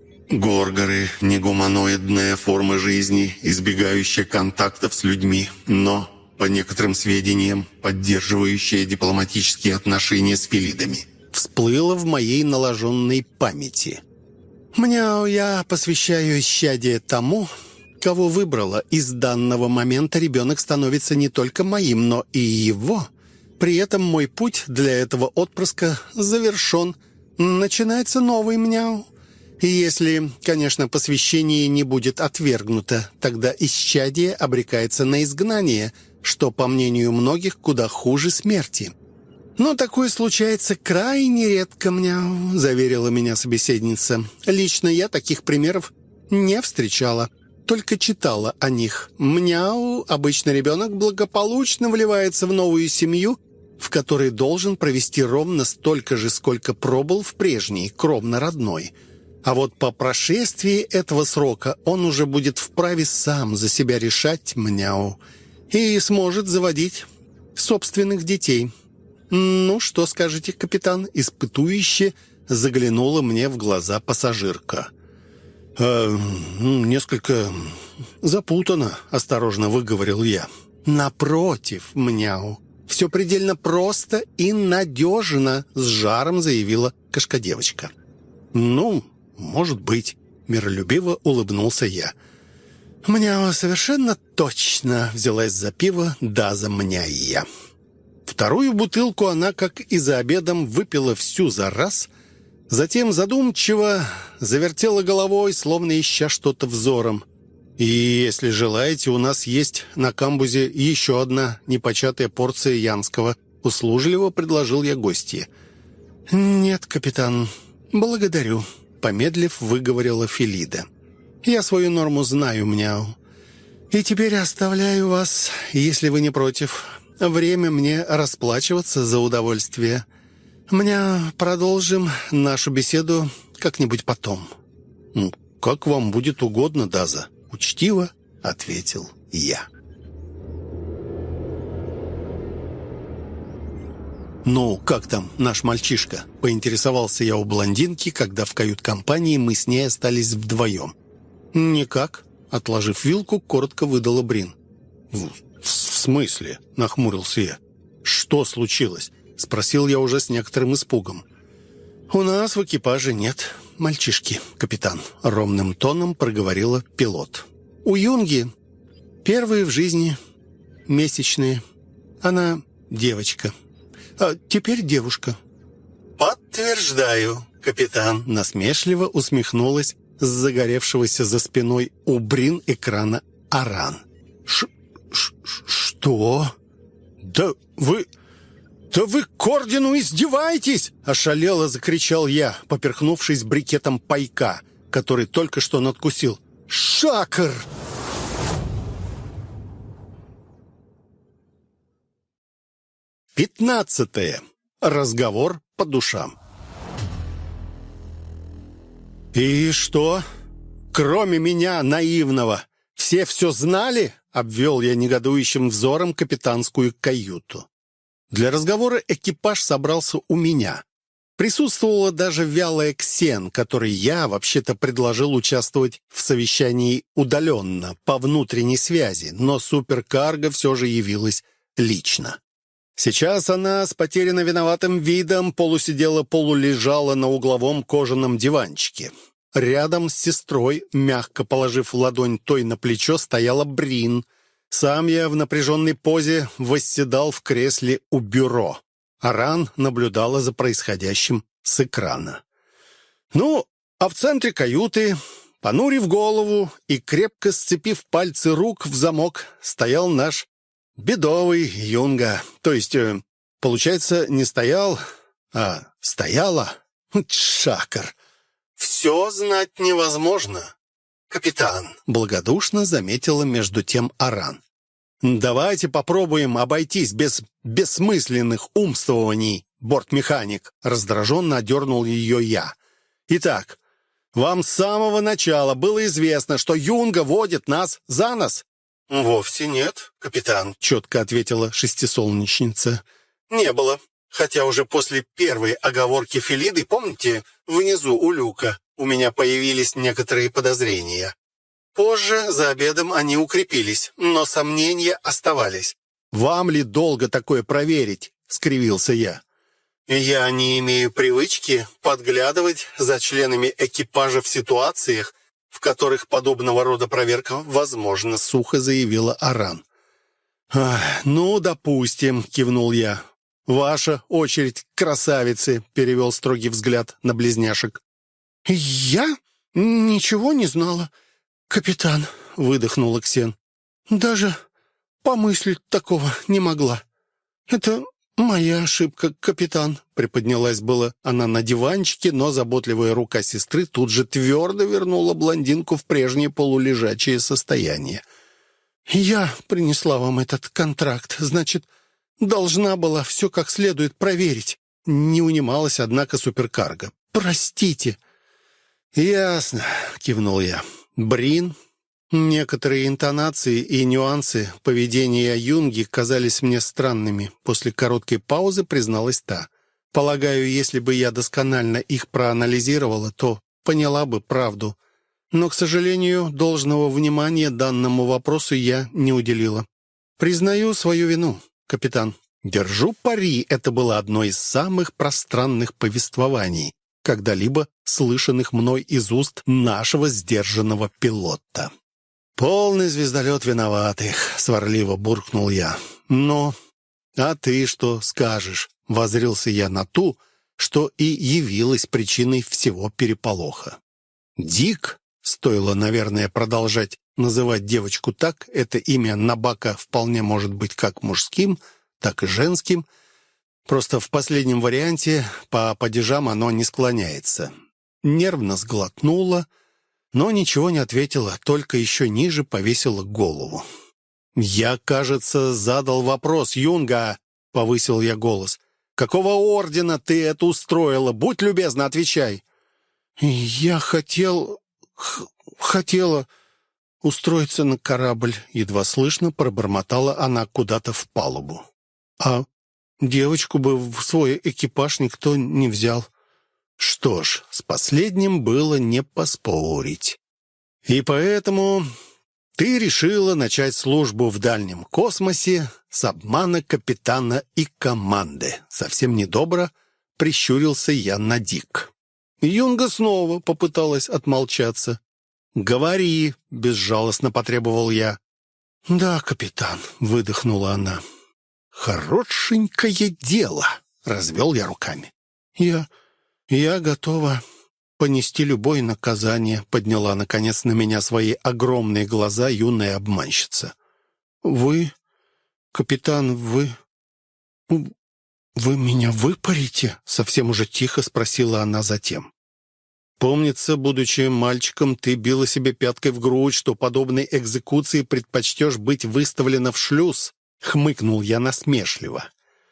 B: Горгоры – негуманоидная форма жизни, избегающая контактов с людьми, но, по некоторым сведениям, поддерживающая дипломатические отношения с фелидами.
A: Всплыло в моей наложенной памяти. «Мяу, я посвящаю исчадие тому, кого выбрала. Из данного момента ребенок становится не только моим, но и его. При этом мой путь для этого отпрыска завершен. Начинается новый, мяу. И если, конечно, посвящение не будет отвергнуто, тогда исчадие обрекается на изгнание, что, по мнению многих, куда хуже смерти. Но такое случается крайне редко, мяу», — заверила меня собеседница. «Лично я таких примеров не встречала, только читала о них. Мяу, обычно ребенок благополучно вливается в новую семью, в которой должен провести ровно столько же, сколько пробыл в прежней, кровно родной. А вот по прошествии этого срока он уже будет вправе сам за себя решать, мяу, и сможет заводить собственных детей». «Ну, что скажете, капитан?» — испытующе заглянула мне в глаза пассажирка. «Э, «Несколько запутанно», — осторожно выговорил я. «Напротив, мяу, все предельно просто и надежно», — с жаром заявила кошка-девочка. «Ну, может быть», — миролюбиво улыбнулся я. «Мяу, совершенно точно», — взялась за пиво Даза Мняйя. Вторую бутылку она, как и за обедом, выпила всю за раз, затем задумчиво завертела головой, словно ища что-то взором. «И если желаете, у нас есть на камбузе еще одна непочатая порция янского», — услужливо предложил я гостье. «Нет, капитан, «Благодарю», — помедлив, выговорила Фелида. «Я свою норму знаю, Мняу. И теперь оставляю вас, если вы не против. Время мне расплачиваться за удовольствие. Мня, продолжим нашу беседу как-нибудь потом».
C: «Ну, как вам будет угодно, Даза», — учтиво ответил я. «Ну, как там наш мальчишка?» — поинтересовался я у блондинки, когда в кают-компании мы с ней остались вдвоем. «Никак», — отложив вилку, коротко выдала Брин. «В, в смысле?» — нахмурился я. «Что случилось?» — спросил я уже с некоторым испугом. «У нас в экипаже нет мальчишки, капитан», — ровным тоном проговорила пилот. «У Юнги первые в жизни месячные. Она девочка. А теперь девушка».
A: «Подтверждаю, капитан», —
C: насмешливо усмехнулась с загоревшегося за спиной у Брин экрана Аран. Ш ш «Что? Да вы... да вы к ордену издеваетесь!» — ошалело закричал я, поперхнувшись брикетом пайка, который только что надкусил. «Шакр!» Пятнадцатое. Разговор по душам. «И что? Кроме меня, наивного, все все знали?» — обвел я негодующим взором капитанскую каюту. Для разговора экипаж собрался у меня. Присутствовала даже вялая Ксен, которой я вообще-то предложил участвовать в совещании удаленно, по внутренней связи, но суперкарго все же явилась лично. Сейчас она с потерянно виноватым видом полусидела, полулежала на угловом кожаном диванчике. Рядом с сестрой, мягко положив ладонь той на плечо, стояла Брин. Сам я в напряженной позе восседал в кресле у бюро. Аран наблюдала за происходящим с экрана. Ну, а в центре каюты, понурив голову и крепко сцепив пальцы рук в замок, стоял наш бедовый Юнга. То есть, э, получается, не стоял, а стояла. Шакр.
A: «Все знать невозможно, капитан», —
C: благодушно заметила между тем Аран. «Давайте попробуем обойтись без бессмысленных умствований, бортмеханик», — раздраженно одернул ее я. «Итак, вам с самого начала было известно, что Юнга водит нас за нос?»
A: «Вовсе нет, капитан», —
C: четко ответила шестисолнечница.
A: «Не было. Хотя уже после первой оговорки Фелиды, помните, внизу у люка у меня появились некоторые подозрения. Позже, за обедом, они укрепились, но сомнения оставались».
C: «Вам ли долго такое проверить?» — скривился я.
A: «Я не имею привычки подглядывать за членами экипажа в ситуациях, в которых подобного рода проверка возможна», —
C: сухо заявила Аран. «Ну, допустим», — кивнул я. «Ваша очередь, красавицы», — перевел строгий взгляд на близняшек.
A: «Я ничего не знала, капитан», — выдохнула Ксен. «Даже помыслить такого не могла. Это моя ошибка, капитан», —
C: приподнялась была она на диванчике, но заботливая рука сестры тут же твердо вернула блондинку в прежнее полулежачее состояние.
A: «Я принесла вам этот контракт, значит, должна была все как следует проверить».
C: Не унималась, однако, суперкарго.
A: «Простите».
C: «Ясно», — кивнул я. «Брин, некоторые интонации и нюансы поведения Юнги казались мне странными. После короткой паузы призналась та. Полагаю, если бы я досконально их проанализировала, то поняла бы правду. Но, к сожалению, должного внимания данному вопросу я не уделила. Признаю свою вину, капитан. Держу пари, это было одно из самых пространных повествований, когда-либо слышанных мной из уст нашего сдержанного пилота. «Полный звездолет виноватых», — сварливо буркнул я. «Но, а ты что скажешь?» — воззрился я на ту, что и явилась причиной всего переполоха. Дик, стоило, наверное, продолжать называть девочку так, это имя Набака вполне может быть как мужским, так и женским, Просто в последнем варианте по падежам оно не склоняется. Нервно сглотнула, но ничего не ответила, только еще ниже повесила голову. «Я, кажется, задал вопрос, Юнга», — повысил я голос. «Какого ордена ты это устроила? Будь любезна, отвечай». «Я хотел... х... хотела устроиться на корабль», — едва слышно пробормотала она куда-то в палубу. «А девочку бы в свой экипаж никто не взял». Что ж, с последним было не поспорить. «И поэтому ты решила начать службу в дальнем космосе с обмана капитана и команды». Совсем недобро прищурился я на Дик. Юнга снова попыталась отмолчаться. «Говори», — безжалостно потребовал я. «Да, капитан», — выдохнула она. «Хорошенькое дело», — развел я руками. «Я... я готова понести любое наказание», — подняла, наконец, на меня свои огромные глаза юная обманщица. «Вы, капитан, вы... вы меня выпарите?» — совсем уже тихо спросила она затем. «Помнится, будучи мальчиком, ты била себе пяткой в грудь, что подобной экзекуции предпочтешь быть выставлена в шлюз», — хмыкнул я насмешливо.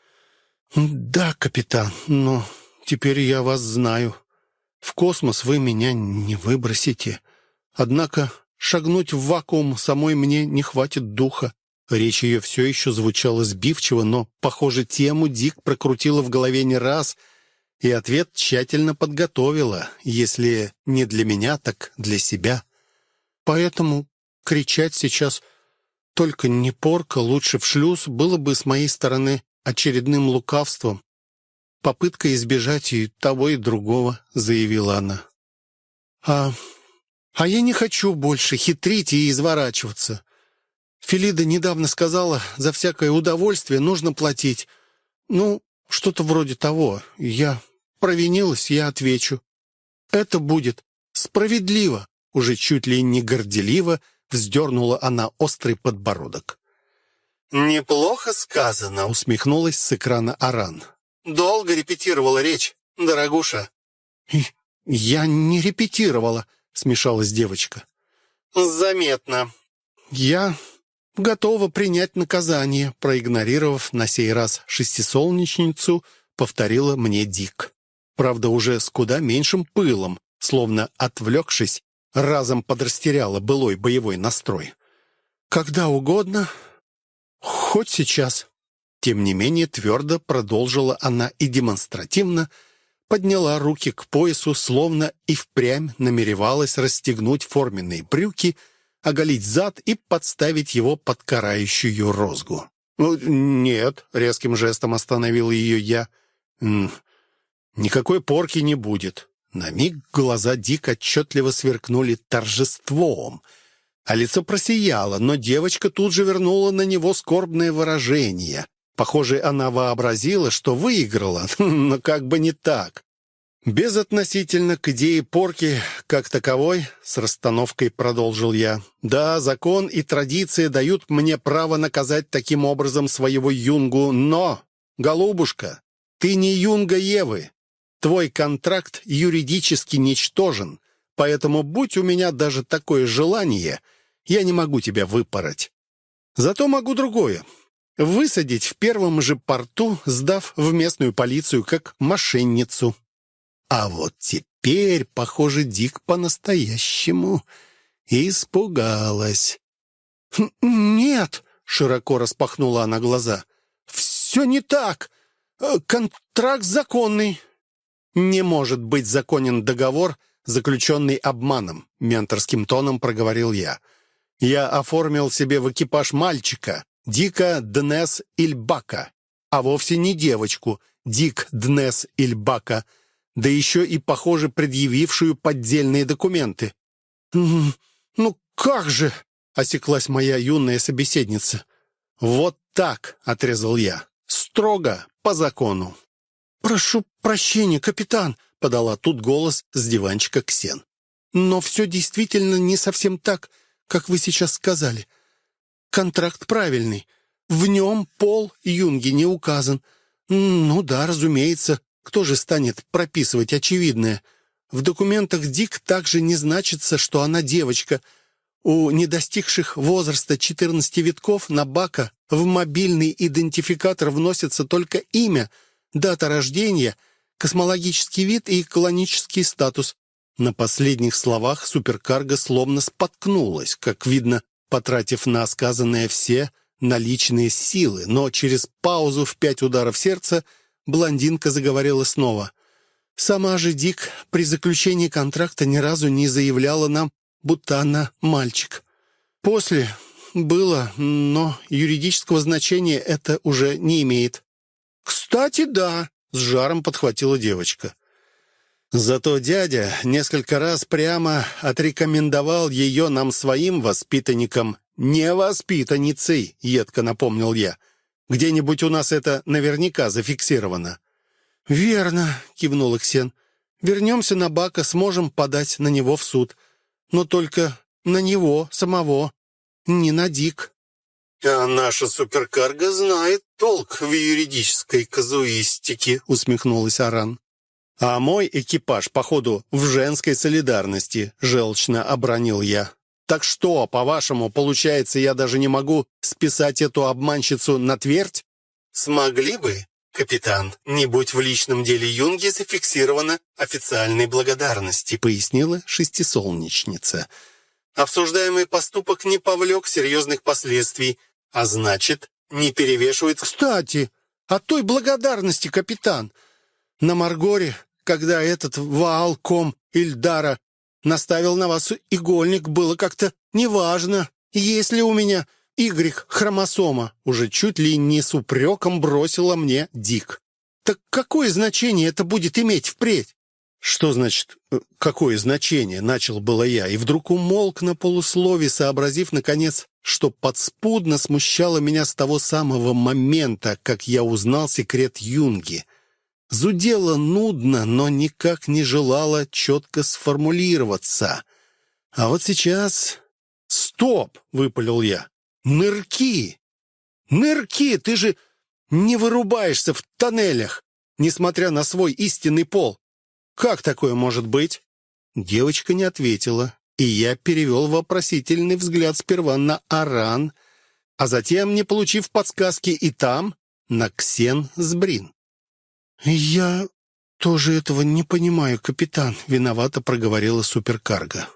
C: «Да, капитан, но теперь я вас знаю. В космос вы меня не выбросите. Однако шагнуть в вакуум самой мне не хватит духа». Речь ее все еще звучала сбивчиво, но, похоже, тему Дик прокрутила в голове не раз и ответ тщательно подготовила, если не для меня, так для себя. Поэтому кричать сейчас «только не порка, лучше в шлюз» было бы с моей стороны очередным лукавством. «Попытка избежать и того, и другого», — заявила она. «А, а я не хочу больше хитрить и изворачиваться. Фелида недавно сказала, за всякое удовольствие нужно платить. Ну, что-то вроде того. Я провинилась, я отвечу. Это будет справедливо», — уже чуть ли не горделиво вздернула она острый подбородок. «Неплохо сказано», — усмехнулась с экрана Аран. «Долго репетировала речь, дорогуша». «Я не репетировала», — смешалась девочка. «Заметно». «Я готова принять наказание», — проигнорировав на сей раз шестисолнечницу, повторила мне Дик. Правда, уже с куда меньшим пылом, словно отвлекшись, разом подрастеряла былой боевой настрой. «Когда угодно, хоть сейчас». Тем не менее, твердо продолжила она и демонстративно подняла руки к поясу, словно и впрямь намеревалась расстегнуть форменные брюки, оголить зад и подставить его под карающую розгу. «Ну, нет», — резким жестом остановил ее я. «Никакой порки не будет». На миг глаза Дик отчетливо сверкнули торжеством, а лицо просияло, но девочка тут же вернула на него скорбное выражение. Похоже, она вообразила, что выиграла, но как бы не так. «Безотносительно к идее порки как таковой», — с расстановкой продолжил я, «да, закон и традиция дают мне право наказать таким образом своего юнгу, но, голубушка, ты не юнга Евы. Твой контракт юридически ничтожен, поэтому, будь у меня даже такое желание, я не могу тебя выпороть. Зато могу другое — высадить в первом же порту, сдав в местную полицию как мошенницу». А вот теперь, похоже, Дик по-настоящему испугалась. «Нет!» — широко распахнула она глаза. «Все не так! Контракт законный!» «Не может быть законен договор, заключенный обманом», — менторским тоном проговорил я. «Я оформил себе в экипаж мальчика, Дика Днес Ильбака, а вовсе не девочку, Дик Днес Ильбака, да еще и, похоже, предъявившую поддельные документы». «Ну как же?» — осеклась моя юная собеседница. «Вот так», — отрезал я, — «строго по закону». «Прошу прощения, капитан», — подала тут голос с диванчика Ксен. «Но все действительно не совсем так, как вы сейчас сказали. Контракт правильный. В нем пол юнги не указан.
A: «Ну да, разумеется. Кто же станет прописывать очевидное? В документах Дик также не значится, что она девочка. У недостигших возраста четырнадцати витков на Бака в мобильный идентификатор вносится только имя, дата рождения, космологический вид и колонический статус». На последних словах суперкарго словно споткнулась, как видно, потратив на сказанное все наличные силы, но через паузу в пять ударов сердца блондинка заговорила снова. «Сама же Дик при заключении контракта ни разу не заявляла нам, будто она мальчик. После было, но юридического значения это уже не имеет». «Кстати, да», — с жаром подхватила девочка. «Зато дядя несколько раз прямо отрекомендовал ее нам своим воспитанникам. Не воспитанницей», — едко напомнил я. «Где-нибудь у нас это наверняка зафиксировано». «Верно», — кивнул Ксен. «Вернемся на Бака, сможем подать на него в суд. Но только на него самого, не на Дик».
C: «А наша суперкарго знает толк в юридической казуистике», — усмехнулась Аран.
A: «А мой экипаж, походу, в женской солидарности», — желчно обронил я. «Так что, по-вашему, получается, я даже не могу списать эту обманщицу на твердь?»
C: «Смогли бы, капитан, не будь в личном деле Юнги зафиксировано официальной благодарности», —
A: пояснила шестисолнечница.
C: «Обсуждаемый поступок не повлек серьезных последствий, а значит, не перевешивает...»
A: «Кстати, о той благодарности, капитан. На Маргоре, когда этот Ваалком Ильдара наставил на вас игольник, было как-то неважно, есть ли у меня Y-хромосома», уже чуть ли не с упреком бросила мне Дик. «Так какое значение это будет иметь впредь?» «Что значит, какое значение?» — начал было я, и вдруг умолк на полуслове, сообразив, наконец, что подспудно смущало меня с того самого момента, как я узнал секрет Юнги. Зудела нудно, но никак не желала четко сформулироваться. А вот сейчас... «Стоп!» — выпалил я. «Нырки! Нырки! Ты же не вырубаешься в тоннелях, несмотря на свой истинный пол. Как такое может быть?» Девочка не ответила, и я перевел вопросительный взгляд сперва на Аран, а затем, не получив подсказки и там, на Ксен Сбрин. «Я тоже этого не понимаю, капитан», — виновато проговорила суперкарго.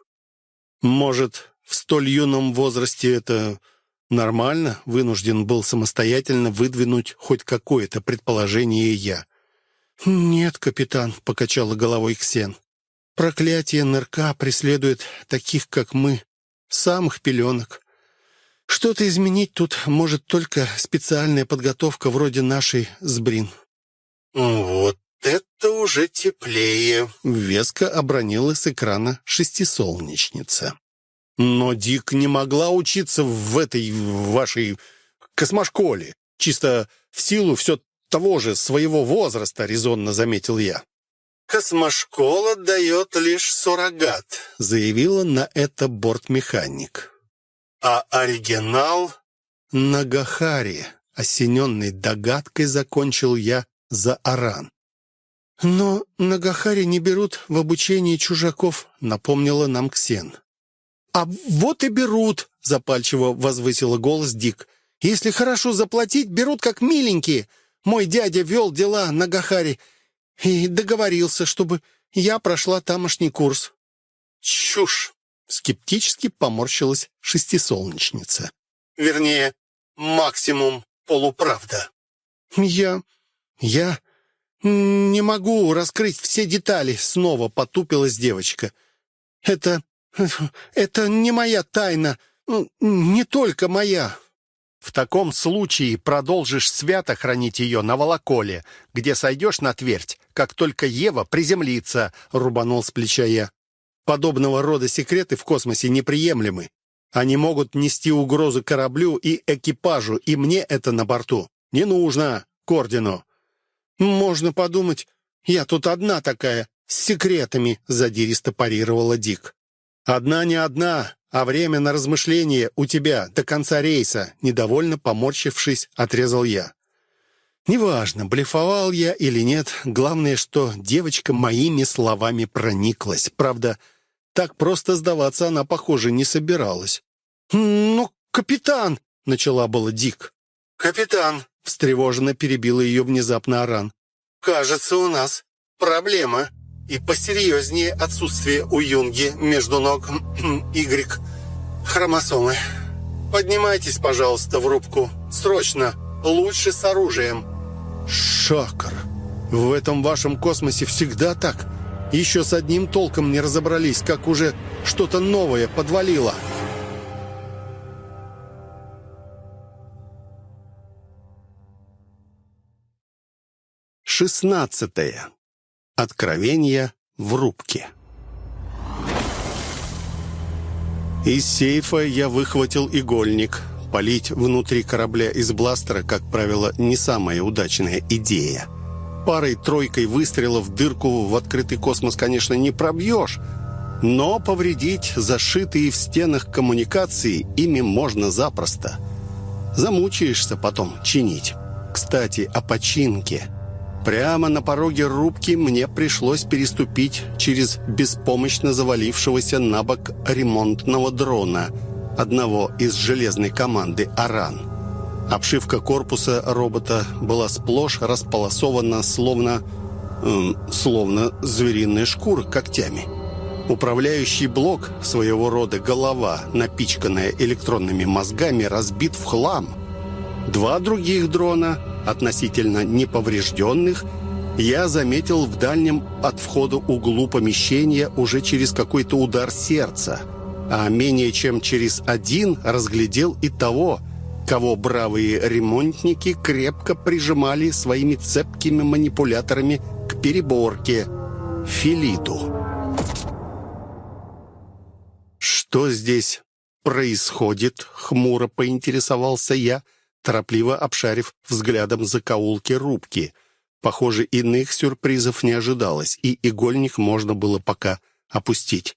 A: «Может, в столь юном возрасте это нормально?» — вынужден был самостоятельно выдвинуть хоть какое-то предположение я. «Нет, капитан», — покачала головой Ксен. «Проклятие НРК преследует таких, как мы, самых пеленок. Что-то изменить тут может только специальная подготовка вроде нашей Сбрин».
C: «Вот это уже теплее»,
A: — веско обронила с экрана шестисолнечница. «Но Дик не могла учиться в этой в вашей космошколе, чисто в силу все того же своего возраста», — резонно заметил я.
C: «Космошкола дает лишь суррогат»,
A: — заявила на это бортмеханик.
C: «А оригинал...»
A: «Нагахари», — осененной догадкой закончил я за Аран. «Но Нагахари не берут в обучение чужаков», — напомнила нам Ксен. «А вот и берут», — запальчиво возвысила голос Дик. «Если хорошо заплатить, берут как миленькие. Мой дядя вел дела Нагахари и договорился, чтобы я прошла тамошний курс».
C: «Чушь!»
A: — скептически поморщилась шестисолнечница.
C: «Вернее, максимум полуправда».
A: «Я... я не могу раскрыть все детали», — снова потупилась девочка. «Это... это не моя тайна, не только моя». «В таком случае продолжишь свято хранить ее на Волоколе, где сойдешь на твердь, как только Ева приземлится», — рубанул с плеча я. «Подобного рода секреты в космосе неприемлемы. Они могут нести угрозу кораблю и экипажу, и мне это на борту не нужно, к ордену». «Можно подумать, я тут одна такая, с секретами», — задиристо парировала Дик. «Одна не одна, а время на размышление у тебя до конца рейса», — недовольно поморщившись, отрезал я.
C: Неважно, блефовал я или нет, главное, что девочка моими словами прониклась. Правда, так просто сдаваться она, похоже, не собиралась. «Но, капитан!» — начала было Дик.
A: «Капитан!» —
C: встревоженно перебила ее внезапно Аран.
A: «Кажется, у нас проблема. И посерьезнее отсутствие у Юнги между ног Y хромосомы. Поднимайтесь, пожалуйста, в рубку. Срочно. Лучше с оружием».
C: «Шакар, в этом вашем космосе всегда так? Еще с одним толком не разобрались, как уже что-то новое подвалило». Шестнадцатое. Откровение в рубке. Из сейфа я выхватил игольник. Палить внутри корабля из бластера, как правило, не самая удачная идея. Парой-тройкой выстрелов в дырку в открытый космос, конечно, не пробьешь, но повредить зашитые в стенах коммуникации ими можно запросто. Замучаешься потом чинить. Кстати, о починке. Прямо на пороге рубки мне пришлось переступить через беспомощно завалившегося на бок ремонтного дрона, одного из железной команды «Аран». Обшивка корпуса робота была сплошь располосована, словно... Э, словно звериная шкура когтями. Управляющий блок, своего рода голова, напичканная электронными мозгами, разбит в хлам. Два других дрона, относительно неповрежденных, я заметил в дальнем от входа углу помещения уже через какой-то удар сердца, а менее чем через один разглядел и того, кого бравые ремонтники крепко прижимали своими цепкими манипуляторами к переборке — Филиду. «Что здесь происходит?» — хмуро поинтересовался я, торопливо обшарив взглядом закоулки рубки. Похоже, иных сюрпризов не ожидалось, и игольник можно было пока опустить.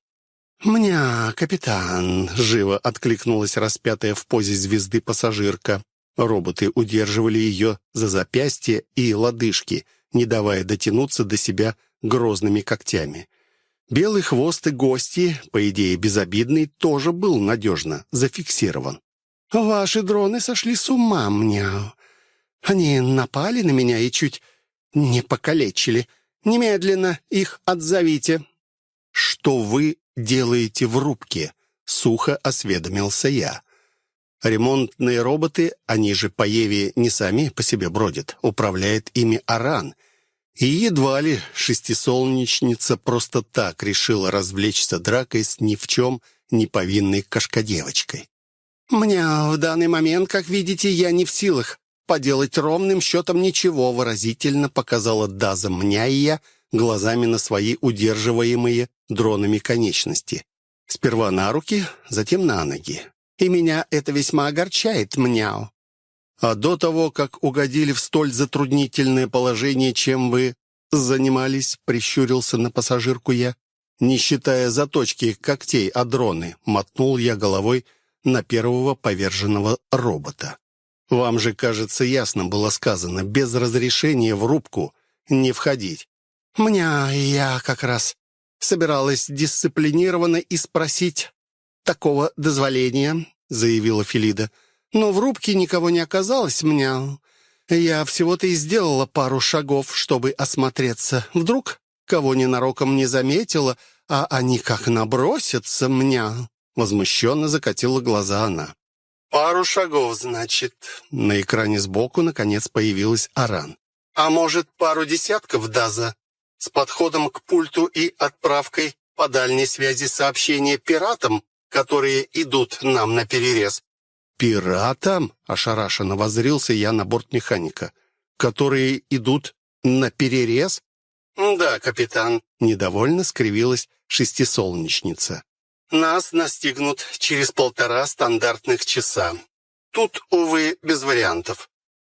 C: «Мня, капитан!» — живо откликнулась распятая в позе звезды пассажирка. Роботы удерживали ее за запястье и лодыжки, не давая дотянуться до себя грозными когтями. Белый хвост и гости, по идее безобидный, тоже был надежно зафиксирован. «Ваши дроны сошли с ума, мня. Они напали на меня и чуть не покалечили. Немедленно их отзовите». «Что вы делаете в рубке?» — сухо осведомился я. Ремонтные роботы, они же по Еве не сами по себе бродят, управляет ими Аран. И едва ли шестисолнечница просто так решила развлечься дракой с ни в чем не повинной кошкодевочкой. «Мне в данный момент, как видите, я не в силах поделать ровным счетом ничего», — выразительно показала Даза Мняйя глазами на свои удерживаемые дронами конечности. Сперва на руки, затем на ноги. «И меня это весьма огорчает, Мняу». «А до того, как угодили в столь затруднительное положение, чем вы занимались?» — прищурился на пассажирку я. «Не считая заточки когтей о дроны», — мотнул я головой на первого поверженного робота. «Вам же, кажется, ясно было сказано, без разрешения в рубку не входить». «Мня, я как раз собиралась дисциплинированно и спросить такого дозволения», — заявила Филида. «Но в рубке никого не оказалось, мня. Я всего-то и сделала пару шагов, чтобы осмотреться. Вдруг кого ненароком не заметила, а они как набросятся, мня». Возмущенно закатила глаза она.
A: «Пару шагов, значит».
C: На экране сбоку, наконец, появилась Аран.
A: «А может, пару десятков, Даза? С подходом к пульту и отправкой по дальней связи сообщения пиратам, которые идут нам на перерез».
C: «Пиратам?» — ошарашенно воззрился я на борт механика. «Которые идут на перерез?»
A: «Да, капитан»,
C: — недовольно скривилась шестисолнечница.
A: «Нас настигнут через полтора стандартных часа. Тут, увы, без вариантов».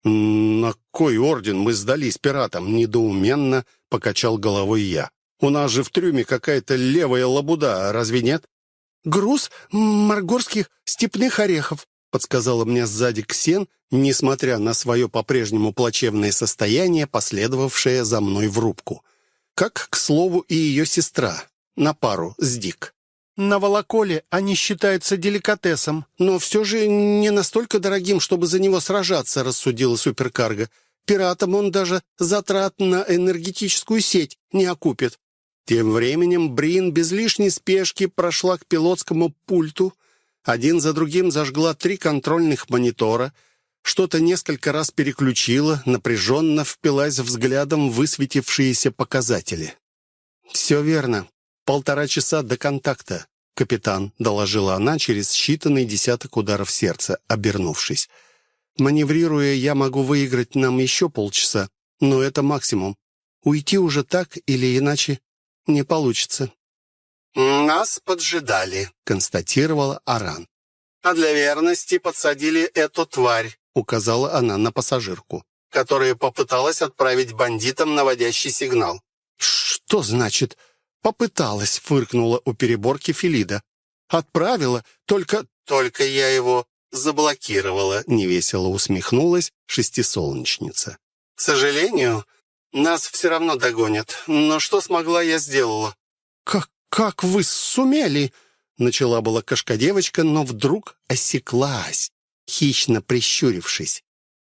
C: «На кой орден мы сдались пиратам?» — недоуменно покачал головой я. «У нас же в трюме какая-то левая лабуда, разве нет?»
E: «Груз маргорских степных орехов»,
C: — подсказала мне сзади Ксен, несмотря на свое по-прежнему плачевное состояние, последовавшее за мной в рубку. Как, к слову, и ее сестра, на пару с Дик.
A: На Волоколе они считаются деликатесом, но все же не настолько дорогим, чтобы за него сражаться, рассудила суперкарго. Пиратам он даже затрат на энергетическую сеть не окупит.
C: Тем временем Брин без лишней спешки прошла к пилотскому пульту, один за другим зажгла три контрольных монитора, что-то несколько раз переключила, напряженно впилась взглядом в высветившиеся показатели. «Все верно. Полтора часа до контакта, капитан», — доложила она через считанный десяток ударов сердца, обернувшись. «Маневрируя, я могу выиграть нам еще полчаса, но это максимум. Уйти уже так или иначе не получится».
A: «Нас поджидали», — констатировала Аран. «А для верности подсадили эту тварь», — указала она на пассажирку, которая попыталась отправить бандитам наводящий сигнал.
C: «Что значит «попыталась», — фыркнула у переборки Фелида. «Отправила, только...»
A: «Только я его заблокировала», — невесело усмехнулась шестисолнечница. «К сожалению, нас все равно догонят, но что смогла, я сделала».
C: «Как, как вы сумели?» — начала была кошка-девочка, но вдруг осеклась, хищно прищурившись.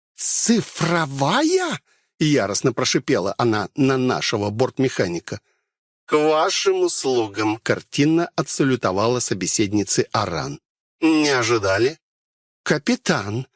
C: «Цифровая?» — яростно прошипела она на нашего бортмеханика.
A: «К вашим услугам», —
C: картинно отсалютовала собеседнице Аран.
A: «Не ожидали?»
C: «Капитан,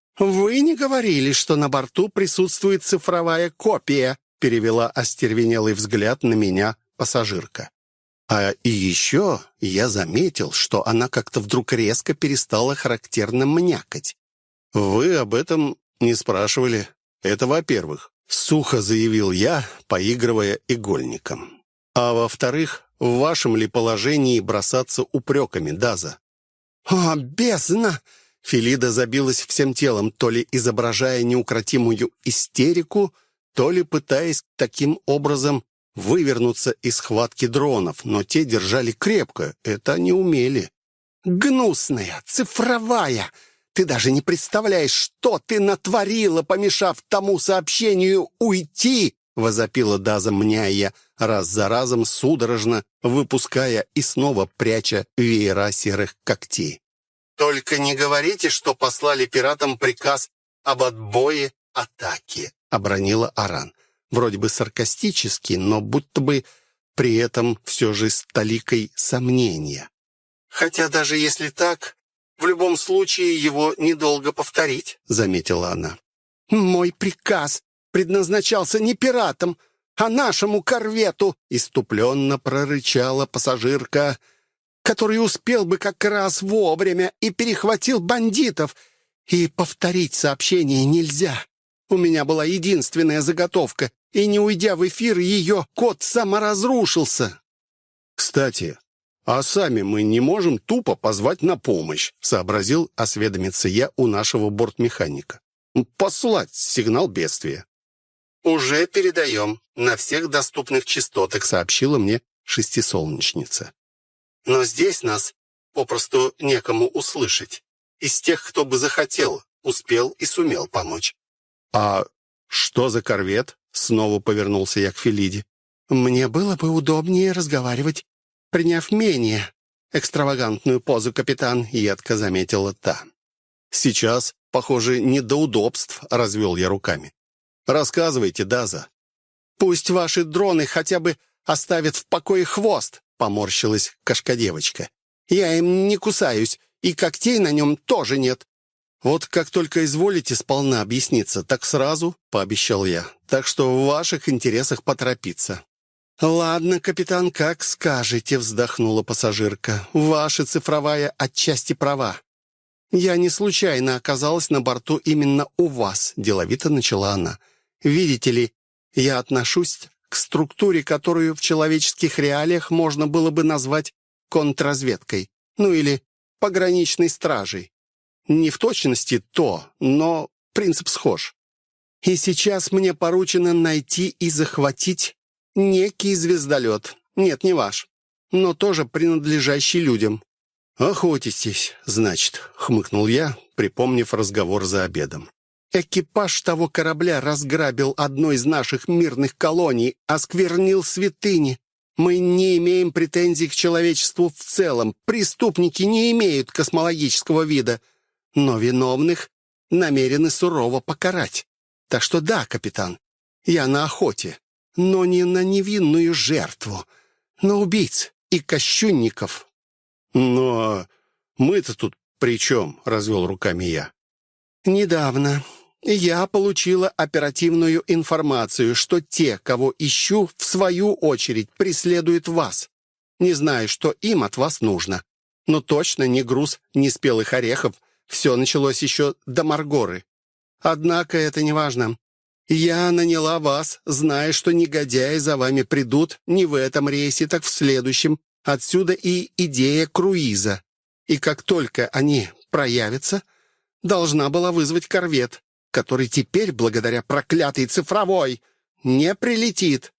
C: вы не говорили, что на борту присутствует цифровая копия?» перевела остервенелый взгляд на меня пассажирка. А и еще я заметил, что она как-то вдруг резко перестала характерно мнякать. «Вы об этом не спрашивали. Это во-первых», — сухо заявил я, поигрывая игольником. «А во-вторых, в вашем ли положении бросаться упреками, Даза?» «О, бездна!» Фелида забилась всем телом, то ли изображая неукротимую истерику, то ли пытаясь таким образом вывернуться из схватки дронов, но те держали крепко, это они умели.
A: «Гнусная, цифровая! Ты даже не представляешь, что ты натворила, помешав тому сообщению уйти!» — возопила Даза, мняя, раз за разом судорожно выпуская и снова пряча веера серых когтей. «Только не говорите, что послали пиратам приказ об отбое атаки», — обронила Аран. Вроде бы саркастически, но будто бы при этом все же с толикой сомнения. «Хотя даже если так, в любом случае его недолго повторить», — заметила она. «Мой приказ предназначался не пиратам, а нашему корвету», — иступленно прорычала пассажирка, «который успел бы как раз вовремя и перехватил бандитов. И повторить сообщение нельзя. У меня была единственная заготовка, и не уйдя в эфир, ее код саморазрушился».
C: «Кстати, а сами мы не можем тупо позвать на помощь», — сообразил осведомиться я у нашего бортмеханика. «Послать сигнал бедствия».
A: «Уже передаем на всех доступных частотах», — сообщила мне шестисолнечница. «Но здесь нас попросту некому услышать. Из тех, кто бы захотел, успел и сумел помочь».
C: «А что за корвет?» — снова повернулся я к Фелиде.
A: «Мне было бы удобнее разговаривать, приняв менее экстравагантную позу, капитан», — едко заметила та.
C: «Сейчас, похоже, не до удобств», — развел я руками. «Рассказывайте, Даза».
A: «Пусть ваши дроны хотя бы оставят в покое хвост», — поморщилась кошка-девочка. «Я им не кусаюсь, и когтей на нем тоже нет».
C: «Вот как только изволите сполна объясниться, так сразу», — пообещал я. «Так что в ваших интересах поторопиться».
A: «Ладно, капитан, как скажете», — вздохнула пассажирка. «Ваша цифровая отчасти права. Я не случайно оказалась на борту именно у вас», — деловито начала она. «Видите ли, я отношусь к структуре, которую в человеческих реалиях можно было бы назвать контрразведкой, ну или пограничной стражей. Не в точности то, но принцип схож. И сейчас мне поручено найти и захватить некий звездолет. Нет, не ваш, но тоже принадлежащий людям. «Охотитесь, значит», — хмыкнул я, припомнив разговор за обедом. «Экипаж того корабля разграбил одну из наших мирных колоний, осквернил святыни. Мы не имеем претензий к человечеству в целом. Преступники не имеют космологического вида, но виновных намерены сурово покарать. Так что да, капитан, я на охоте, но не на невинную жертву, на убийц и кощунников».
C: «Но мы-то тут при чем?» — развел руками я.
A: «Недавно я получила оперативную информацию, что те, кого ищу, в свою очередь преследуют вас. Не знаю, что им от вас нужно, но точно не груз неспелых орехов. Все началось еще до Маргоры. Однако это не важно. Я наняла вас, зная, что негодяи за вами придут не в этом рейсе, так в следующем. Отсюда и идея круиза. И как только они проявятся, должна была вызвать корвет, который теперь, благодаря проклятой цифровой, не прилетит».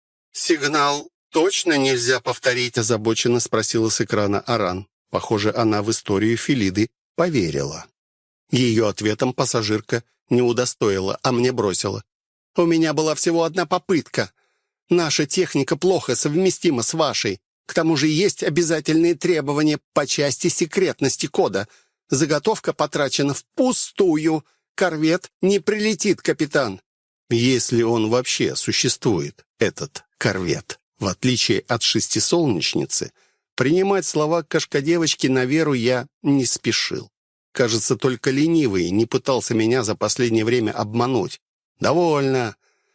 A: «Сигнал точно нельзя повторить?» — озабоченно спросила с экрана Аран. Похоже, она в историю Филиды поверила. Ее ответом пассажирка не удостоила, а мне бросила. «У меня была всего одна попытка. Наша техника плохо совместима с вашей. К тому же есть обязательные требования по части секретности кода. Заготовка потрачена впустую. Корвет не прилетит, капитан».
C: Если он вообще существует, этот корвет, в отличие от шестисолнечницы, принимать слова кошкодевочки на веру я не спешил. Кажется, только ленивый не пытался меня за последнее время обмануть. «Довольно.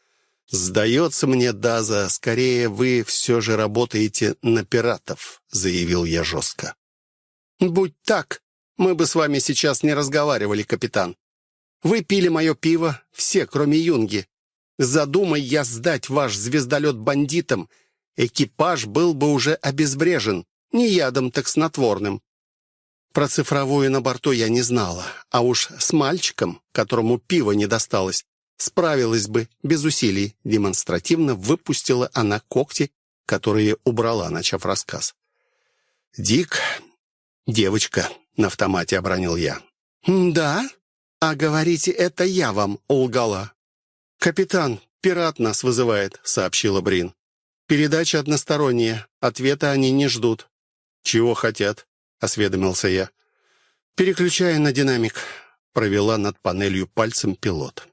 C: Сдается мне, Даза, скорее вы все же работаете на пиратов», — заявил я жестко.
A: «Будь так, мы бы с вами сейчас не разговаривали, капитан. Вы пили мое пиво, все, кроме Юнги. Задумай я сдать ваш звездолет бандитам, экипаж был бы уже обезврежен, не ядом, так снотворным. Про цифровую на борту я не знала, а уж с мальчиком, которому пиво не досталось, справилась бы без усилий», — демонстративно выпустила она когти, которые убрала, начав рассказ.
C: «Дик, девочка», — на автомате обронил я.
A: «Да? А говорите, это я вам лгала».
C: «Капитан, пират нас вызывает», — сообщила Брин. «Передача односторонняя, ответа они не ждут». «Чего хотят?» — осведомился я.
A: «Переключая на динамик», — провела над панелью пальцем пилот.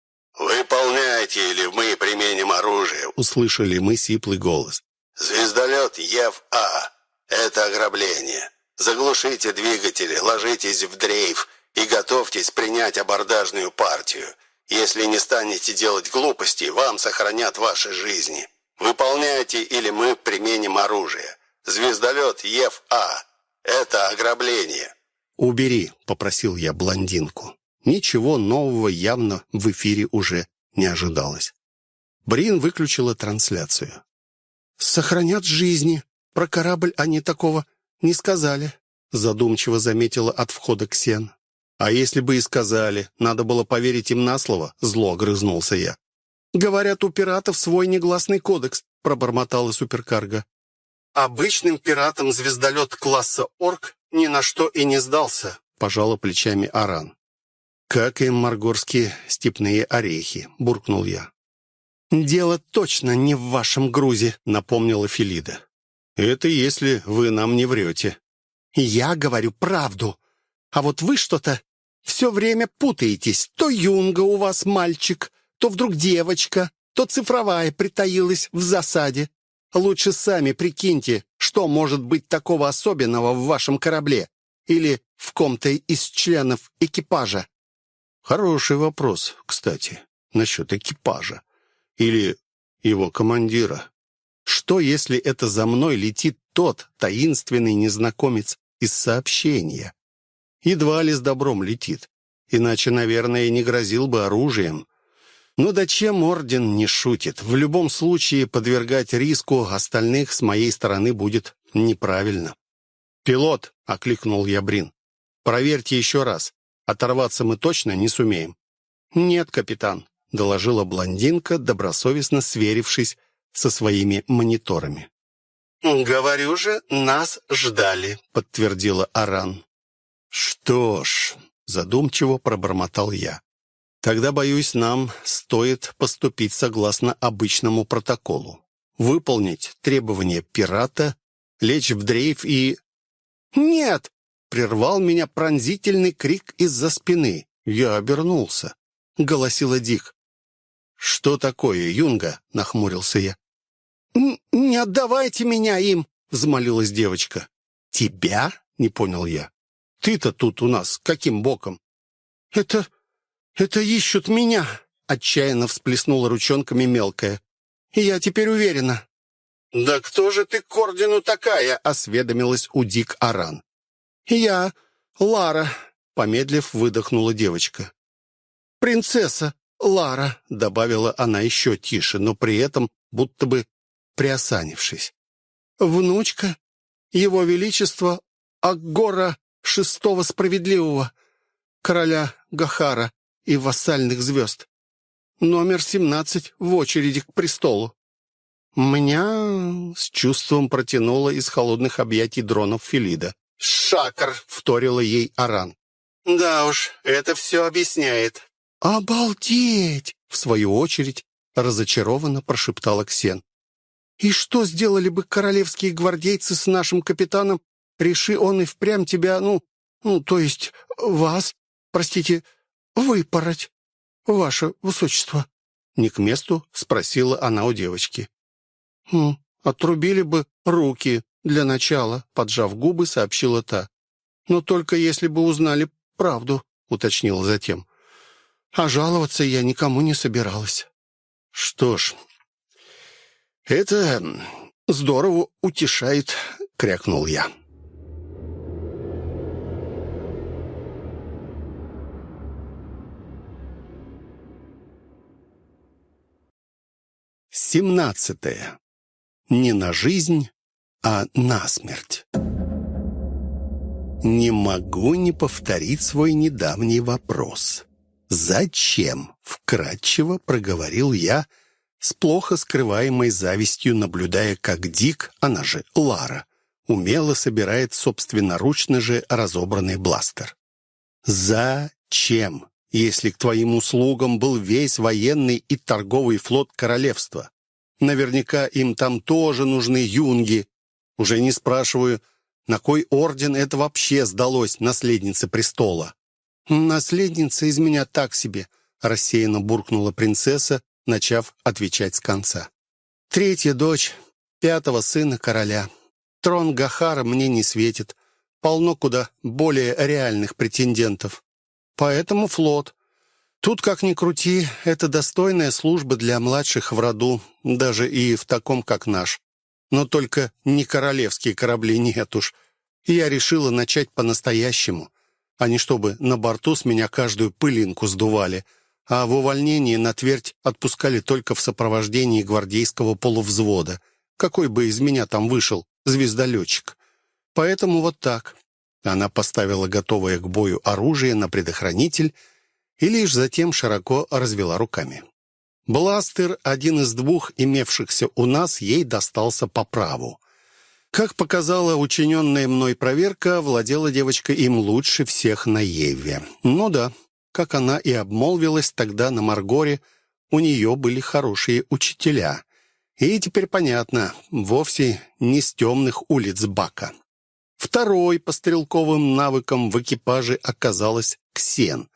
D: «Выполняйте, или мы применим оружие»,
C: — услышали мы сиплый голос.
D: «Звездолет Ев-А. Это ограбление. Заглушите двигатели, ложитесь в дрейф и готовьтесь принять абордажную партию. Если не станете делать глупости, вам сохранят ваши жизни. Выполняйте, или мы применим оружие. Звездолет Ев-А. Это ограбление».
C: «Убери», — попросил я блондинку. Ничего нового явно в эфире уже не ожидалось. Брин выключила трансляцию.
A: «Сохранят жизни. Про корабль они такого не сказали», — задумчиво заметила от входа Ксен.
C: «А если бы и сказали, надо было поверить им на слово», — зло огрызнулся я.
A: «Говорят, у пиратов свой негласный кодекс», — пробормотала суперкарго. «Обычным пиратам звездолет класса «Орк» ни на что и не сдался», — пожала плечами Аран.
C: «Как и маргорские степные орехи», — буркнул я.
A: «Дело точно не в вашем грузе», — напомнила Филида.
C: «Это если вы нам не врете».
A: «Я говорю правду. А вот вы что-то все время путаетесь. То Юнга у вас мальчик, то вдруг девочка, то цифровая притаилась в засаде. Лучше сами прикиньте, что может быть такого особенного в вашем корабле или в ком-то из членов экипажа».
C: Хороший вопрос, кстати, насчет экипажа. Или его командира. Что, если это за мной летит тот таинственный незнакомец из сообщения? Едва ли с добром летит. Иначе, наверное, не грозил бы оружием. Ну да чем Орден не шутит? В любом случае подвергать риску остальных с моей стороны будет неправильно. «Пилот», — окликнул я Брин, — «проверьте еще раз. Оторваться мы точно не сумеем».
A: «Нет, капитан»,
C: — доложила блондинка, добросовестно сверившись со своими мониторами.
A: «Говорю же, нас ждали», — подтвердила Аран. «Что ж», — задумчиво пробормотал я, «тогда, боюсь, нам стоит поступить согласно обычному протоколу. Выполнить требования пирата, лечь в дрейф и...» «Нет!» — прервал меня пронзительный крик из-за спины. Я обернулся. Голосила Дик. «Что такое, Юнга?» — нахмурился я. «Не отдавайте меня им!» — взмолилась девочка. «Тебя?» — не понял я. «Ты-то тут у нас каким боком?» «Это... это ищут меня!» — отчаянно всплеснула ручонками мелкая. «Я теперь уверена». «Да кто же ты к ордену такая?» — осведомилась у Дик Аран. «Я Лара», — помедлив выдохнула девочка. «Принцесса Лара», — добавила она еще тише, но при этом будто бы приосанившись. «Внучка Его Величества Аггора Шестого Справедливого, короля Гахара и вассальных звезд. Номер семнадцать в очереди к престолу». Меня с чувством протянуло из холодных объятий дронов Филида. «Шакр!» — вторила ей Аран. «Да уж, это все объясняет». «Обалдеть!» — в свою очередь разочарованно прошептала Ксен. «И что сделали бы королевские гвардейцы с нашим капитаном, реши он и впрямь тебя, ну, ну, то есть вас, простите, выпороть, ваше высочество?» Не к месту спросила она у девочки. «Хм, отрубили бы руки для начала», — поджав губы, сообщила та. «Но только если бы узнали правду», — уточнила затем. «А жаловаться я никому не собиралась». «Что ж, это здорово утешает», — крякнул я. Семнадцатое. Не на жизнь, а на смерть. Не могу не повторить свой недавний вопрос. «Зачем?» — вкратчиво проговорил я, с плохо скрываемой завистью, наблюдая, как Дик, она же Лара, умело собирает собственноручно же разобранный бластер. «Зачем, если к твоим услугам был весь военный и торговый флот королевства? Наверняка им там тоже нужны юнги. Уже не спрашиваю, на кой орден это вообще сдалось наследнице престола?» «Наследница из меня так себе», — рассеянно буркнула принцесса, начав отвечать с конца. «Третья дочь пятого сына короля. Трон Гахара мне не светит. Полно куда более реальных претендентов. Поэтому флот. Тут, как ни крути, это достойная служба для младших в роду, даже и в таком, как наш. Но только не королевские корабли, нет уж. Я решила начать по-настоящему, а не чтобы на борту с меня каждую пылинку сдували, а в увольнении на Твердь отпускали только в сопровождении гвардейского полувзвода, какой бы из меня там вышел звездолетчик. Поэтому вот так». Она поставила готовое к бою оружие на предохранитель и лишь затем широко развела руками. Бластер, один из двух имевшихся у нас, ей достался по праву. Как показала учиненная мной проверка, владела девочка им лучше всех на Еве. Ну да, как она и обмолвилась тогда на Маргоре, у нее были хорошие учителя. И теперь понятно, вовсе не с темных улиц Бака. Второй по стрелковым навыкам в экипаже оказалась Ксен.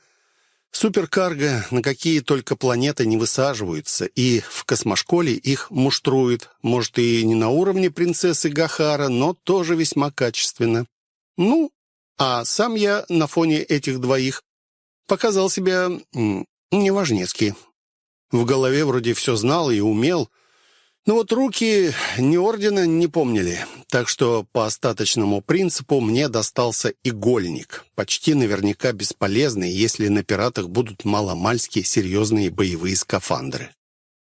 A: Суперкарго на какие только планеты не высаживаются, и в космошколе их муштруют, может, и не на уровне принцессы Гахара, но тоже весьма качественно. Ну, а сам я на фоне этих двоих показал себя м, неважнецки. В голове вроде все знал и умел, но вот руки ни ордена не помнили, так что по остаточному принципу мне достался игольник, почти наверняка бесполезный, если на пиратах будут маломальски серьезные боевые скафандры.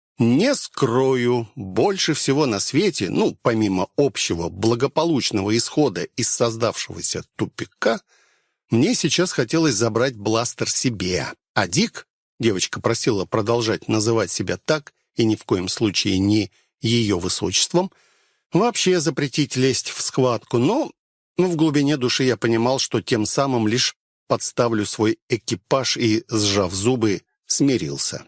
A: Не скрою, больше всего на свете, ну, помимо общего благополучного исхода из создавшегося тупика, мне сейчас хотелось забрать бластер себе, а Дик, девочка просила продолжать называть себя так и ни в коем случае не ее высочеством,
C: вообще запретить лезть в схватку, но в глубине души я понимал, что тем самым лишь подставлю свой экипаж и, сжав зубы, смирился.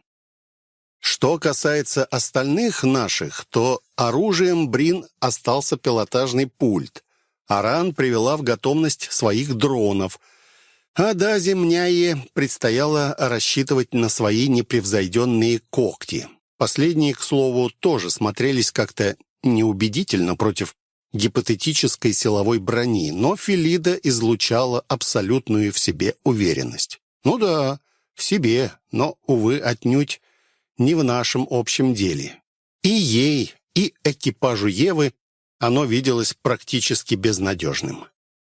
C: Что касается остальных наших, то оружием Брин остался пилотажный пульт. Аран привела в готовность своих дронов, а Дазе Мняе предстояло рассчитывать на свои непревзойденные когти. Последние, к слову, тоже смотрелись как-то неубедительно против гипотетической силовой брони, но Фелида излучала абсолютную в себе уверенность. Ну да, в себе, но, увы, отнюдь не в нашем общем деле. И ей, и экипажу Евы оно виделось практически безнадежным.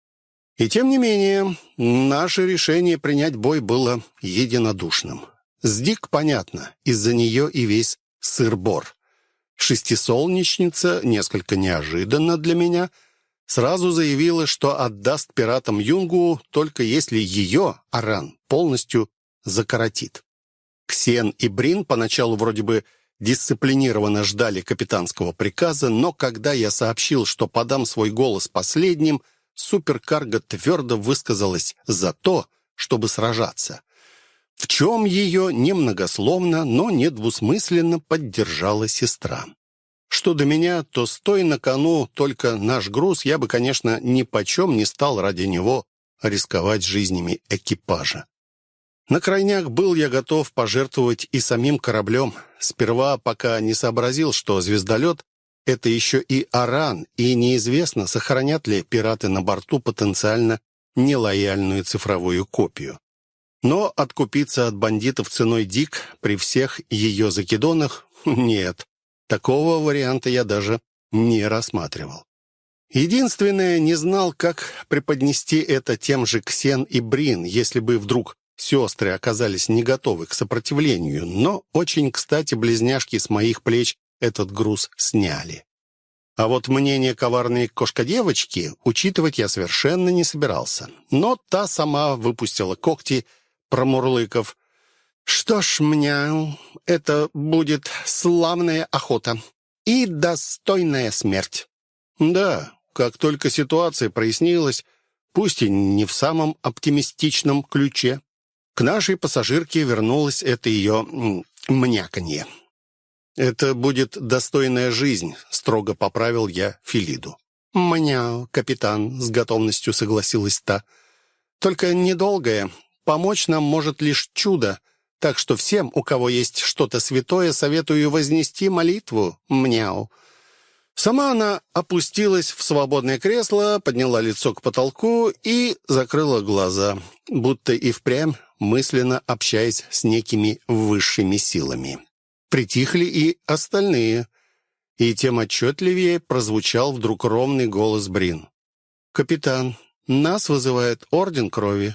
C: И тем не менее, наше решение принять бой было единодушным. С Дик понятно, из-за нее и весь сыр-бор. Шестисолнечница, несколько неожиданно для меня, сразу заявила, что отдаст пиратам Юнгу, только если ее, Аран, полностью закоротит. Ксен и Брин поначалу вроде бы дисциплинированно ждали капитанского приказа, но когда я сообщил, что подам свой голос последним, суперкарго твердо высказалась за то, чтобы сражаться. В чем ее немногословно, но недвусмысленно поддержала сестра. Что до меня, то, стоя на кону только наш груз, я бы, конечно, ни почем не стал ради него рисковать жизнями экипажа. На крайняк был я готов пожертвовать и самим кораблем. Сперва, пока не сообразил, что звездолет — это еще и Аран, и неизвестно, сохранят ли пираты на борту потенциально нелояльную цифровую копию. Но откупиться от бандитов ценой Дик при всех ее закидонах — нет. Такого варианта я даже не рассматривал. Единственное, не знал, как преподнести это тем же Ксен и Брин, если бы вдруг сестры оказались не готовы к сопротивлению, но очень кстати близняшки с моих плеч этот груз сняли. А вот мнение коварной кошка-девочки учитывать я совершенно не собирался. Но та сама выпустила когти, промурлыков: «Что ж, мне это будет славная охота и достойная смерть». Да, как только ситуация прояснилась, пусть и не в самом оптимистичном ключе, к нашей пассажирке вернулось это ее м, мняканье. «Это будет достойная жизнь», — строго поправил я Фелиду. «Мняу, капитан», — с готовностью согласилась та. «Только недолгая. Помочь нам может лишь чудо. Так что всем, у кого есть что-то святое, советую вознести молитву. Мняу». Сама она опустилась в свободное кресло, подняла лицо к потолку и закрыла глаза, будто и впрямь мысленно общаясь с некими высшими силами. Притихли и остальные, и тем отчетливее прозвучал вдруг ровный голос Брин. «Капитан, нас вызывает Орден Крови».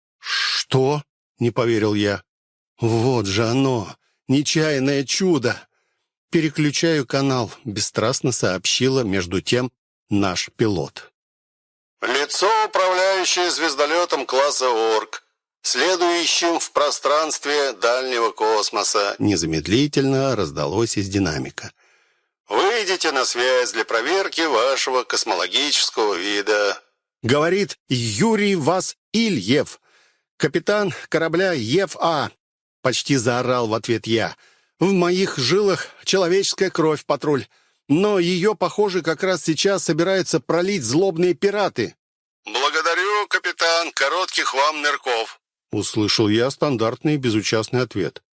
C: «Что?» — не поверил я. «Вот же оно, нечаянное чудо!» «Переключаю канал», — бесстрастно сообщила между тем наш пилот.
D: «Лицо, управляющее звездолетом класса Орк, следующим в пространстве дальнего космоса»,
C: незамедлительно раздалось из динамика.
D: «Выйдите на связь для проверки вашего космологического вида»,
C: — говорит Юрий Вас-Ильев, капитан корабля Ев-А. Почти заорал в ответ я. «В моих жилах человеческая кровь, патруль, но ее, похоже, как раз сейчас собираются пролить злобные пираты».
D: «Благодарю, капитан, коротких вам нырков»,
C: — услышал я стандартный безучастный ответ.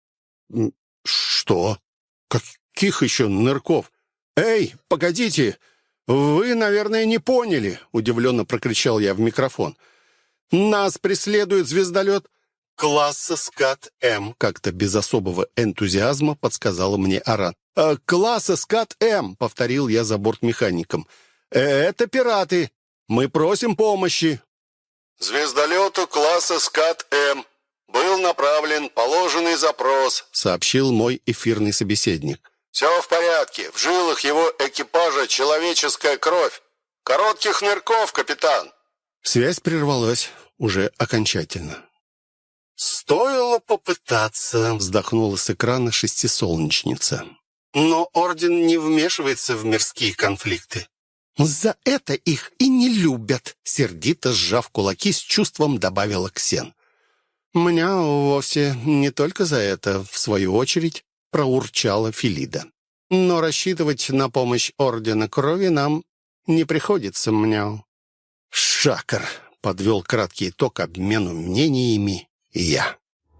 C: «Что? Каких еще нырков? Эй, погодите! Вы, наверное, не поняли», — удивленно прокричал я в микрофон. «Нас преследует звездолет класса Скат-М», — как-то без особого энтузиазма подсказала мне Аран. «Э, «Класса Скат-М», — повторил я за бортмехаником. «Э, «Это пираты. Мы просим помощи».
D: «Звездолету класса Скат-М был направлен положенный запрос», —
C: сообщил мой эфирный собеседник.
D: «Все в порядке. В жилах его экипажа человеческая кровь. Коротких нырков, капитан».
C: Связь прервалась уже окончательно.
A: «Стоило попытаться»,
C: — вздохнула с экрана шестисолнечница.
A: Но орден не вмешивается в мирские конфликты. «За это их и не любят», — сердито сжав кулаки, с чувством добавила Ксен. «Меня вовсе не только за это», — в свою очередь проурчала Филида. «Но рассчитывать на помощь Ордена Крови нам не приходится, мяу». «Шакар», — подвел краткий итог обмену мнениями я.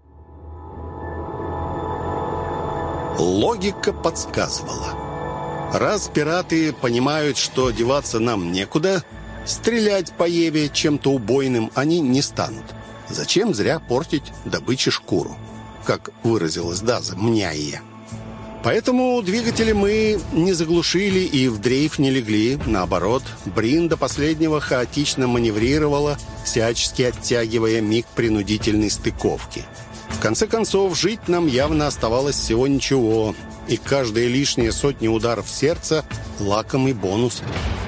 A: Логика подсказывала. Раз пираты понимают, что деваться нам некуда, стрелять по Еве чем-то убойным они не станут. Зачем зря портить добыче шкуру, как выразилась Даза, мняя. Поэтому двигатели мы не заглушили и в дрейф не легли. Наоборот, Брин до последнего хаотично маневрировала, всячески оттягивая миг принудительной стыковки. В конце концов, жить нам явно оставалось всего ничего, и каждая лишняя сотня ударов сердца – лакомый бонус.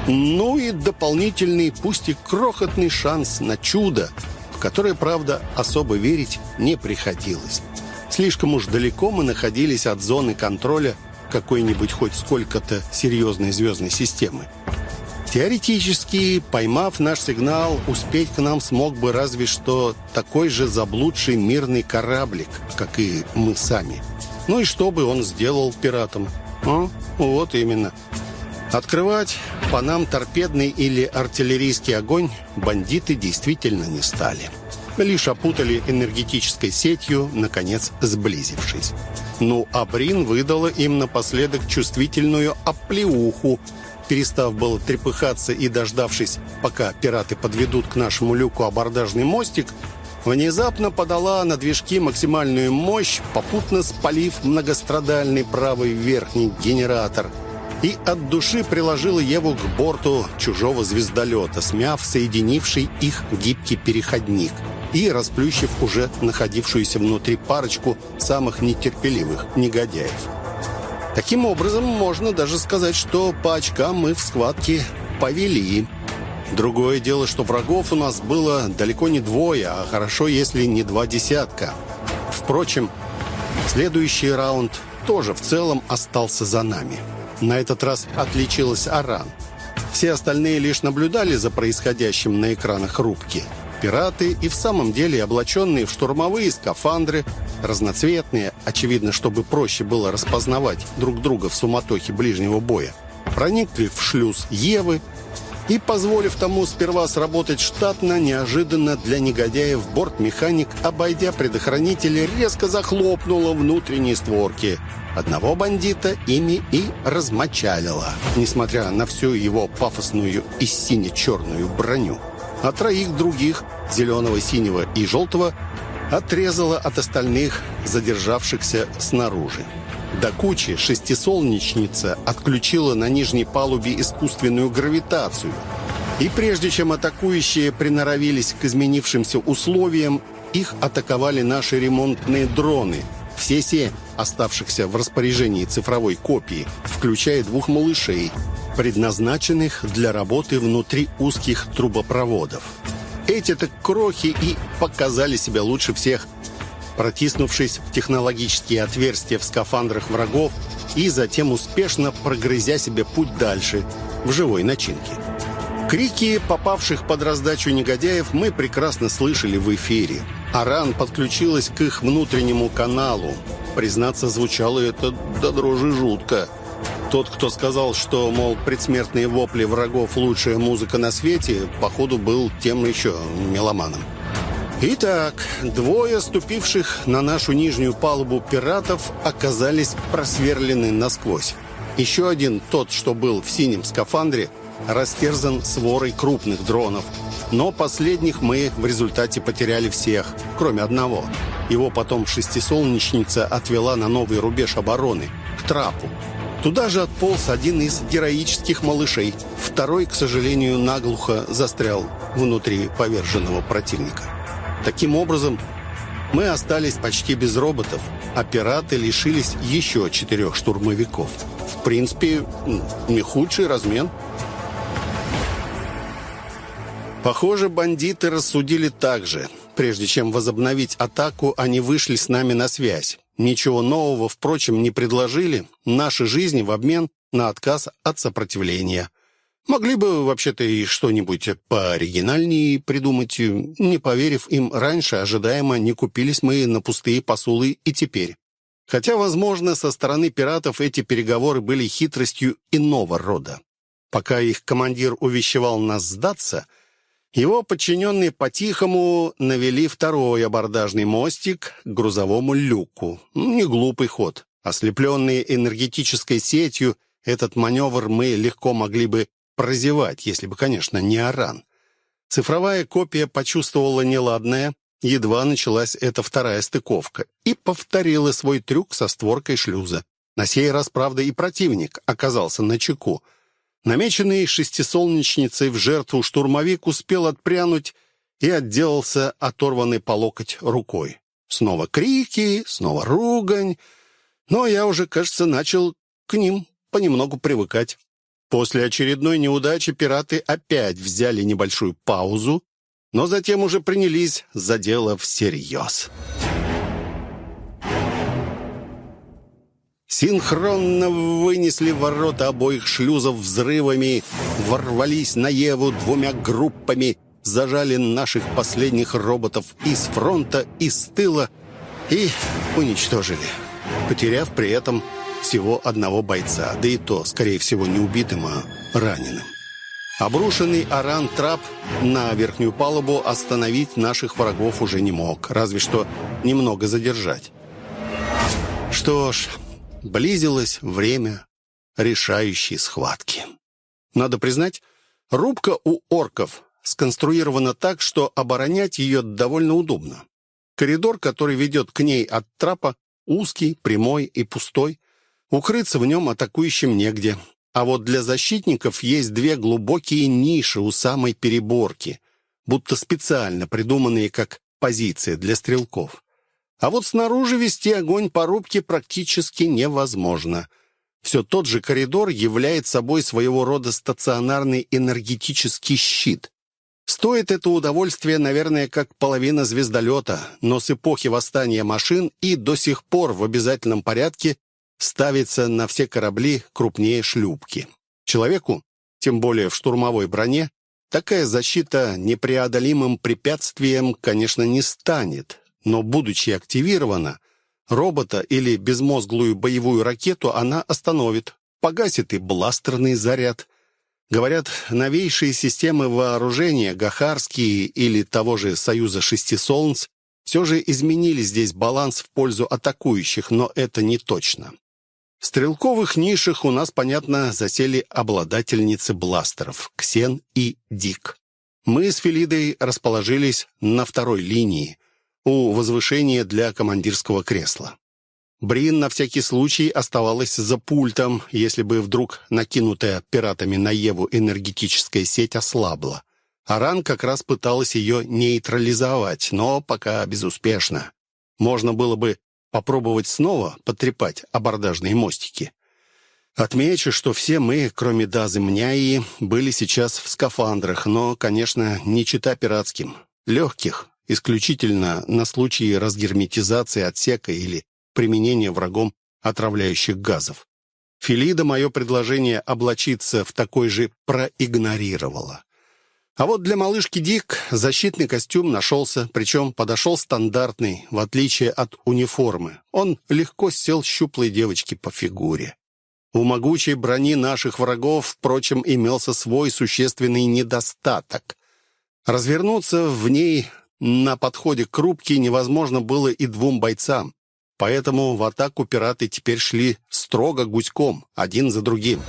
A: Ну и дополнительный, пусть и крохотный шанс на чудо, в которое, правда, особо верить не приходилось. Слишком уж далеко мы находились от зоны контроля какой-нибудь хоть сколько-то серьезной звездной системы. Теоретически, поймав наш сигнал, успеть к нам смог бы разве что такой же заблудший мирный кораблик, как и мы сами. Ну и что бы он сделал пиратам? А? Вот именно. Открывать по нам торпедный или артиллерийский огонь бандиты действительно не стали. Лишь опутали энергетической сетью, наконец сблизившись. Ну, а Брин выдала им напоследок чувствительную оплеуху, перестав было трепыхаться и дождавшись, пока пираты подведут к нашему люку абордажный мостик, внезапно подала на движки максимальную мощь, попутно спалив многострадальный правый верхний генератор, и от души приложила Еву к борту чужого звездолета, смяв соединивший их гибкий переходник и расплющив уже находившуюся внутри парочку самых нетерпеливых негодяев. Таким образом, можно даже сказать, что по очкам мы в схватке повели. Другое дело, что врагов у нас было далеко не двое, а хорошо, если не два десятка. Впрочем, следующий раунд тоже в целом остался за нами. На этот раз отличилась Аран. Все остальные лишь наблюдали за происходящим на экранах рубки. Пираты и в самом деле облаченные в штурмовые скафандры, разноцветные, очевидно, чтобы проще было распознавать друг друга в суматохе ближнего боя, проникли в шлюз Евы и, позволив тому сперва сработать штатно, неожиданно для негодяев бортмеханик, обойдя предохранители, резко захлопнула внутренние створки. Одного бандита ими и размочалило, несмотря на всю его пафосную и сине-черную броню. А троих других, зеленого, синего и желтого, отрезала от остальных, задержавшихся снаружи. До кучи шестисолнечница отключила на нижней палубе искусственную гравитацию. И прежде чем атакующие приноровились к изменившимся условиям, их атаковали наши ремонтные дроны. Все семь оставшихся в распоряжении цифровой копии, включая двух малышей, предназначенных для работы внутри узких трубопроводов. Эти-то крохи и показали себя лучше всех, протиснувшись в технологические отверстия в скафандрах врагов и затем успешно прогрызя себе путь дальше, в живой начинке. Крики попавших под раздачу негодяев мы прекрасно слышали в эфире. Аран подключилась к их внутреннему каналу. Признаться, звучало это до дрожи жутко. Тот, кто сказал, что, мол, предсмертные вопли врагов – лучшая музыка на свете, походу был тем еще меломаном. Итак, двое ступивших на нашу нижнюю палубу пиратов оказались просверлены насквозь. Еще один, тот, что был в синем скафандре, растерзан сворой крупных дронов. Но последних мы в результате потеряли всех, кроме одного. Его потом шестисолнечница отвела на новый рубеж обороны, к трапу. Туда же отполз один из героических малышей. Второй, к сожалению, наглухо застрял внутри поверженного противника. Таким образом, мы остались почти без роботов, а пираты лишились еще четырех штурмовиков. В принципе, не худший размен. Похоже, бандиты рассудили так же. Прежде чем возобновить атаку, они вышли с нами на связь.
C: ничего нового, впрочем, не предложили. Наши жизни в обмен на отказ от сопротивления. Могли бы, вообще-то, и что-нибудь пооригинальнее придумать. Не поверив им раньше, ожидаемо не купились мы на пустые посулы и теперь. Хотя, возможно, со стороны пиратов эти переговоры были хитростью иного рода. Пока их командир увещевал нас сдаться, его подчиненные по-тихому навели второй абордажный мостик к грузовому люку. Не глупый ход. Ослепленные энергетической сетью, этот маневр мы легко могли бы прозевать, если бы, конечно, не Аран. Цифровая копия почувствовала неладное, едва началась эта вторая стыковка, и повторила свой трюк со створкой шлюза. На сей раз, правда, и противник оказался начеку. Намеченный шестисолнечницей в жертву штурмовик успел отпрянуть и отделался оторванной по локоть рукой. Снова крики, снова ругань, но я уже, кажется, начал к ним понемногу привыкать. После очередной неудачи пираты опять взяли небольшую паузу, но затем уже принялись за дело всерьез. Синхронно вынесли ворота обоих шлюзов взрывами, ворвались на Еву двумя группами, зажали наших последних роботов из фронта, из тыла и уничтожили, потеряв при этом всего одного бойца, да и то, скорее всего, не убитым, а раненым. Обрушенный Аран-трап на верхнюю палубу остановить наших врагов уже не мог, разве что немного задержать. Что ж, близилось время решающей схватки. Надо признать, рубка у орков сконструирована так, что оборонять ее довольно удобно. Коридор, который ведет к ней от трапа, узкий, прямой и пустой. Укрыться в нем атакующим негде. А вот для защитников есть две глубокие ниши у самой переборки, будто специально придуманные как позиции для стрелков. А вот снаружи вести огонь по рубке практически невозможно. Все тот же коридор является собой своего рода стационарный энергетический щит. Стоит это удовольствие, наверное, как половина звездолета, но с эпохи восстания машин и до сих пор в обязательном порядке ставится на все корабли крупнее шлюпки. Человеку, тем более в штурмовой броне, такая защита непреодолимым препятствием, конечно, не станет, но, будучи активирована, робота или безмозглую боевую ракету она остановит, погасит и бластерный заряд. Говорят, новейшие системы вооружения, гахарские или того же Союза Шести Солнц, все же изменили здесь баланс в пользу атакующих, но это не точно. В стрелковых нишах у нас, понятно, засели обладательницы бластеров Ксен и Дик. Мы с Фелидой расположились на второй линии, у возвышения для командирского кресла. Брин на всякий случай оставалась за пультом, если бы вдруг накинутая пиратами на Еву энергетическая сеть ослабла. Аран как раз пыталась ее нейтрализовать, но пока безуспешно. Можно было бы попробовать снова потрепать абордажные мостики. Отмечу, что все мы, кроме Дазы Мняи, были сейчас в скафандрах, но, конечно, не чета пиратским. Легких, исключительно на случай разгерметизации отсека или применения врагом отравляющих газов. Фелида мое предложение облачиться в такой же проигнорировала. А вот для малышки Дик защитный костюм нашелся, причем подошел стандартный, в отличие от униформы. Он легко сел щуплой девочке по фигуре. У могучей брони наших врагов, впрочем, имелся свой существенный недостаток. Развернуться в ней на подходе к рубке невозможно было и двум бойцам, поэтому в атаку пираты теперь шли строго гуськом, один за другим.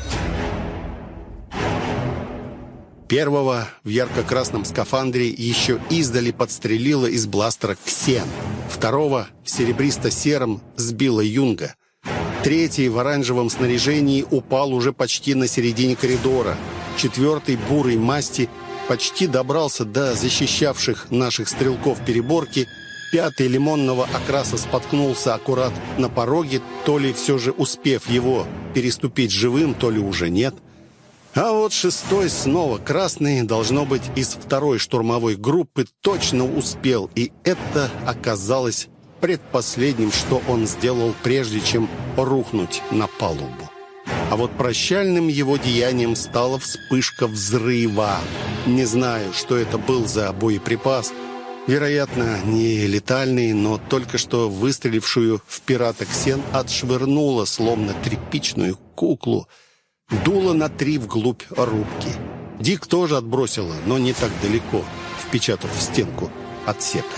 C: Первого в ярко-красном скафандре еще издали подстрелила из бластера Ксен. Второго в серебристо-сером сбила Юнга. Третий в оранжевом снаряжении упал уже почти на середине коридора. Четвертый бурой масти почти добрался до защищавших наших стрелков переборки. Пятый лимонного окраса споткнулся аккурат на пороге, то ли все же успев его переступить живым, то ли уже нет. А вот шестой, снова красный, должно быть, из второй штурмовой группы точно успел, и это оказалось предпоследним, что он сделал, прежде чем рухнуть на палубу. А вот прощальным его деянием стала вспышка взрыва. Не знаю, что это был за боеприпас. Вероятно, не летальный, но только что выстрелившую в пирата Ксен отшвырнула, словно тряпичную куклу. Дуло на три вглубь рубки. Дик тоже отбросила, но не так далеко, впечатав в стенку отсека.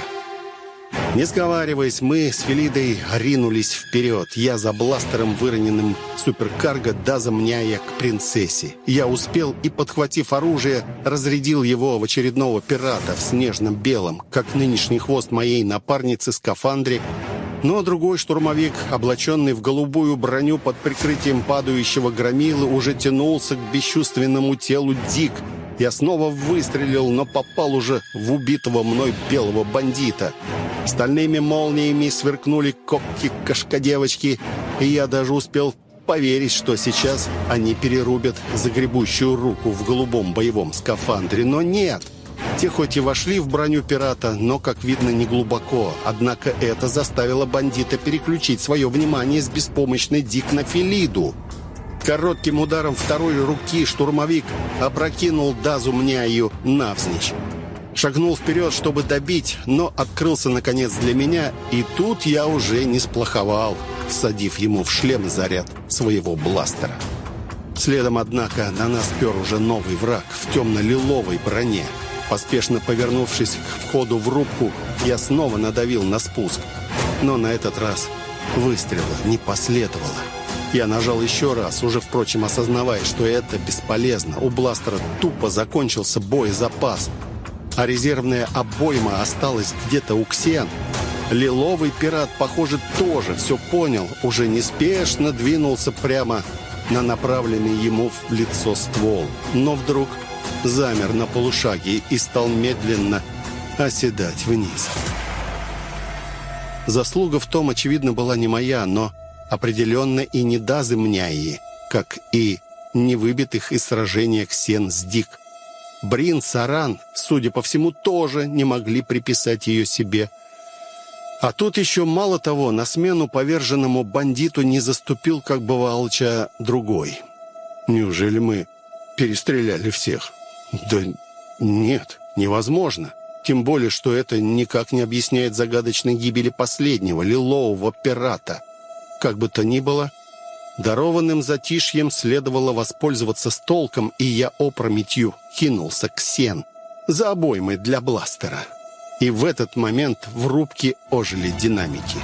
C: Не сговариваясь, мы с Фелидой ринулись вперед. Я за бластером, выроненным суперкарго, дозамняя к принцессе. Я успел и, подхватив оружие, разрядил его в очередного пирата в снежном белом, как нынешний хвост моей напарницы в скафандре. Но другой штурмовик, облаченный в голубую броню под прикрытием падающего громилы, уже тянулся к бесчувственному телу Дик. Я снова выстрелил, но попал уже в убитого мной белого бандита. Стальными молниями сверкнули когти кошка-девочки, и я даже успел поверить, что сейчас они перерубят загребущую руку в голубом боевом скафандре. Но нет. Те хоть и вошли в броню пирата, но, как видно, не глубоко. Однако это заставило бандита переключить свое внимание с беспомощной Дик на Фелиду. Коротким ударом второй руки штурмовик опрокинул Дазумняю навзничь. Шагнул вперед, чтобы добить, но открылся, наконец, для меня, и тут я уже не сплоховал, всадив ему в шлем заряд своего бластера. Следом, однако, на нас пер уже новый враг в темно-лиловой броне. Поспешно повернувшись к входу в рубку, я снова надавил на спуск. Но на этот раз выстрела не последовало. Я нажал еще раз, уже, впрочем, осознавая, что это бесполезно. У бластера тупо закончился боезапас, а резервная обойма осталась где-то у Ксен. Лиловый пират, похоже, тоже все понял, уже неспешно двинулся прямо на направленный ему в лицо ствол. Но вдруг замер на полушаге и стал медленно оседать вниз. Заслуга в том, очевидно, была не моя, но определенно и не Дазумняи, как и не выбитых из сражения Ксен с Дик. Брин, Саран, судя по всему, тоже не могли приписать ее себе. А тут еще, мало того, на смену поверженному бандиту не заступил, как бывалча, другой. Неужели мы перестреляли всех? Да нет, невозможно. Тем более, что это никак не объясняет загадочной гибели последнего, лилового пирата. Как бы то ни было, дарованным затишьем следовало воспользоваться с толком, и я опрометью кинулся к Ксен за обоймой для бластера. И в этот момент в рубке ожили динамики.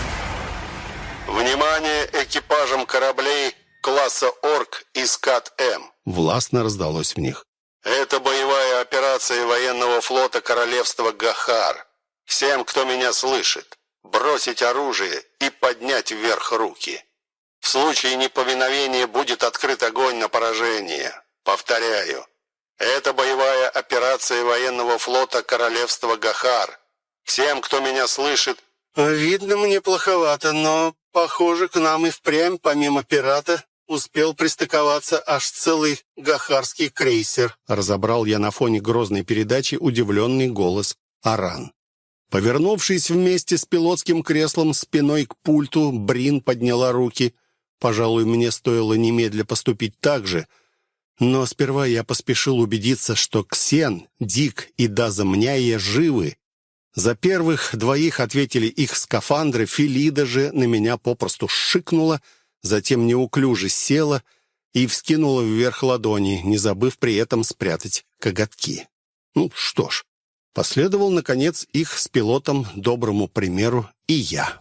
D: «Внимание экипажам кораблей класса «Орк» и «Скат-М».
C: Властно раздалось в них.
D: «Это боевая операция военного флота Королевства Гахар. Всем, кто меня слышит, бросить оружие и поднять вверх руки. В случае неповиновения будет открыт огонь на поражение. Повторяю, это боевая операция военного флота Королевства Гахар. Всем, кто меня слышит...»
A: «Видно мне плоховато, но, похоже, к нам и впрямь, помимо пирата, успел пристыковаться аж целый гахарский крейсер»,
C: разобрал я на фоне грозной передачи удивленный голос Аран. Повернувшись вместе с пилотским креслом спиной к пульту, Брин подняла руки. Пожалуй, мне стоило немедля поступить так же, но сперва я поспешил убедиться, что Ксен, Дик и Дазумняя живы. За первых двоих ответили их скафандры, Фелида же на меня попросту шикнула, затем неуклюже села и вскинула вверх ладони, не забыв при этом спрятать коготки. Ну что ж, последовал, наконец, их с пилотом доброму примеру и я.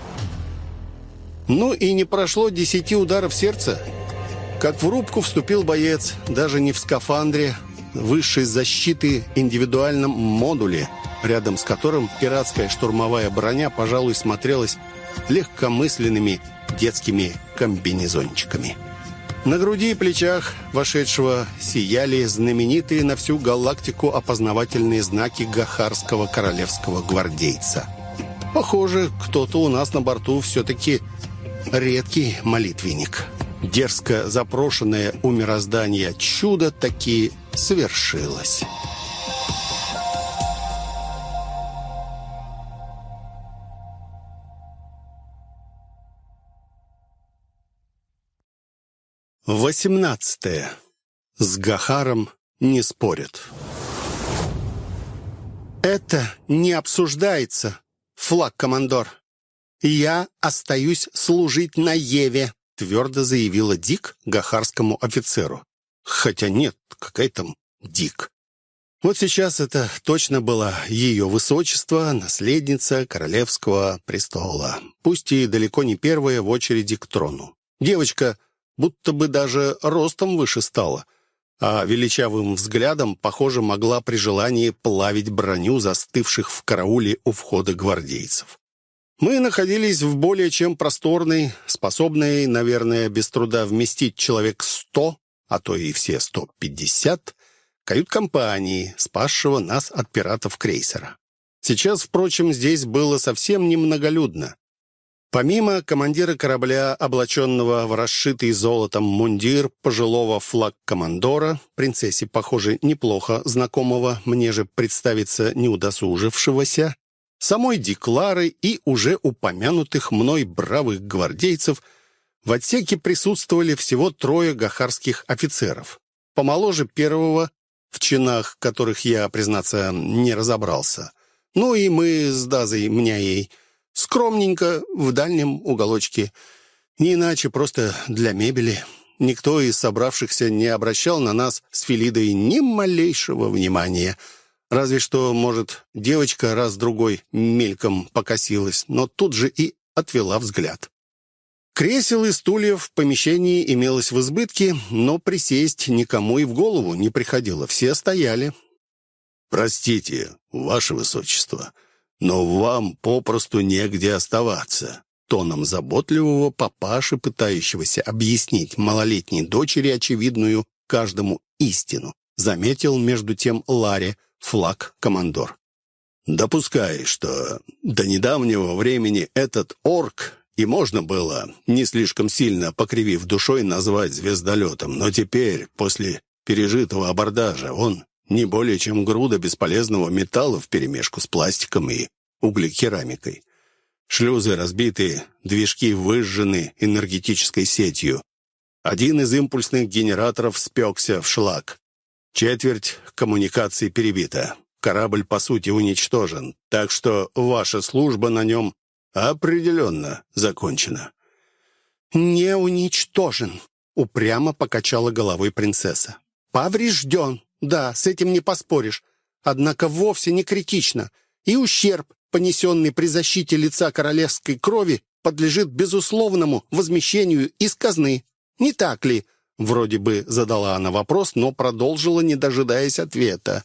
C: Ну и не прошло десяти ударов сердца, как в рубку вступил боец, даже не в скафандре, высшей защиты индивидуальном модуле, рядом с которым пиратская штурмовая броня, пожалуй, смотрелась легкомысленными детскими комбинезончиками. На груди и плечах вошедшего сияли знаменитые на всю галактику опознавательные знаки гахарского королевского гвардейца. Похоже, кто-то у нас на борту все-таки редкий молитвенник. Дерзко запрошенное у мироздания чудо таки свершилось. Восемнадцатое. С Гахаром не спорят.
A: «Это не обсуждается, флаг-командор. Я остаюсь служить на Еве», — твердо заявила Дик гахарскому офицеру.
C: Хотя нет, какая там Дик.
A: Вот сейчас это точно было ее высочество, наследница королевского престола, пусть и далеко не первая в очереди к трону. Девочка будто бы даже ростом выше стала, а величавым взглядом, похоже, могла при желании плавить броню застывших в карауле у входа гвардейцев. Мы находились в более чем просторной, способной, наверное, без труда вместить человек сто, а то и все сто пятьдесят, кают-компании, спасшего нас от пиратов крейсера. Сейчас, впрочем, здесь было совсем немноголюдно. Помимо командира корабля, облаченного в расшитый золотом мундир пожилого флаг-командора, принцессе, похоже, неплохо знакомого, мне же представиться не удосужившегося, самой Диклары и уже упомянутых мной бравых гвардейцев, в отсеке присутствовали всего трое гахарских офицеров. Помоложе первого, в чинах которых я, признаться, не разобрался. Ну и мы с Дазой Мняей, скромненько, в дальнем уголочке. Не иначе, просто для мебели. Никто из собравшихся не обращал на нас с Филидой ни малейшего внимания. Разве что, может, девочка раз-другой мельком покосилась, но тут же и отвела взгляд. Кресел и стульев в помещении имелось в избытке, но присесть никому и в голову не приходило. Все стояли.
C: «Простите, ваше высочество, но вам попросту негде оставаться», тоном заботливого папаши, пытающегося объяснить малолетней дочери очевидную каждому истину, заметил между тем Ларе, флаг-командор. «Допускай, что до недавнего времени этот орк и можно было, не слишком сильно покривив душой, назвать звездолетом, но теперь, после пережитого абордажа, он не более чем груда бесполезного металла вперемешку с пластиком и углекерамикой. Шлюзы разбиты, движки выжжены энергетической сетью. Один из импульсных генераторов спекся в шлак. Четверть коммуникаций перебита. Корабль, по сути, уничтожен, так что ваша служба на нем определенно закончена».
A: «Не уничтожен», — упрямо покачала головой принцесса. «Поврежден, да, с этим не поспоришь. Однако вовсе не критично, и ущерб, понесенный при защите лица королевской крови, подлежит безусловному возмещению из казны. Не так ли?» Вроде бы задала она вопрос, но продолжила, не дожидаясь ответа.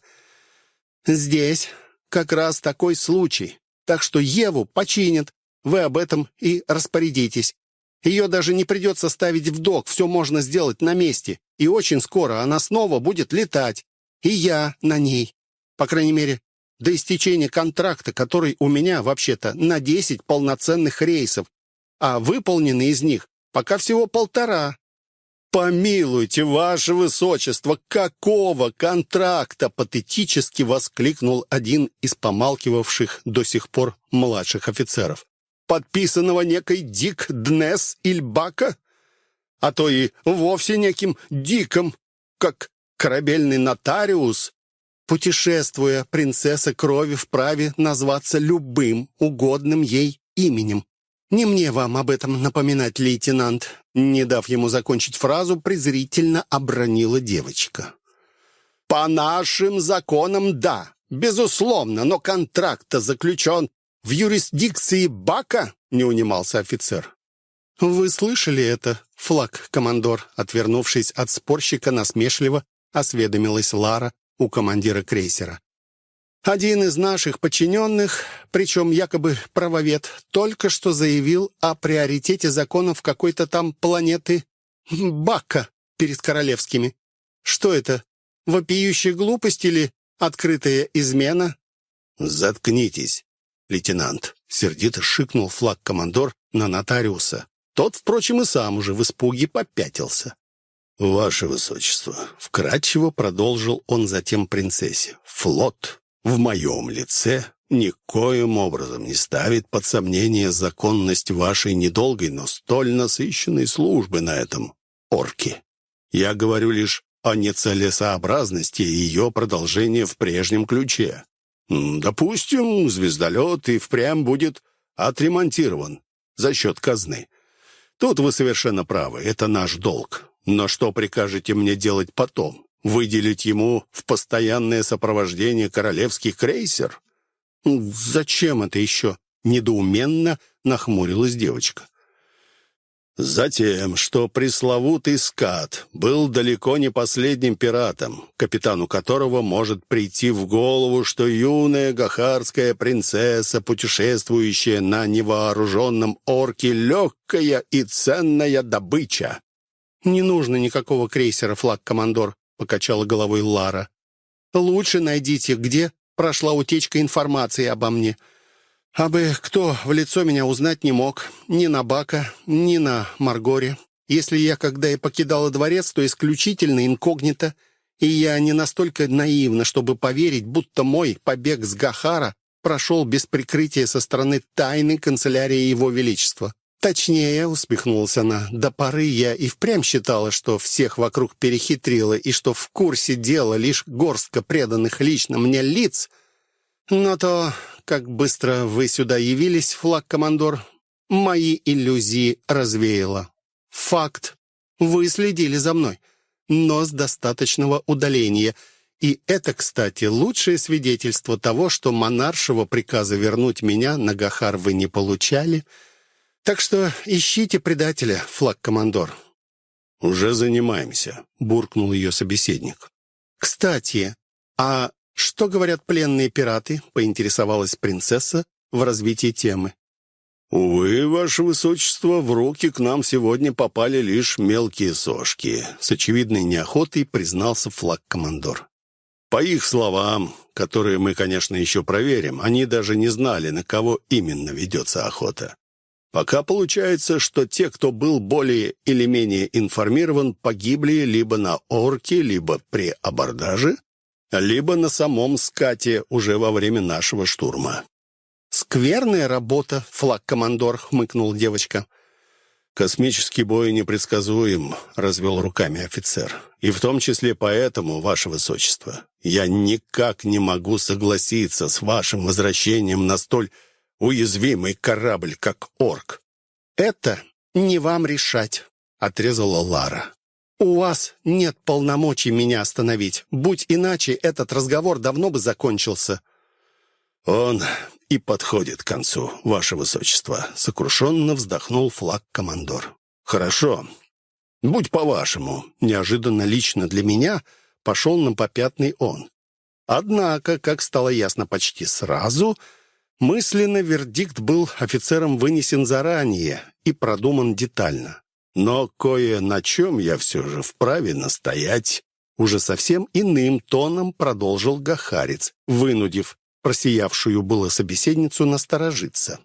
A: «Здесь как раз такой случай, так что Еву починят. Вы об этом и распорядитесь. Ее даже не придется ставить в док, все можно сделать на месте, и очень скоро она снова будет летать. И я на ней. По крайней мере, до истечения контракта, который у меня, вообще-то, на десять полноценных рейсов, а выполнены из них пока всего полтора».
C: «Помилуйте, ваше высочество, какого контракта?» патетически воскликнул один из помалкивавших до сих пор младших офицеров.
A: «Подписанного некой Дик Днес Ильбака? А то и вовсе неким Диком, как корабельный нотариус. Путешествуя, принцесса крови вправе назваться любым угодным ей именем. Не мне вам об этом напоминать, лейтенант». Не дав ему закончить фразу, презрительно обронила девочка. «По нашим законам, да, безусловно, но контракт-то заключен в юрисдикции Бака», — не унимался офицер. «Вы слышали это, флаг-командор?» Отвернувшись от спорщика, насмешливо осведомилась Лара у командира крейсера. «Один из наших подчиненных, причем якобы правовед, только что заявил о приоритете законов какой-то там планеты Бака перед королевскими. Что это, вопиющая глупость или открытая измена?»
C: «Заткнитесь, лейтенант», — сердито шикнул флаг-командор на нотариуса. Тот, впрочем, и сам уже в испуге попятился. «Ваше высочество», — вкратчиво продолжил он затем принцессе, — «флот в моем лице никоим образом не ставит под сомнение законность вашей недолгой, но столь насыщенной службы на этом орке. Я говорю лишь о нецелесообразности ее продолжения в прежнем ключе. Допустим, звездолет и впрямь будет отремонтирован за счет казны. Тут вы совершенно правы, это наш долг. Но что прикажете мне делать потом? Выделить ему в постоянное сопровождение королевский крейсер? Зачем это еще? Недоуменно нахмурилась девочка. Затем, что пресловутый скат был далеко не последним пиратом, капитану которого может прийти в голову, что юная гахарская принцесса, путешествующая на невооруженном орке, легкая и ценная добыча. «Не нужно никакого крейсера, флаг-командор», — покачала головой Лара. «Лучше найдите, где прошла утечка информации обо мне. Абы кто в лицо меня узнать не мог. Ни на Бака, ни на Маргоре. Если я когда и покидала дворец, то исключительно инкогнито, и я не настолько наивна, чтобы поверить, будто мой побег с Гахара прошел без прикрытия со стороны тайной канцелярии Его Величества. Точнее, усмехнулась она, до поры я и впрямь считала, что всех вокруг перехитрила, и что в курсе дела лишь горстка преданных лично мне лиц. Но то, как быстро вы сюда явились, флаг-командор, мои иллюзии развеяло. Факт. Вы следили за мной, но с достаточного удаления. И это, кстати, лучшее свидетельство того, что монаршего приказа вернуть меня на Гахар вы не получали. Так что ищите предателя, флаг-командор». «Уже занимаемся», — буркнул ее собеседник. «Кстати, а что говорят пленные пираты?» — поинтересовалась принцесса в развитии темы. «Увы, ваше высочество, в руки к нам сегодня попали лишь мелкие сошки», — с очевидной неохотой признался флаг-командор. «По их словам, которые мы, конечно, еще проверим, они даже не знали, на кого именно ведется охота. Пока получается, что те, кто был более или менее информирован, погибли либо на орке, либо при абордаже, либо на самом скате уже во время нашего штурма». «Скверная работа, флаг-командор», — хмыкнул девочка. «Космический бой непредсказуем», — развел руками офицер. «И в том числе поэтому, ваше высочество, я никак не могу согласиться с вашим возвращением на столь уязвимый корабль, как орк». «Это не вам решать», — отрезала Лара. «У вас нет полномочий меня остановить. Будь иначе, этот разговор давно бы закончился». «Он и подходит к концу, ваше высочество», — сокрушенно вздохнул флаг-командор. «Хорошо. Будь по-вашему». Неожиданно лично для меня пошел на попятный он. Однако, как стало ясно почти сразу, мысленно вердикт был офицером вынесен заранее и продуман детально. Но кое на чем я все же вправе настоять. Уже совсем иным тоном продолжил гахарец, вынудив просиявшую было собеседницу насторожиться.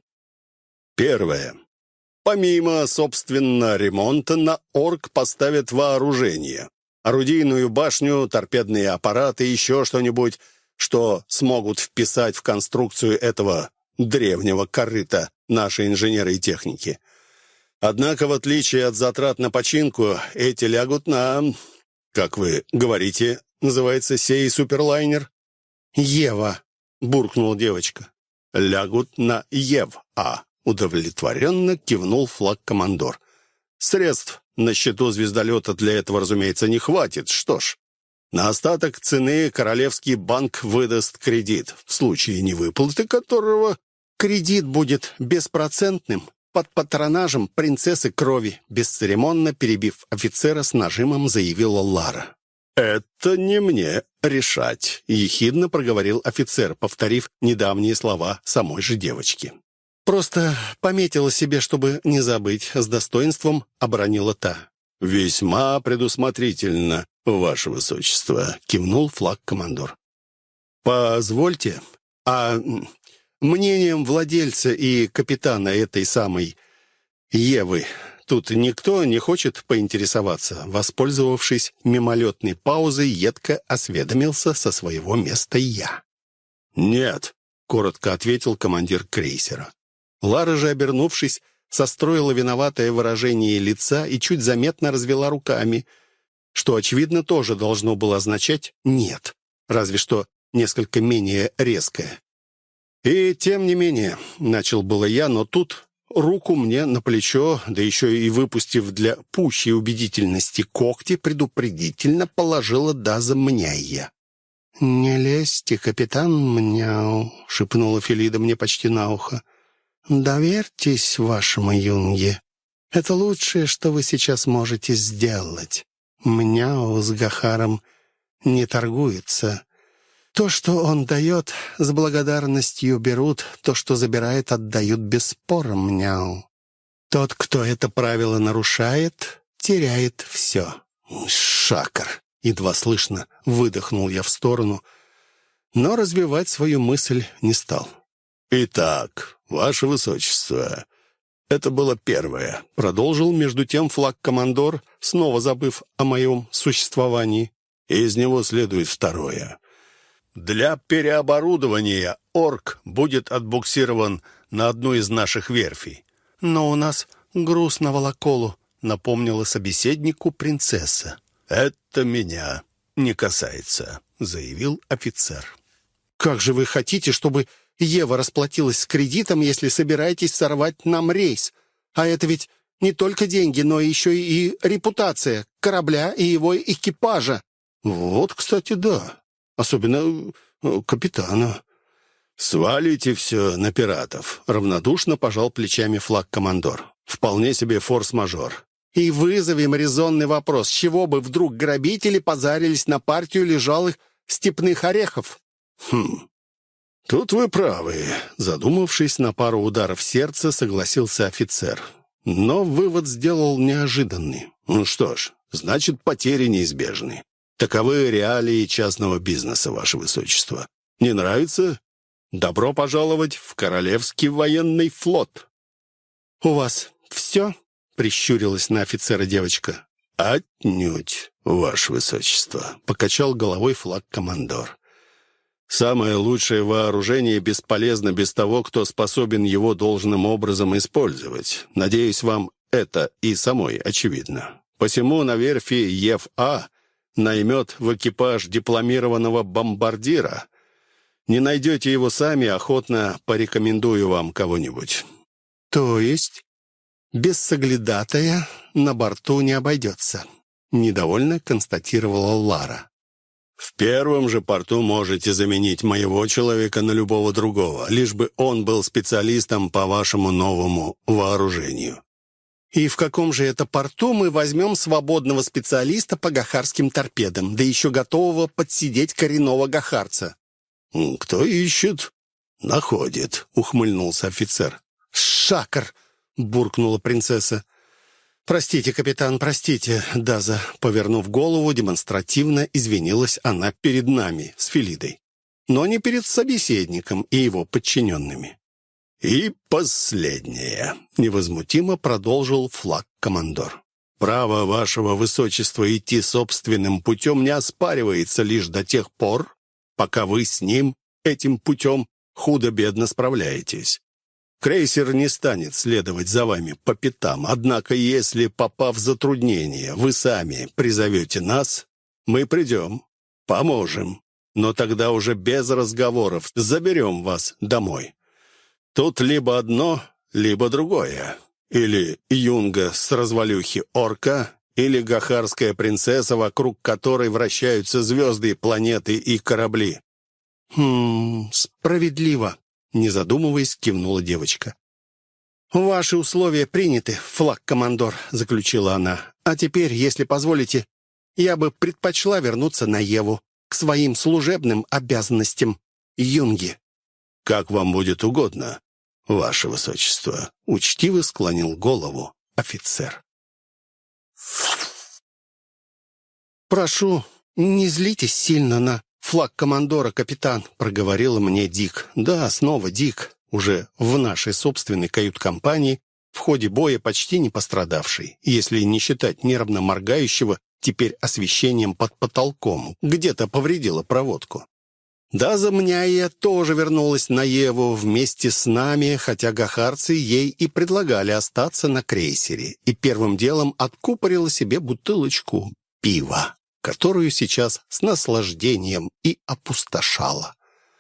C: Первое. Помимо, собственно, ремонта, на орк поставят вооружение. Орудийную башню, торпедные аппараты, еще что-нибудь, что смогут вписать в конструкцию этого древнего корыта наши инженеры и техники. Однако, в отличие от затрат на починку, эти лягут на, как вы говорите, называется сей суперлайнер? «Ева», — буркнула девочка. «Лягут на Ев-А», — удовлетворенно кивнул флаг-командор. «Средств на счету звездолета для этого, разумеется, не хватит. Что ж, на остаток цены Королевский банк выдаст кредит, в случае невыплаты которого кредит будет беспроцентным, под патронажем принцессы крови», бесцеремонно перебив офицера с нажимом, заявила Лара. «Это не мне решать», — ехидно проговорил офицер, повторив недавние слова самой же девочки. «Просто пометила себе, чтобы не забыть», — с достоинством оборонила та. «Весьма предусмотрительно, ваше высочество», — кивнул флаг-командор. «Позвольте, а мнением владельца и капитана этой самой Евы тут никто не хочет поинтересоваться?» Воспользовавшись мимолетной паузой, едко осведомился со своего места я. «Нет», — коротко ответил командир крейсера. Лара же, обернувшись, состроила виноватое выражение лица и чуть заметно развела руками. что, очевидно, тоже должно было означать «нет», разве что несколько менее резкое. «И тем не менее», — начал было я, но тут руку мне на плечо, да еще и выпустив для пущей убедительности когти, предупредительно положила Даза Мняйя. «Не лезьте, капитан Мняу», — шепнула Фелида мне почти на ухо. «Доверьтесь вашему юнге. Это лучшее, что вы сейчас можете сделать. Мняу с Гахаром не торгуется. То, что он дает, с благодарностью берут, то, что забирает, отдают без спора, Мняу. Тот, кто это правило нарушает, теряет все». «Шакар!» — едва слышно выдохнул я в сторону, но развивать свою мысль не стал. «Итак, ваше высочество, это было первое», — продолжил между тем флаг-командор, снова забыв о моем существовании. «Из него следует второе. Для переоборудования «Орк» будет отбуксирован на одну из наших верфей». «Но у нас груз на волоколу», — напомнила собеседнику принцесса. «Это меня не касается», — заявил офицер. «Как же вы хотите, чтобы Ева расплатилась с кредитом, если собираетесь сорвать нам рейс? А это ведь не только деньги, но еще и репутация корабля и его экипажа». «Вот, кстати, да. Особенно капитана». «Свалите все на пиратов», — равнодушно пожал плечами флаг-командор. «Вполне себе форс-мажор». «И вызовем резонный вопрос, с чего бы вдруг грабители позарились на партию лежалых степных орехов?» «Хм, тут вы правы», — задумавшись на пару ударов сердца, согласился офицер. Но вывод сделал неожиданный. «Ну что ж, значит, потери неизбежны. Таковы реалии частного бизнеса, ваше высочество. Не нравится? Добро пожаловать в Королевский военный флот». «У вас все?» — прищурилась на офицера девочка. «Отнюдь, ваше высочество», — покачал головой флаг-командор. «Самое лучшее вооружение бесполезно без того, кто способен его должным образом использовать. Надеюсь, вам это и самой очевидно. Посему на верфи Ев-А наймет в экипаж дипломированного бомбардира. Не найдете его сами, охотно порекомендую вам кого-нибудь». «То есть без соглядатая на борту не обойдется», — недовольно констатировала Лара. «В первом же порту можете заменить моего человека на любого другого, лишь бы он был специалистом по вашему новому вооружению». «И в каком же это порту мы возьмем свободного специалиста по гахарским торпедам, да еще готового подсидеть коренного гахарца?» «Кто ищет, находит», — ухмыльнулся офицер. «Шакар!» — буркнула принцесса. «Простите, капитан, простите, Даза». Повернув голову, демонстративно извинилась она перед нами с Фелидой, но не перед собеседником и его подчиненными. «И последнее», — невозмутимо продолжил флаг-командор. «Право вашего высочества идти собственным путем не оспаривается лишь до тех пор, пока вы с ним этим путем худо-бедно справляетесь. Крейсер не станет следовать за вами по пятам, однако если, попав в затруднение, вы сами призовете нас, мы придем, поможем, но тогда уже без разговоров заберем вас домой. Тут либо одно, либо другое. Или юнга с развалюхи орка, или гахарская принцесса, вокруг которой вращаются звезды, планеты и корабли». «Хм, справедливо», — не задумываясь, кивнула девочка. «Ваши условия приняты, флаг-командор», — заключила она. «А теперь, если позволите, я бы предпочла вернуться на Еву, к своим служебным обязанностям юнги». «Как вам будет угодно, ваше высочество», — учтиво склонил голову офицер. «Прошу, не злитесь сильно на флаг-командора, капитан», — проговорила мне Дик. Да, снова Дик, уже в нашей собственной кают-компании, в ходе боя почти не пострадавший, если не считать нервно моргающего теперь освещением под потолком, где-то повредила проводку. Даза Мняйя тоже вернулась на Еву вместе с нами, хотя гахарцы ей и предлагали остаться на крейсере, и первым делом откупорила себе бутылочку пива, которую сейчас с наслаждением и опустошала.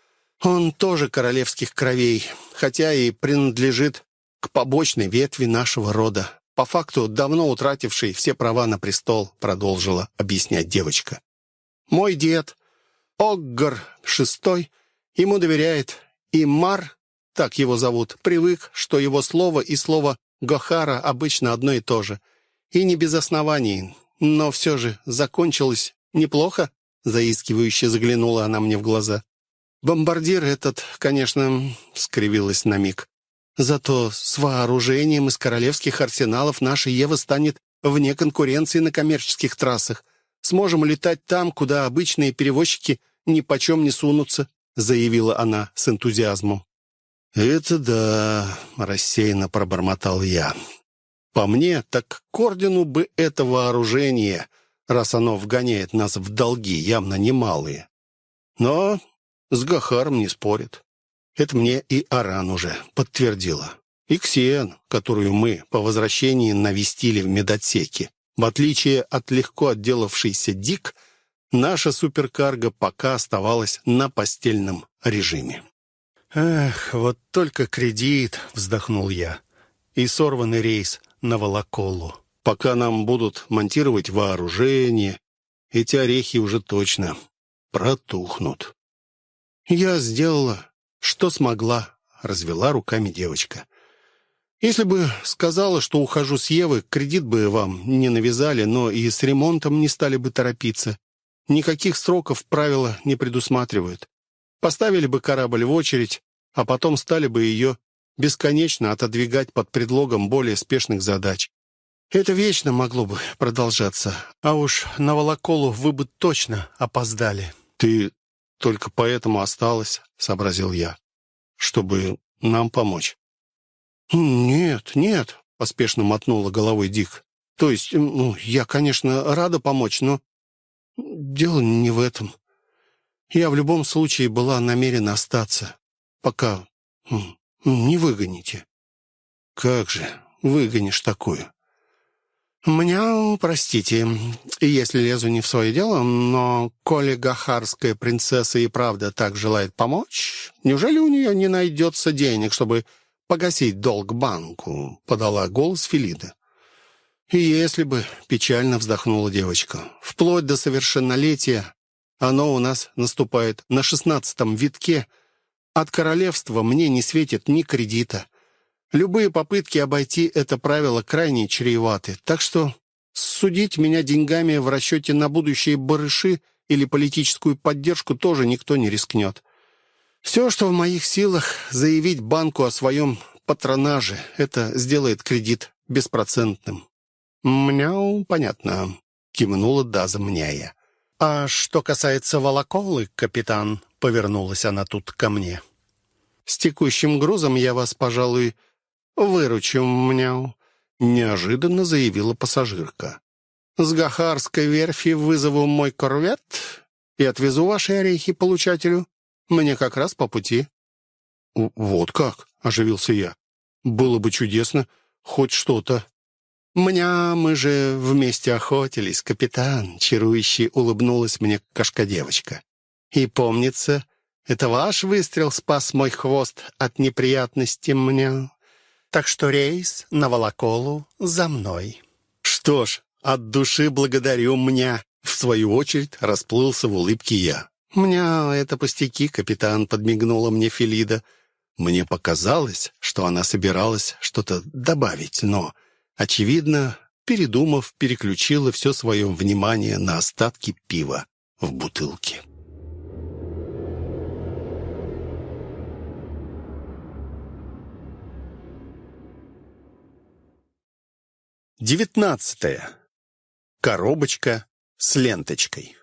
C: Он тоже королевских кровей, хотя и принадлежит к побочной ветви нашего рода. По факту, давно утративший все права на престол, продолжила объяснять девочка. Мой дед, Оггар шестой, ему доверяет, и Мар, так его зовут, привык, что его слово и слово Гохара обычно одно и то же. И не без оснований, но все же закончилось неплохо, заискивающе заглянула она мне в глаза. Бомбардир этот, конечно, скривилась на миг. Зато с вооружением из королевских арсеналов наша Ева станет вне конкуренции на коммерческих трассах. Сможем летать там, куда обычные перевозчики ни почем не сунутся, заявила она с энтузиазмом. «Это да», — рассеянно пробормотал я. «По мне, так к ордену бы это вооружение, раз оно вгоняет нас в долги, явно немалые. Но с Гохаром не спорит. Это мне и Аран уже подтвердила. И Ксен, которую мы по возвращении навестили в медотсеке. В отличие от легко отделавшейся Дик, наша суперкарго пока оставалась на постельном режиме». «Эх, вот только кредит», — вздохнул я, — «и сорванный рейс на Волоколу. Пока нам будут монтировать вооружение, эти орехи уже точно протухнут». «Я сделала, что смогла», — развела руками девочка. «Если бы сказала, что ухожу с Евы, кредит бы вам не навязали, но и с ремонтом не стали бы торопиться. Никаких сроков правила не предусматривают. Поставили бы корабль в очередь, а потом стали бы ее бесконечно отодвигать под предлогом более спешных задач. Это вечно могло бы продолжаться, а уж на Волоколу вы бы точно опоздали». «Ты только поэтому осталась», — сообразил я, — «чтобы нам помочь». «Нет, нет», — поспешно мотнула головой Дик. «То есть, ну, я, конечно, рада помочь, но дело не в этом. Я в любом случае была намерена остаться, пока не выгоните». «Как же выгонишь такую?» «Меня, простите, если лезу не в свое дело, но коли гохарская принцесса и правда так желает помочь, неужели у нее не найдется денег, чтобы погасить долг банку?» — подала голос Фелида. «Если бы», — печально вздохнула девочка, — «вплоть до совершеннолетия оно у нас наступает на шестнадцатом витке. От королевства мне не светит ни кредита. Любые попытки обойти это правило крайне чреваты, так что судить меня деньгами в расчете на будущие барыши или политическую поддержку тоже никто не рискнет. Все, что в моих силах, заявить банку о своем патронаже. Это сделает кредит беспроцентным». «Мяу, понятно», — кивнула Даза Мняя. «А что касается Волоколы, капитан», — повернулась она тут ко мне, — «с текущим грузом я вас, пожалуй, выручу, Мяу», — неожиданно заявила пассажирка. «С Гохарской верфи вызову мой корвет и отвезу ваши орехи получателю. Мне как раз по пути». «Вот как?» — оживился я. «Было бы чудесно, хоть что-то». «Мня, мы же вместе охотились, капитан», — чарующе улыбнулась мне кошка-девочка. «И помнится, это ваш выстрел спас мой хвост от неприятностей, Мня. Так что рейс на Волоколу за мной». «Что ж, от души благодарю, Мня», — в свою очередь расплылся в улыбке я. «Мня, это пустяки, капитан», — подмигнула мне Фелида. Мне показалось, что она собиралась что-то добавить, но, очевидно, передумав, переключила все свое внимание на остатки пива в бутылке. Девятнадцатое. Коробочка с ленточкой.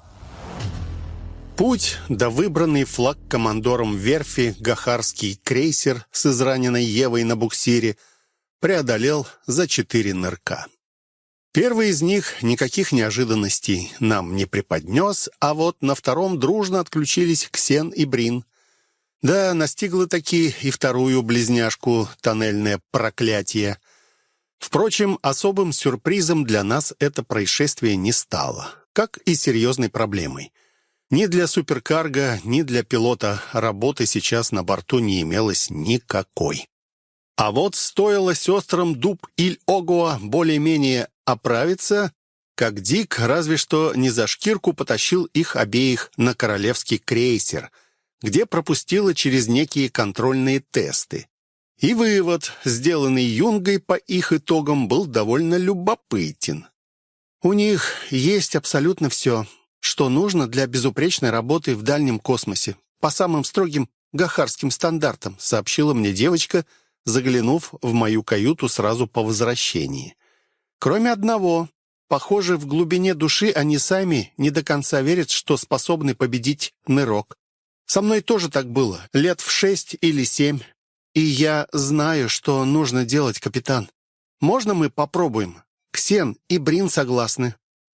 C: Путь до выбранный флаг командором верфи гохарский крейсер с израненной Евой на буксире преодолел за четыре нырка. Первый из них никаких неожиданностей нам не преподнес, а вот на втором дружно отключились Ксен и Брин. Да, настигло таки и вторую близняшку тоннельное проклятие. Впрочем, особым сюрпризом для нас это происшествие не стало, как и серьезной проблемой. Ни для суперкарго, ни для пилота работы сейчас на борту не имелось никакой. А вот стоило сестрам Дуб-Иль-Огуа более-менее оправиться, как Дик разве что не за шкирку потащил их обеих на королевский крейсер, где пропустило через некие контрольные тесты. И вывод, сделанный Юнгой по их итогам, был довольно любопытен. У них есть абсолютно все, что нужно для безупречной работы в дальнем космосе, по самым строгим гахарским стандартам, сообщила мне девочка, заглянув в мою каюту сразу по возвращении. Кроме одного, похоже, в глубине души они сами не до конца верят, что способны победить Нырок. Со мной тоже так было, лет в шесть или семь. И я знаю, что нужно делать, капитан. Можно мы попробуем? Ксен и Брин согласны.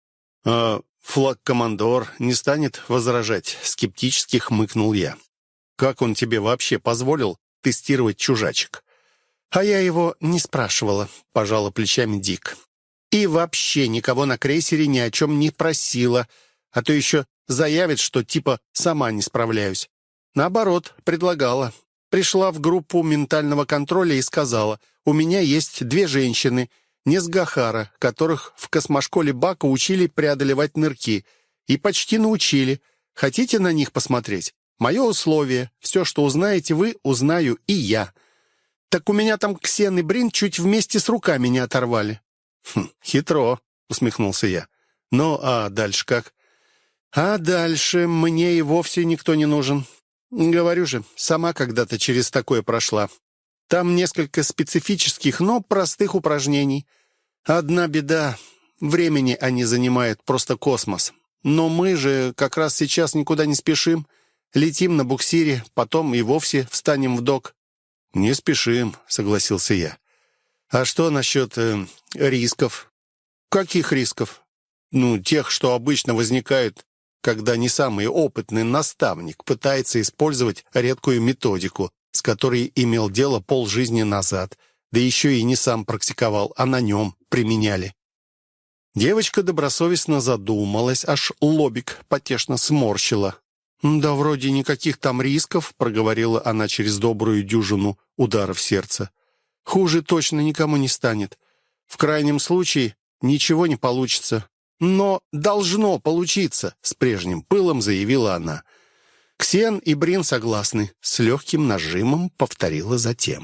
C: А флаг-командор не станет возражать, скептически хмыкнул я. Как он тебе вообще позволил тестировать чужачек? А я его не спрашивала, пожала плечами Дик. И вообще никого на крейсере ни о чем не просила, а то еще заявит, что типа сама не справляюсь. Наоборот, предлагала. Пришла в группу ментального контроля и сказала, у меня есть две женщины, не с Гахара, которых в космошколе Бака учили преодолевать нырки. И почти научили. Хотите на них посмотреть? Мое условие. Все, что узнаете вы, узнаю и я. Так у меня там Ксен и Брин чуть вместе с руками не оторвали. Хм, хитро, усмехнулся я. Ну, а дальше как? А дальше мне и вовсе никто не нужен. Говорю же, сама когда-то через такое прошла. Там несколько специфических, но простых упражнений. Одна беда — времени они занимают просто космос. Но мы же как раз сейчас никуда не спешим. Летим на буксире, потом и вовсе встанем в док. «Не спешим», — согласился я. «А что насчет э, рисков?» «Каких рисков?» «Ну, тех, что обычно возникают, когда не самый опытный наставник пытается использовать редкую методику, с которой имел дело полжизни назад, да еще и не сам практиковал, а на нем применяли». Девочка добросовестно задумалась, аж лобик потешно сморщила. «Да вроде никаких там рисков», — проговорила она через добрую дюжину ударов сердца. «Хуже точно никому не станет. В крайнем случае ничего не получится. Но должно получиться», — с прежним пылом заявила она. «Ксен и Брин согласны», — с легким нажимом повторила затем.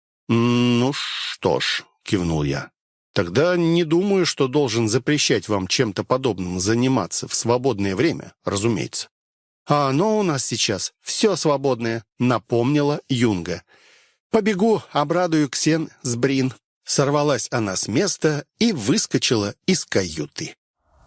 C: «Ну что ж», — кивнул я, — «тогда не думаю, что должен запрещать вам чем-то подобным заниматься в свободное время, разумеется». «А оно у нас сейчас все свободное», — напомнила Юнга. «Побегу, обрадую Ксен с Брин». Сорвалась она с места и выскочила из каюты.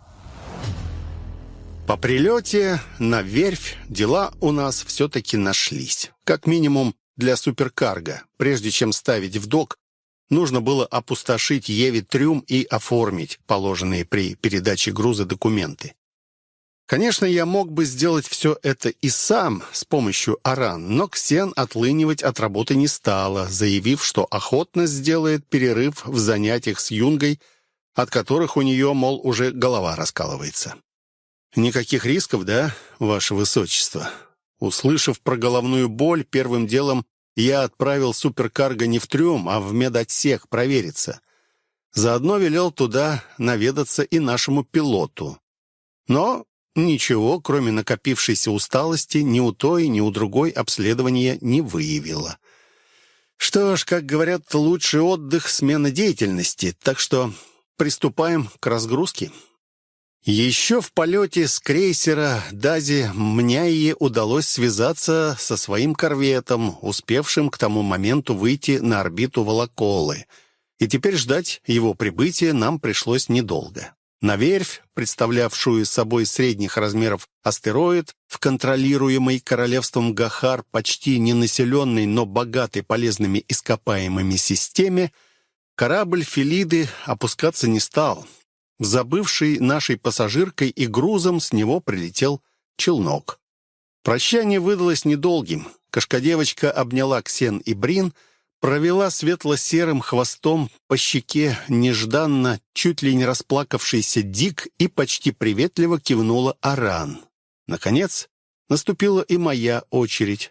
C: По прилете на верфь дела у нас все-таки нашлись. Как минимум для суперкарго. Прежде чем ставить в док, нужно было опустошить Еве трюм и оформить положенные при передаче груза документы. Конечно, я мог бы сделать все это и сам с помощью Аран, но Ксен отлынивать от работы не стала, заявив, что охотно сделает перерыв в занятиях с Юнгой, от которых у нее, мол, уже голова раскалывается. «Никаких рисков, да, ваше высочество?» Услышав про головную боль, первым делом я отправил суперкарго не в трюм, а в медотсек провериться. Заодно велел туда наведаться и нашему пилоту. Но ничего, кроме накопившейся усталости, ни у той, ни у другой обследование не выявило. Что ж, как говорят, лучший отдых — смена деятельности, так что приступаем к разгрузке. Еще в полете с крейсера «Дази» мне удалось связаться со своим корветом, успевшим к тому моменту выйти на орбиту Волоколы, и теперь ждать его прибытия нам пришлось недолго. На верфь, представлявшую собой средних размеров астероид, в контролируемой королевством Гахар почти ненаселенной, но богатой полезными ископаемыми системе, корабль Фелиды опускаться не стал. Забывший нашей пассажиркой и грузом, с него прилетел челнок. Прощание выдалось недолгим. Кошкодевочка обняла Ксен и Брин, Провела светло-серым хвостом по щеке нежданно, чуть ли не расплакавшийся Дик и почти приветливо кивнула Аран. Наконец, наступила и моя очередь.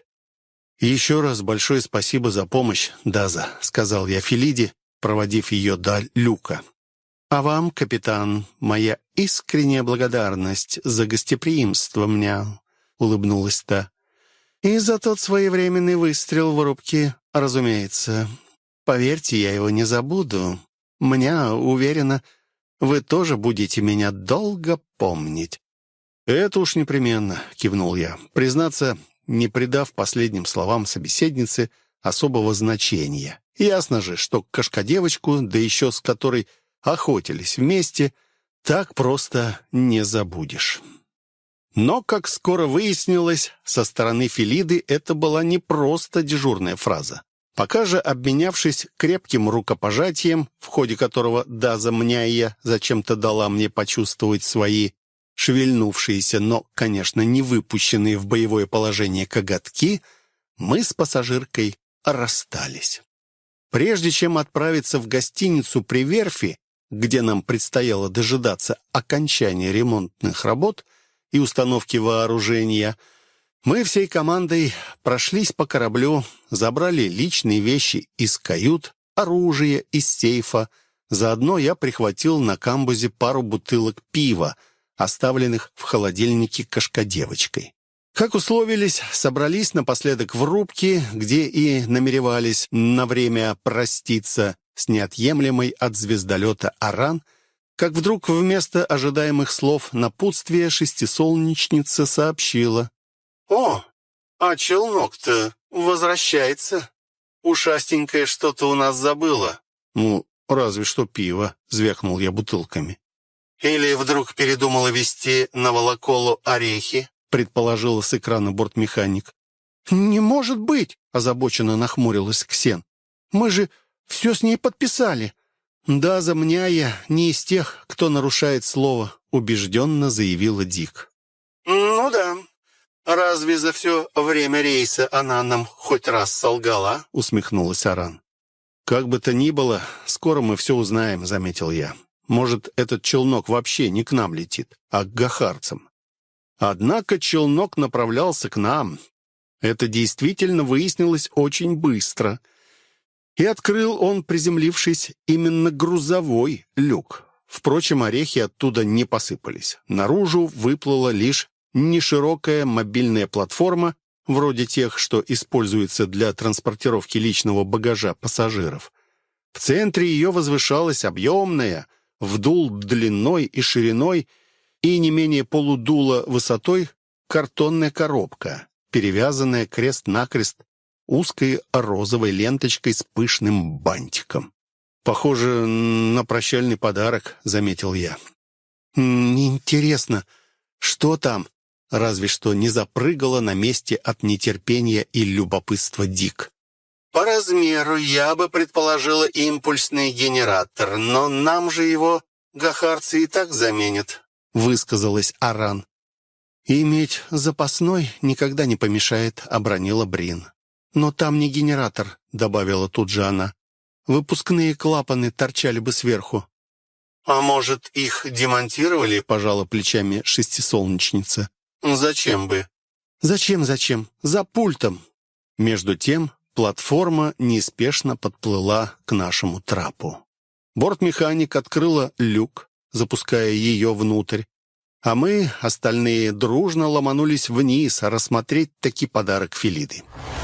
C: «Еще раз большое спасибо за помощь, Даза», — сказал я Фелиде, проводив ее до люка. «А вам, капитан, моя искренняя благодарность за гостеприимство мне», — улыбнулась та. «И за тот своевременный выстрел в рубке, разумеется. Поверьте, я его не забуду. Меня, уверена, вы тоже будете меня долго помнить». «Это уж непременно», — кивнул я. Признаться, не придав последним словам собеседницы особого значения. Ясно же, что кошка-девочку, да еще с которой охотились вместе, так просто не забудешь. Но, как скоро выяснилось, со стороны Фелиды это была не просто дежурная фраза. Пока же, обменявшись крепким рукопожатием, в ходе которого Даза Мняя зачем-то дала мне почувствовать свои шевельнувшиеся, но, конечно, не выпущенные в боевое положение коготки, мы с пассажиркой расстались. Прежде чем отправиться в гостиницу при верфи, где нам предстояло дожидаться окончания ремонтных работ и установки вооружения, мы всей командой прошлись по кораблю, забрали личные вещи из кают, оружие из сейфа. Заодно я прихватил на камбузе пару бутылок пива, оставленных в холодильнике кошка-девочкой. Как условились, собрались напоследок в рубке, где и намеревались на время проститься с неотъемлемой от звездолета Аран, как вдруг вместо ожидаемых слов напутствия шестисолнечница сообщила: «О, а челнок-то возвращается. Ушастенькое что-то у нас забыла». «Ну, разве что пиво», — звякнул я бутылками. «Или вдруг передумала везти на волоколу орехи?» — предположила с экрана бортмеханик. «Не может быть!» — озабоченно нахмурилась Ксен. «Мы же все с ней подписали». «Даза Мняя не из тех, кто нарушает слово», — убежденно заявила Дик. «Ну да. Разве за все время рейса она нам хоть раз солгала?» — усмехнулась Аран. «Как бы то ни было, скоро мы все узнаем», — заметил я. «Может, этот челнок вообще не к нам летит, а к гахарцам». Однако челнок направлялся к нам. Это действительно выяснилось очень быстро. И открыл он, приземлившись, именно грузовой люк. Впрочем, орехи оттуда не посыпались. Наружу выплыла лишь неширокая мобильная платформа, вроде тех, что используются для транспортировки личного багажа пассажиров. В центре ее возвышалась объемная, вдул длиной и шириной и не менее полудула высотой картонная коробка, перевязанная крест-накрест узкой розовой ленточкой с пышным бантиком. «Похоже на прощальный подарок», — заметил я. «Интересно, что там?» — разве что не запрыгала на месте от нетерпения и любопытства Дик. «По размеру я бы предположила импульсный генератор, но нам же его гахарцы и так заменят», — высказалась Аран. «Иметь запасной никогда не помешает», — обронила Брин. «Но там не генератор», — добавила тут же она. «Выпускные клапаны торчали бы сверху». «А может, их демонтировали?» — пожала плечами шестисолнечница. «Зачем бы?» «Зачем, зачем? За пультом». Между тем платформа неспешно подплыла к нашему трапу. Бортмеханик открыла люк, запуская ее внутрь, а мы, остальные, дружно ломанулись вниз, а рассмотреть таки подарок Фелиды.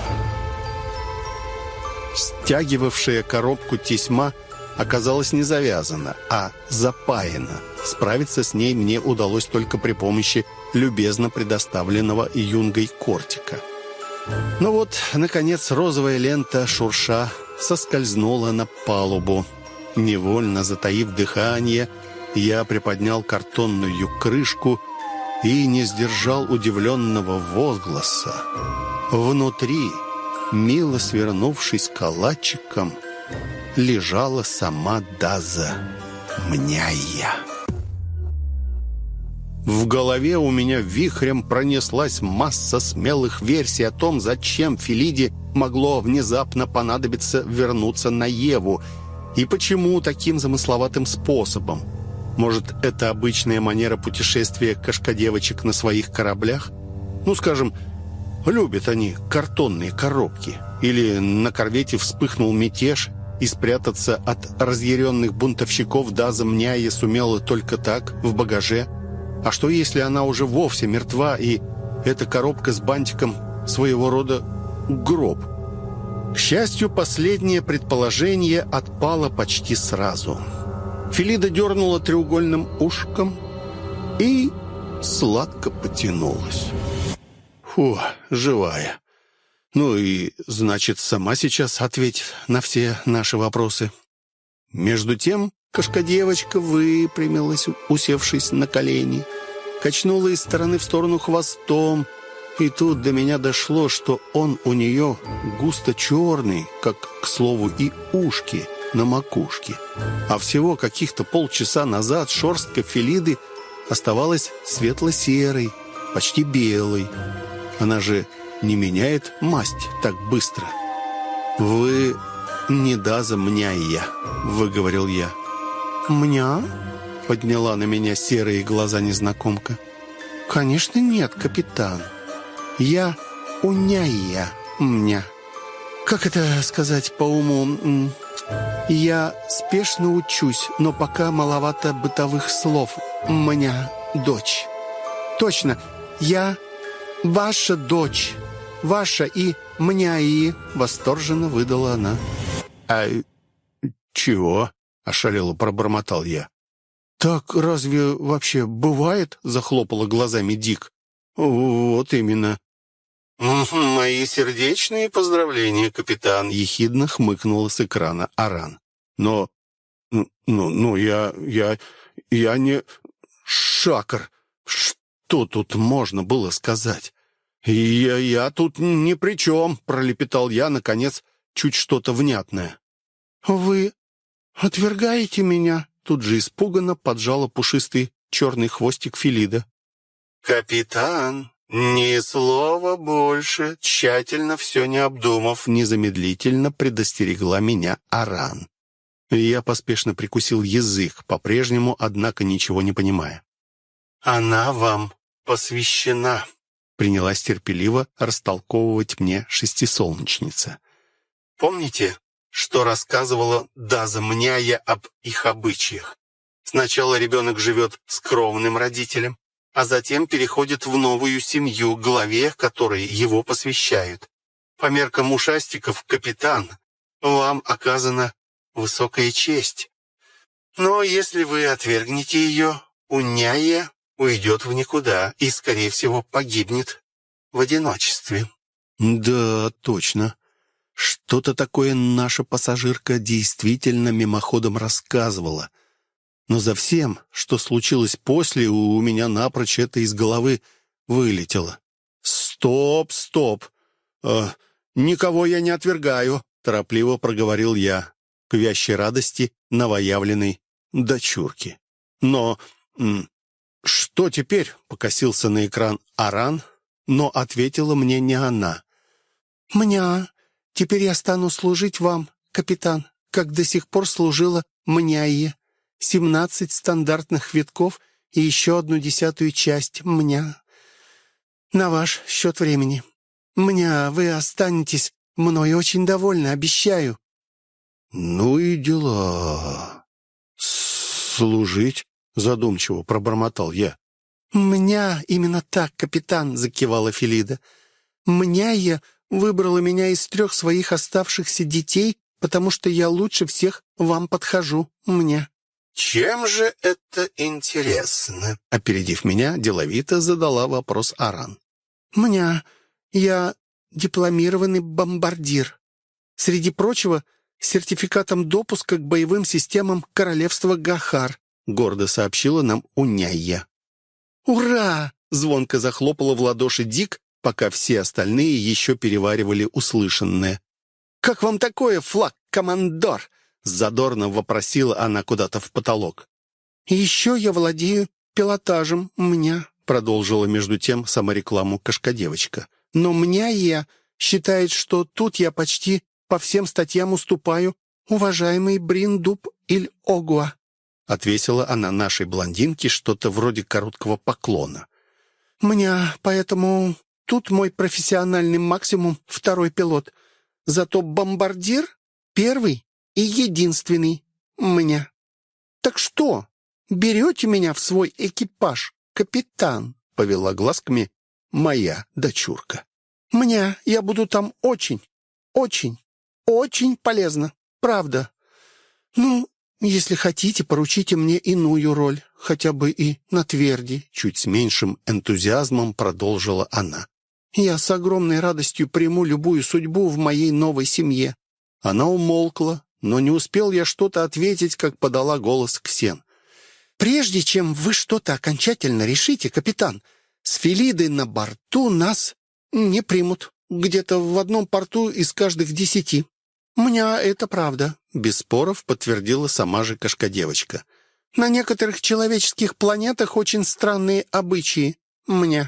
C: Стягивавшая коробку тесьма оказалась не завязана, а запаяна. Справиться с ней мне удалось только при помощи любезно предоставленного юнгой кортика. Ну вот, наконец, розовая лента, шурша, соскользнула на палубу. Невольно затаив дыхание, я приподнял картонную крышку и не сдержал удивленного возгласа. Внутри, мило свернувшись калачиком, лежала сама Даза Мняя. В голове у меня вихрем пронеслась масса смелых версий о том, зачем Фелиде могло внезапно понадобиться вернуться на Еву и почему таким замысловатым способом. Может, это обычная манера путешествия кошкодевочек на своих кораблях? Ну, скажем, любят они картонные коробки. Или на корвете вспыхнул мятеж, и спрятаться от разъяренных бунтовщиков Даза Мняя сумела только так, в багаже. А что, если она уже вовсе мертва, и эта коробка с бантиком своего рода гроб? К счастью, последнее предположение отпало почти сразу. Фелида дернула треугольным ушком и сладко потянулась. Фу, живая. Ну и, значит, сама сейчас ответит на все наши вопросы. Между тем кошкодевочка выпрямилась, усевшись на колени, качнула из стороны в сторону хвостом, и тут до меня дошло, что он у нее густо черный, как, к слову, и ушки на макушке. А всего каких-то полчаса назад шерстка Фелиды оставалась светло-серой, почти белой. Она же не меняет масть так быстро. «Вы не Даза Мняя», — выговорил я. «Мня?» — подняла на меня серые глаза незнакомка. «Конечно нет, капитан. Я Уняя Мня. Как это сказать по уму? Я спешно учусь, но пока маловато бытовых слов. Мня дочь. Точно, я ваша дочь. Ваша и Мняи», — восторженно выдала она. «А чего?» — ошалело пробормотал я. «Так разве вообще бывает?» — захлопала глазами Дик. «Вот именно». «Мои сердечные поздравления, капитан», — ехидно хмыкнула с экрана Аран. «Но... ну, ну, я... я... я не... Шакр. Что тут можно было сказать?» «Я, я тут ни при чем», — пролепетал я, наконец, чуть что-то внятное. «Вы отвергаете меня?» — тут же испуганно поджала пушистый черный хвостик Фелида. «Капитан, ни слова больше, тщательно все не обдумав», — незамедлительно предостерегла меня Аран. Я поспешно прикусил язык, по-прежнему, однако, ничего не понимая. «Она вам посвящена», — принялась терпеливо растолковывать мне шестисолнечница. «Помните, что рассказывала Даза Мняя об их обычаях? Сначала ребенок живет с кровным родителем, а затем переходит в новую семью, главе которой его посвящают. По меркам ушастиков, капитан, вам оказана высокая честь. Но если вы отвергнете ее, Уняя уйдет в никуда и, скорее всего, погибнет в одиночестве». «Да, точно. Что-то такое наша пассажирка действительно мимоходом рассказывала. Но за всем, что случилось после, у меня напрочь это из головы вылетело. «Стоп, стоп! Э, никого я не отвергаю», — торопливо проговорил я, к вящей радости новоявленной дочурки. «Но... М- «Что теперь?» — покосился на экран Аран, но ответила мне не она. «Мня, теперь я стану служить вам, капитан, как до сих пор служила Мняе. Семнадцать стандартных витков и еще одну десятую часть Мня. На ваш счет времени. Мня, вы останетесь мной очень довольны, обещаю». «Ну и дела. Служить?» — задумчиво пробормотал я. «Мня именно так, капитан», — закивала Фелида. «Мняя выбрала меня из трех своих оставшихся детей, потому что я лучше всех вам подхожу, Мня». «Чем же это интересно?» — опередив меня, деловито задала вопрос Аран.
E: «Мня, я дипломированный бомбардир. Среди прочего, с сертификатом допуска к боевым системам королевства Гахар», — гордо сообщила нам Уняя. «Ура!»
C: — звонко захлопала в ладоши Дик, пока все остальные еще переваривали услышанное.
E: «Как вам такое, флаг-командор?»
C: — задорно вопросила она куда-то в потолок.
E: «И еще я владею пилотажем, меня», — продолжила между тем саморекламу кошка-девочка. «Но меня я считает, что тут я почти по всем статьям уступаю, уважаемый Бриндуб Иль Огуа», — отвесила она нашей блондинке что-то вроде короткого поклона. «Меня, поэтому тут мой профессиональный максимум второй пилот. Зато бомбардир первый и единственный меня. Так что, берете меня в свой экипаж, капитан?» — повела глазками моя дочурка. «Мне я буду там очень, очень, очень полезно, правда. Ну, если хотите, поручите мне иную роль, хотя бы и на тверди», — чуть с меньшим энтузиазмом продолжила она. «Я с огромной радостью приму любую судьбу в моей новой семье». Она умолкла, но не успел я что-то ответить, как подала голос Ксен. «Прежде чем вы что-то окончательно решите, капитан, с Фелидой на борту нас не примут. Где-то в одном порту из каждых десяти. Меня это правда», — без споров подтвердила сама же кошка-девочка. «На некоторых человеческих планетах очень странные обычаи. Мне.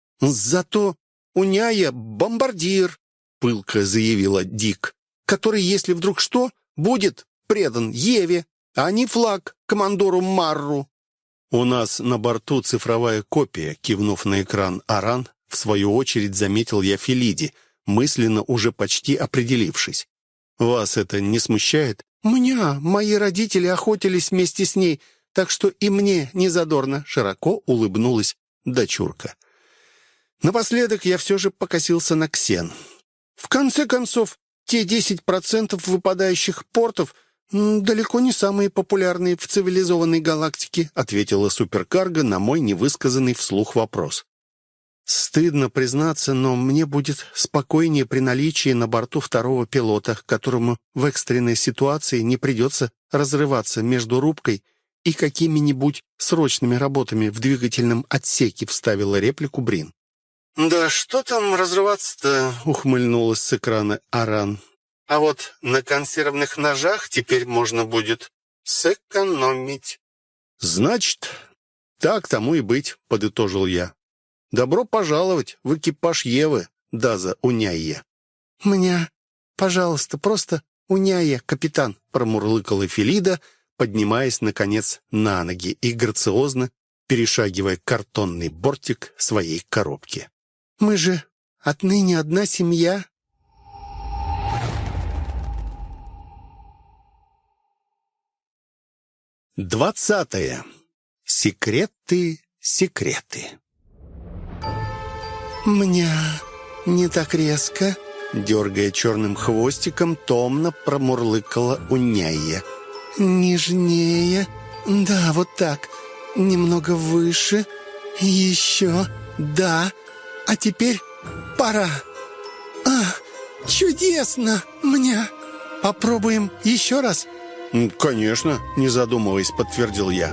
E: Зато у няя бомбардир», — пылко заявила Дик, «который, если вдруг что, будет предан Еве, а не флаг командору Марру».
C: «У нас на борту цифровая копия», — кивнув на экран Аран, в свою очередь заметил я Фелиде, мысленно уже почти определившись. «Вас это не смущает?»
E: «Меня, мои родители охотились вместе с ней, так что и мне не задорно», — широко улыбнулась дочурка. Напоследок я все же покосился на Ксен. «В конце концов, те десять процентов выпадающих портов далеко не самые популярные в цивилизованной галактике», ответила суперкарго на мой невысказанный вслух вопрос. «Стыдно признаться, но мне будет спокойнее при наличии на борту второго пилота, которому в экстренной ситуации не придется разрываться между рубкой и какими-нибудь срочными работами в двигательном отсеке», вставила реплику Брин. «Да что там разрываться-то?» — ухмыльнулась с экрана Аран. «А вот на консервных ножах теперь можно будет сэкономить». «Значит, так тому и быть», — подытожил я. «Добро пожаловать в экипаж Евы, Даза Уняйя». «Меня, пожалуйста, просто Уняйя, капитан», — промурлыкала Фелида, поднимаясь, наконец, на ноги и грациозно перешагивая картонный бортик своей коробки. «Мы же отныне одна семья». Двадцатое. Секреты, секреты. «Меня не так резко», — дергая черным хвостиком, томно промурлыкала Уняйя. «Нежнее. Да, вот так. Немного выше. Еще. Да. А теперь пора. А, чудесно мне. Попробуем еще раз?»
C: «Конечно», — не задумываясь, подтвердил я.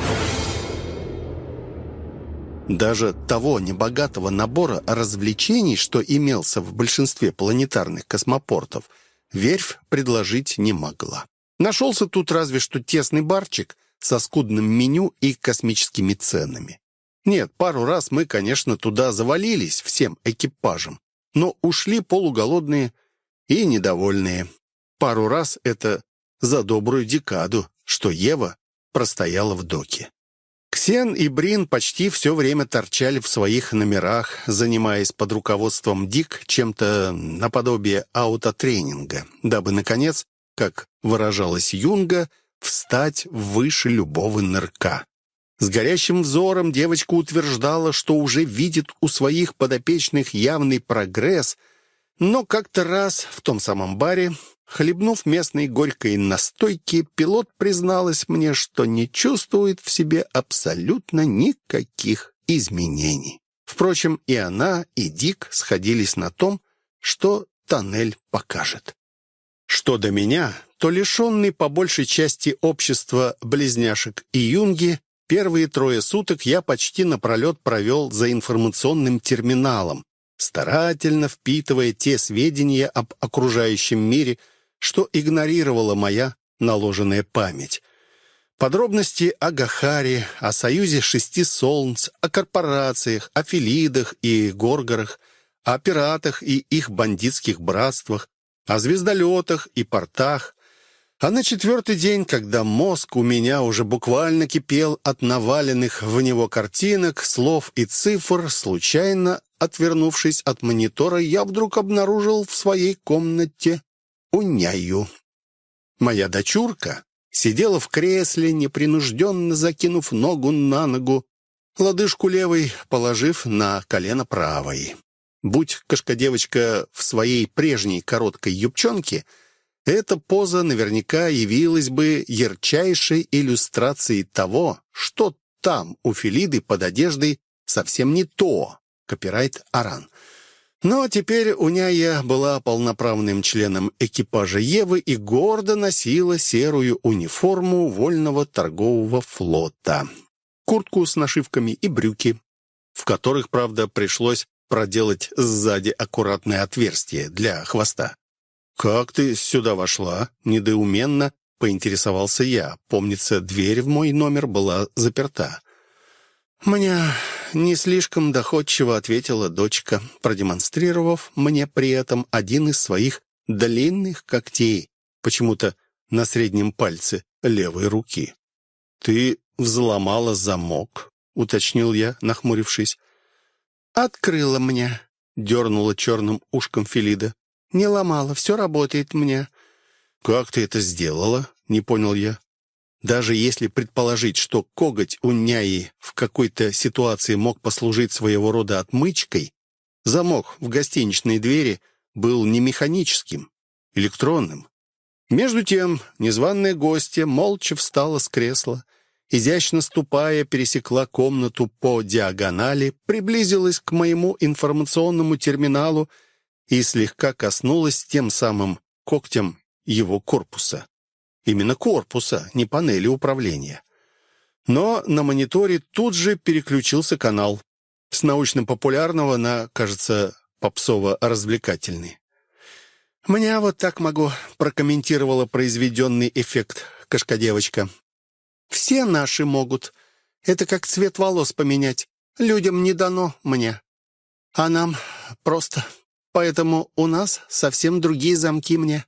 C: Даже того небогатого набора развлечений, что имелся в большинстве планетарных космопортов, верфь предложить не могла. Нашелся тут разве что тесный барчик со скудным меню и космическими ценами. Нет, пару раз мы, конечно, туда завалились всем экипажем, но ушли полуголодные и недовольные. Пару раз это за добрую декаду, что Ева простояла в доке. Ксен и Брин почти все время торчали в своих номерах, занимаясь под руководством Дик чем-то наподобие аутотренинга, дабы, наконец, как выражалась Юнга, встать выше любого нырка. С горящим взором девочка утверждала, что уже видит у своих подопечных явный прогресс, но как-то раз в том самом баре, хлебнув местной горькой настойки, пилот призналась мне, что не чувствует в себе абсолютно никаких изменений. Впрочем, и она, и Дик сходились на том, что тоннель покажет. Что до меня, то лишенный по большей части общества близняшек и Юнги, первые трое суток я почти напролет провел за информационным терминалом, старательно впитывая те сведения об окружающем мире, что игнорировала моя наложенная память. Подробности о Гахаре, о союзе шести солнц, о корпорациях, о филидах и горгорах, о пиратах и их бандитских братствах, о звездолетах и портах. А на четвертый день, когда мозг у меня уже буквально кипел от наваленных в него картинок, слов и цифр, случайно отвернувшись от монитора, я вдруг обнаружил в своей комнате Уняю. Моя дочурка сидела в кресле, непринужденно закинув ногу на ногу, лодыжку левой положив на колено правой. Будь кошка-девочка в своей прежней короткой юбчонке, эта поза наверняка явилась бы ярчайшей иллюстрацией того, что там у Филиды под одеждой совсем не то. Копирайт Аран. Но теперь Уняя была полноправным членом экипажа Евы и гордо носила серую униформу вольного торгового флота. Куртку с нашивками и брюки, в которых, правда, пришлось проделать сзади аккуратное отверстие для хвоста. «Как ты сюда вошла?» — недоуменно поинтересовался я. Помнится, дверь в мой номер была заперта. «Меня не слишком доходчиво», — ответила дочка, продемонстрировав мне при этом один из своих длинных когтей, почему-то на среднем пальце левой руки. «Ты взломала замок?» — уточнил я, нахмурившись. «Открыла мне», — дернула черным ушком Филида. «Не ломала, все работает мне». «Как ты это сделала?» — не понял я. Даже если предположить, что коготь Уняи в какой-то ситуации мог послужить своего рода отмычкой, замок в гостиничной двери был не механическим, электронным. Между тем, незваная гостья молча встала с кресла, изящно ступая, пересекла комнату по диагонали, приблизилась к моему информационному терминалу и слегка коснулась тем самым когтем его корпуса. Именно корпуса, не панели управления. Но на мониторе тут же переключился канал с научно-популярного на, кажется, попсово-развлекательный. «Меня вот так могу», — прокомментировала произведенный эффект кошка-девочка. «Все наши могут. Это как цвет волос поменять. Людям не дано мне. А нам просто. Поэтому у нас совсем другие замки мне».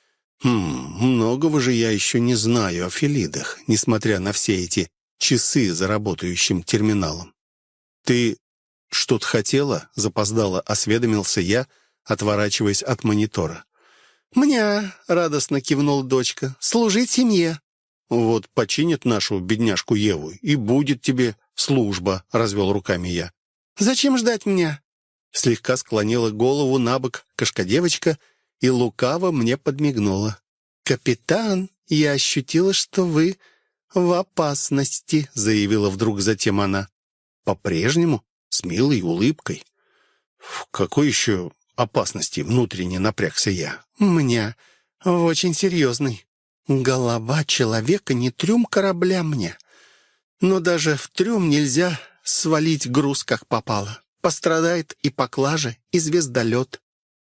C: «Хм, многого же я еще не знаю о Филидах, несмотря на все эти часы за работающим терминалом». «Ты что-то хотела?» — запоздало осведомился я, отворачиваясь от монитора. «Мне», — радостно кивнул дочка, — «служить семье». «Вот починит нашу бедняжку Еву, и будет тебе служба», — развел руками я. «Зачем ждать меня?» Слегка склонила голову на бок кошка-девочка и лукаво мне подмигнула. «Капитан, я ощутила, что вы в опасности», — заявила вдруг затем она. По-прежнему с милой улыбкой. «В какой еще опасности?» — внутренне напрягся я. «Мне в очень серьезной. Голова человека не трюм корабля мне. Но даже в трюм нельзя свалить груз, как попало. Пострадает и поклажа, и звездолет.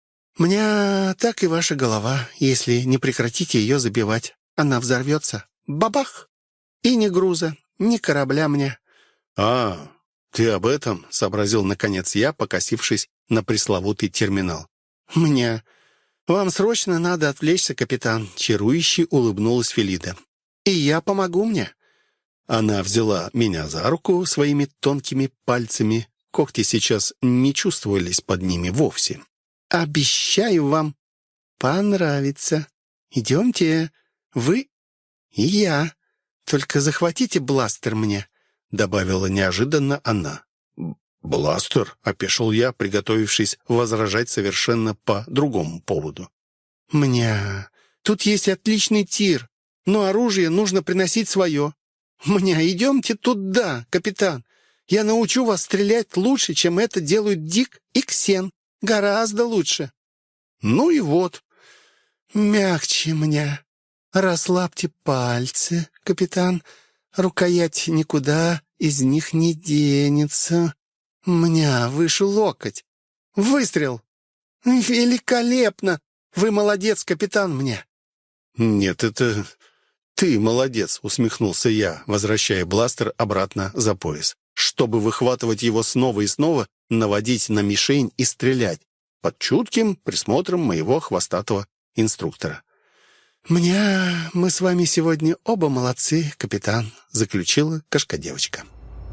C: Мне так и ваша голова, если не прекратите ее забивать. Она взорвется. Бабах! И ни груза, ни корабля мне». «А, ты об этом?» — сообразил наконец я, покосившись на пресловутый терминал. «Мне... Вам срочно надо отвлечься, капитан», — чарующе улыбнулась Филида. «И я помогу мне». Она взяла меня за руку своими тонкими пальцами. Когти сейчас не чувствовались под ними вовсе. «Обещаю вам понравится. Идемте, вы и я. Только захватите бластер мне», — добавила неожиданно она. «Бластер?» — опешил я, приготовившись возражать совершенно по другому поводу. «Мне... Тут есть отличный тир, но оружие нужно приносить свое. Мне, идемте туда, капитан. Я научу вас стрелять лучше, чем это делают Дик и Ксен. Гораздо лучше». «Ну и вот». «Мягче мне. Расслабьте пальцы, капитан. Рукоять никуда из них не денется. Мне выше локоть. Выстрел. Великолепно. Вы молодец, капитан, мне». «Нет, это «Ты молодец», — усмехнулся я, возвращая бластер обратно за пояс, чтобы выхватывать его снова и снова, наводить на мишень и стрелять, под чутким присмотром моего хвостатого инструктора.
E: «Мне мы с вами сегодня оба молодцы, капитан», — заключила кошка-девочка.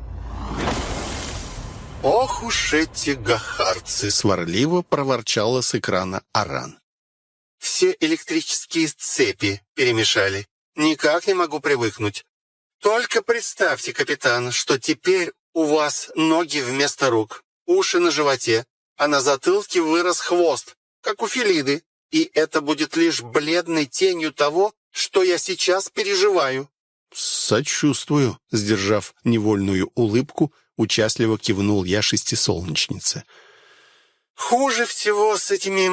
C: «Ох уж эти гахарцы!» — сварливо проворчала с экрана Аран. «Все электрические цепи перемешали. Никак не могу привыкнуть. Только представьте, капитан, что теперь у вас ноги вместо рук, уши на животе, а на затылке вырос хвост, как у Фелиды. И это будет лишь бледной тенью того, что я сейчас переживаю». «Сочувствую», — сдержав невольную улыбку, участливо кивнул я шестисолнечнице. «Хуже всего с этими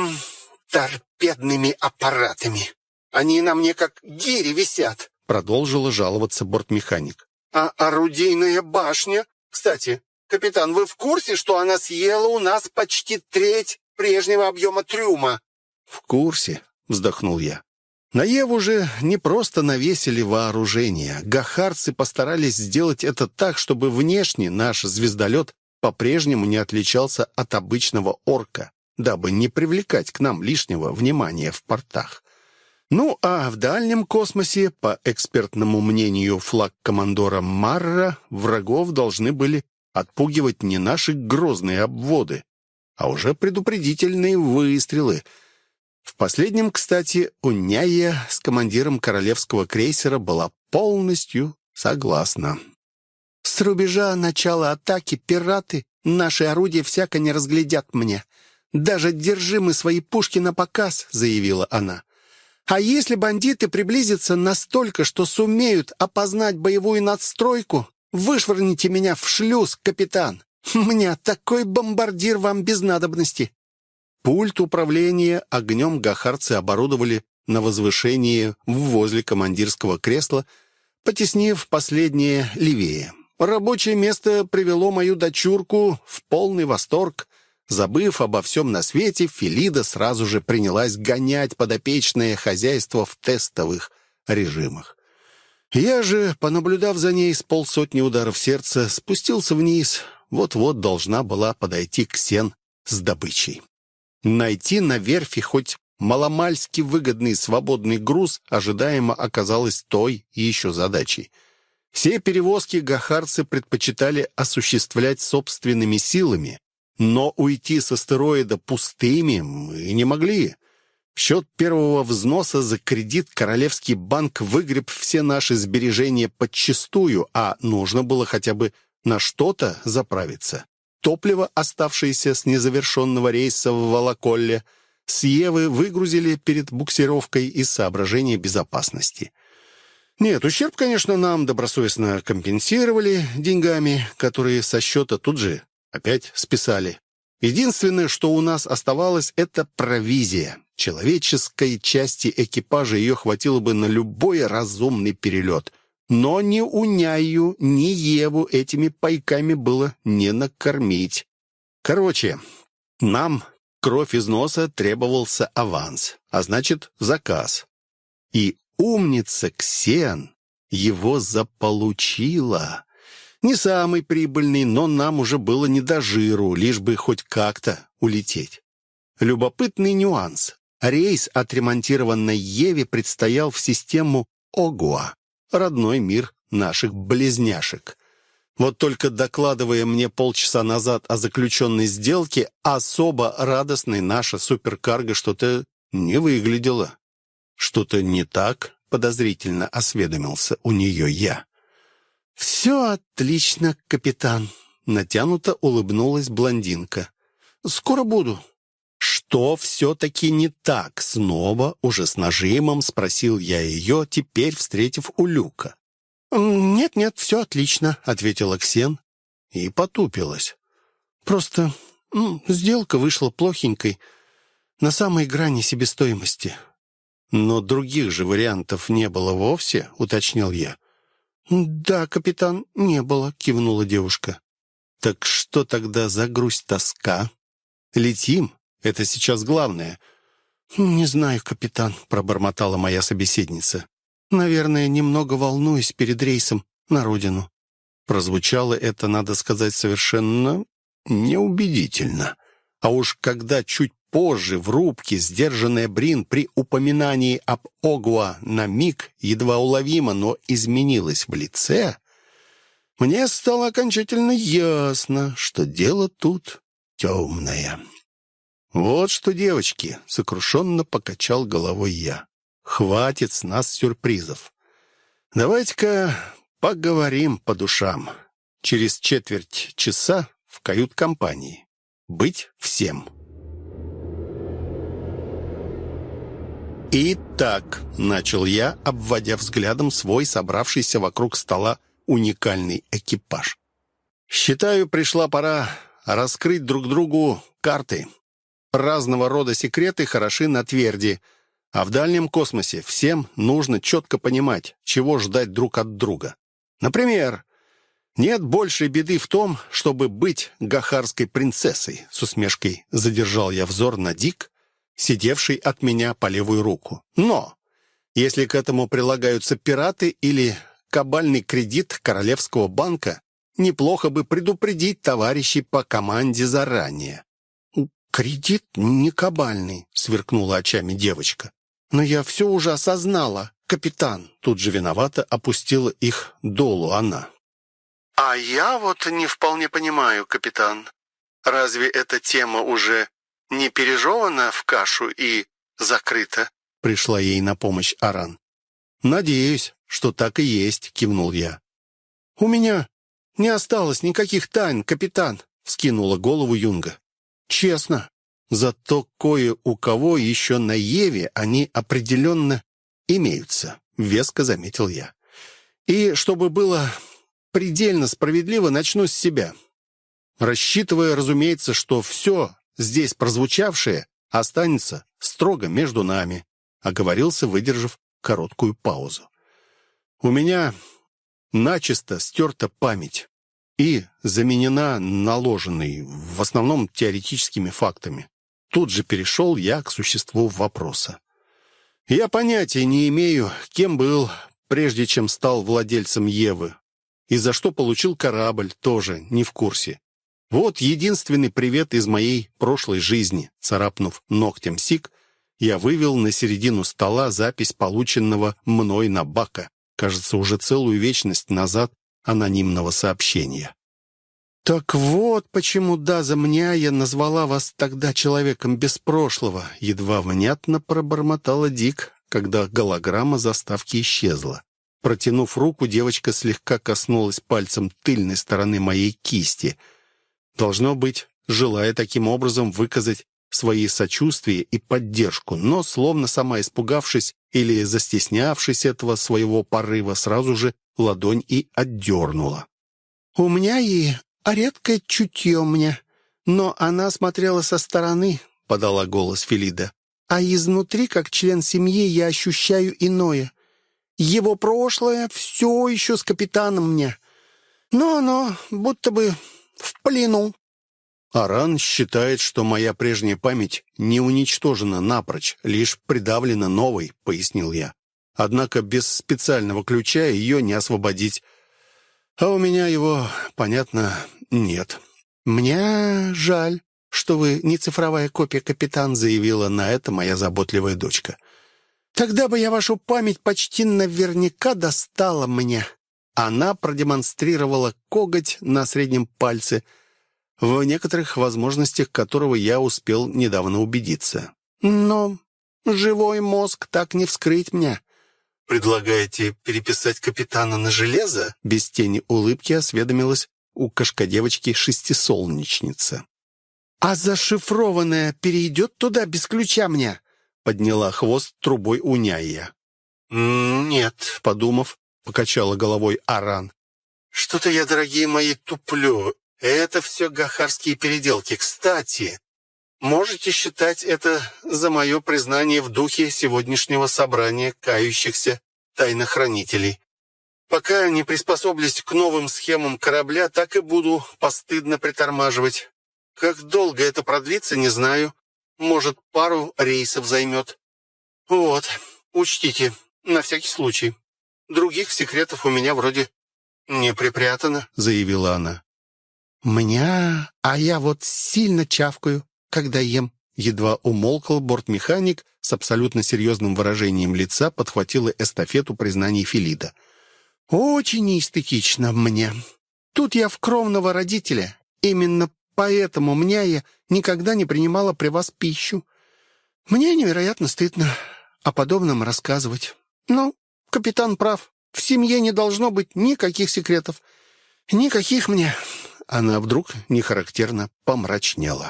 C: торпедными аппаратами. Они на мне как гири висят», — продолжила жаловаться бортмеханик. «А орудийная башня? Кстати, капитан, вы в курсе, что она съела у нас почти треть прежнего объема трюма?» «В курсе», — вздохнул я. На Еву же не просто навесили вооружение. Гахарцы постарались сделать это так, чтобы внешне наш звездолет по-прежнему не отличался от обычного орка, дабы не привлекать к нам лишнего внимания в портах. Ну, а в дальнем космосе, по экспертному мнению флаг-командора Марра, врагов должны были отпугивать не наши грозные обводы, а уже предупредительные выстрелы. В последнем, кстати, Уняя с командиром королевского крейсера была полностью согласна. «С рубежа начала атаки пираты наши орудия всяко не разглядят мне. Даже держи мы свои пушки на показ», — заявила она. «А если бандиты приблизятся настолько, что сумеют опознать боевую надстройку, вышвырните меня в шлюз, капитан. У меня такой бомбардир вам без надобности». Пульт управления огнем гахарцы оборудовали на возвышении возле командирского кресла, потеснив последнее левее. Рабочее место привело мою дочурку в полный восторг. Забыв обо всем на свете, Фелида сразу же принялась гонять подопечное хозяйство в тестовых режимах. Я же, понаблюдав за ней с полсотни ударов сердца, спустился вниз. Вот-вот должна была подойти Ксен с добычей. Найти на верфи хоть маломальски выгодный свободный груз ожидаемо оказалось той еще задачей. Все перевозки гахарцы предпочитали осуществлять собственными силами, но уйти с астероида пустыми мы не могли. В счет первого взноса за кредит Королевский банк выгреб все наши сбережения подчистую, а нужно было хотя бы на что-то заправиться. Топливо, оставшееся с незавершенного рейса в Волоколле, с Евы выгрузили перед буксировкой из соображения безопасности. Нет, ущерб, конечно, нам добросовестно компенсировали деньгами, которые со счета тут же опять списали. Единственное, что у нас оставалось, это провизия. Человеческой части экипажа ее хватило бы на любой разумный перелет. Но ни Уняю, ни Еву этими пайками было не накормить. Короче, нам, кровь из носа, требовался аванс, а значит, заказ. И умница Ксен его заполучила. Не самый прибыльный, но нам уже было не до жиру, лишь бы хоть как-то улететь. Любопытный нюанс. Рейс отремонтированной Еве предстоял в систему Огуа, родной мир наших близняшек. Вот только докладывая мне полчаса назад о заключенной сделке, особо радостной наша суперкарго что-то не выглядела. «Что-то не так?» — подозрительно осведомился у нее я. «Все отлично, капитан», — натянуто улыбнулась блондинка. «Скоро буду». «Что все-таки не так?» — снова, уже с нажимом, спросил я ее, теперь встретив у люка. «Нет-нет, все отлично», — ответила Ксен и потупилась. «Просто ну, сделка вышла плохенькой, на самой грани себестоимости». «Но других же вариантов не было вовсе», — уточнил я. «Да, капитан, не было», — кивнула девушка. «Так что тогда за грусть-тоска? Летим? Это сейчас главное». «Не знаю, капитан», — пробормотала моя собеседница.
E: Наверное, немного волнуюсь перед рейсом на родину». Прозвучало это, надо сказать, совершенно неубедительно. А уж когда чуть позже в рубке сдержанная Брин при упоминании об Огуа на миг едва уловимо, но изменилась в лице, мне стало окончательно ясно, что дело тут темное. «Вот что, девочки!» — сокрушенно покачал головой я. «Хватит с нас сюрпризов. Давайте-ка поговорим по душам. Через четверть часа в кают-компании. Быть всем». «Итак», — начал я, обводя взглядом свой собравшийся вокруг стола уникальный экипаж. «Считаю, пришла пора раскрыть друг другу карты. Разного рода секреты хороши на тверди, а в дальнем космосе всем нужно четко понимать, чего ждать друг от друга. Например, нет большей беды в том, чтобы быть гахарской принцессой», — с усмешкой задержал я взор на Дик, сидевший от меня по левую руку. «Но если к этому прилагаются пираты или кабальный кредит Королевского банка, неплохо бы предупредить товарищей по команде заранее». «Кредит не кабальный», — сверкнула очами девочка. «Но я все уже осознала, капитан». Тут же виновато опустила их долу она. «А я вот не вполне понимаю, капитан. Разве эта тема уже не пережевана в кашу и закрыта?» Пришла ей на помощь Аран. «Надеюсь, что так и есть», — кивнул я. «У меня не осталось никаких тайн, капитан», — вскинула голову Юнга. «Честно. Зато кое у кого еще на Еве они определенно имеются», — веско заметил я. «И чтобы было предельно справедливо, начну с себя. Рассчитывая, разумеется, что все здесь прозвучавшее останется строго между нами», — оговорился, выдержав короткую паузу. «У меня начисто стерта память и заменена наложенной, в основном теоретическими фактами». Тут же перешел я к существу вопроса. Я понятия не имею, кем был, прежде чем стал владельцем Евы. И за что получил корабль, тоже не в курсе. Вот единственный привет из моей прошлой жизни. Царапнув ногтем сик, я вывел на середину стола запись полученного мной на Бака, кажется, уже целую вечность назад, анонимного сообщения. «Так вот, почему Даза Мняя назвала вас тогда человеком без прошлого», едва внятно пробормотала Дик, когда голограмма заставки исчезла. Протянув руку, девочка слегка коснулась пальцем тыльной стороны моей кисти. Должно быть, желая таким образом выказать свои сочувствие и поддержку, но, словно сама испугавшись или застеснявшись этого своего порыва, сразу же ладонь и отдернула. «У меня и а редкое чутье мне, но она смотрела со стороны», — подала голос Фелида. «А изнутри, как член семьи, я ощущаю иное. Его прошлое все еще с капитаном мне, но оно будто бы в плену». «Аран считает, что моя прежняя память не уничтожена напрочь, лишь придавлена новой», — пояснил я. «Однако без специального ключа ее не освободить. А у меня его, понятно, нет». «Мне жаль, что вы не цифровая копия, капитан», — заявила на это моя заботливая дочка. «Тогда бы я вашу память почти наверняка достала мне». Она продемонстрировала коготь на среднем пальце, в некоторых возможностях которого я успел недавно убедиться. «Но живой мозг так не вскрыть мне». «Предлагаете переписать капитана на железо?» Без тени улыбки осведомилась у кошкодевочки шестисолнечница. «А зашифрованное перейдет туда без ключа мне?» Подняла хвост трубой Уняя. «Нет», — подумав, покачала головой Аран. «Что-то я, дорогие мои, туплю. Это все гахарские переделки. Кстати, можете считать это за мое признание в духе сегодняшнего собрания кающихся тайнохранителей. Пока не приспособлюсь к новым схемам корабля, так и буду постыдно притормаживать. Как долго это продлится, не знаю. Может, пару рейсов займет. Вот, учтите, на всякий случай. Других секретов у меня вроде не припрятано», — заявила она. «Меня, а я вот сильно чавкаю, когда ем». Едва умолкал бортмеханик, с абсолютно серьезным выражением лица подхватила эстафету признаний Филида. «Очень неэстетично мне. Тут я в кровного родителя. Именно поэтому меня я никогда не принимала при вас пищу. Мне невероятно стыдно о подобном рассказывать. Но капитан прав. В семье не должно быть никаких секретов. Никаких мне». Она вдруг нехарактерно помрачнела.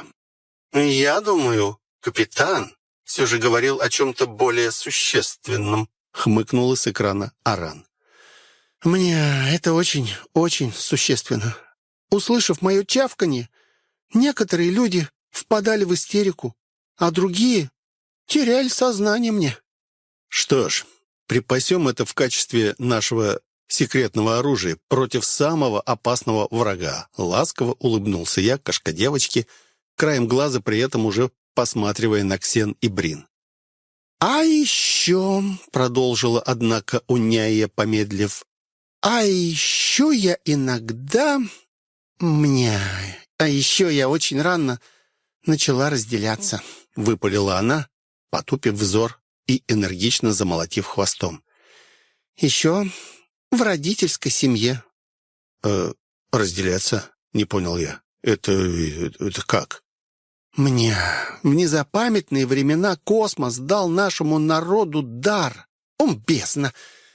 E: «Я думаю, капитан все же говорил о чем-то более существенном», — хмыкнула с экрана Аран. «Мне это очень, очень существенно. Услышав мое чавканье, некоторые люди впадали в истерику, а другие теряли сознание мне». «Что ж, припасем это в качестве нашего секретного оружия против самого опасного врага», — ласково улыбнулся я кошка-девочке, краем глаза при этом уже посматривая на Ксен и Брин. «А еще», — продолжила, однако, Уняя, помедлив, «а еще я иногда... мне... а еще я очень рано начала разделяться», — выпалила она, потупив взор и энергично замолотив хвостом. «Еще в родительской семье». «Э, разделяться?» — не понял я. «Это... это как?» «Мне в незапамятные времена космос дал нашему народу дар. Он бездна.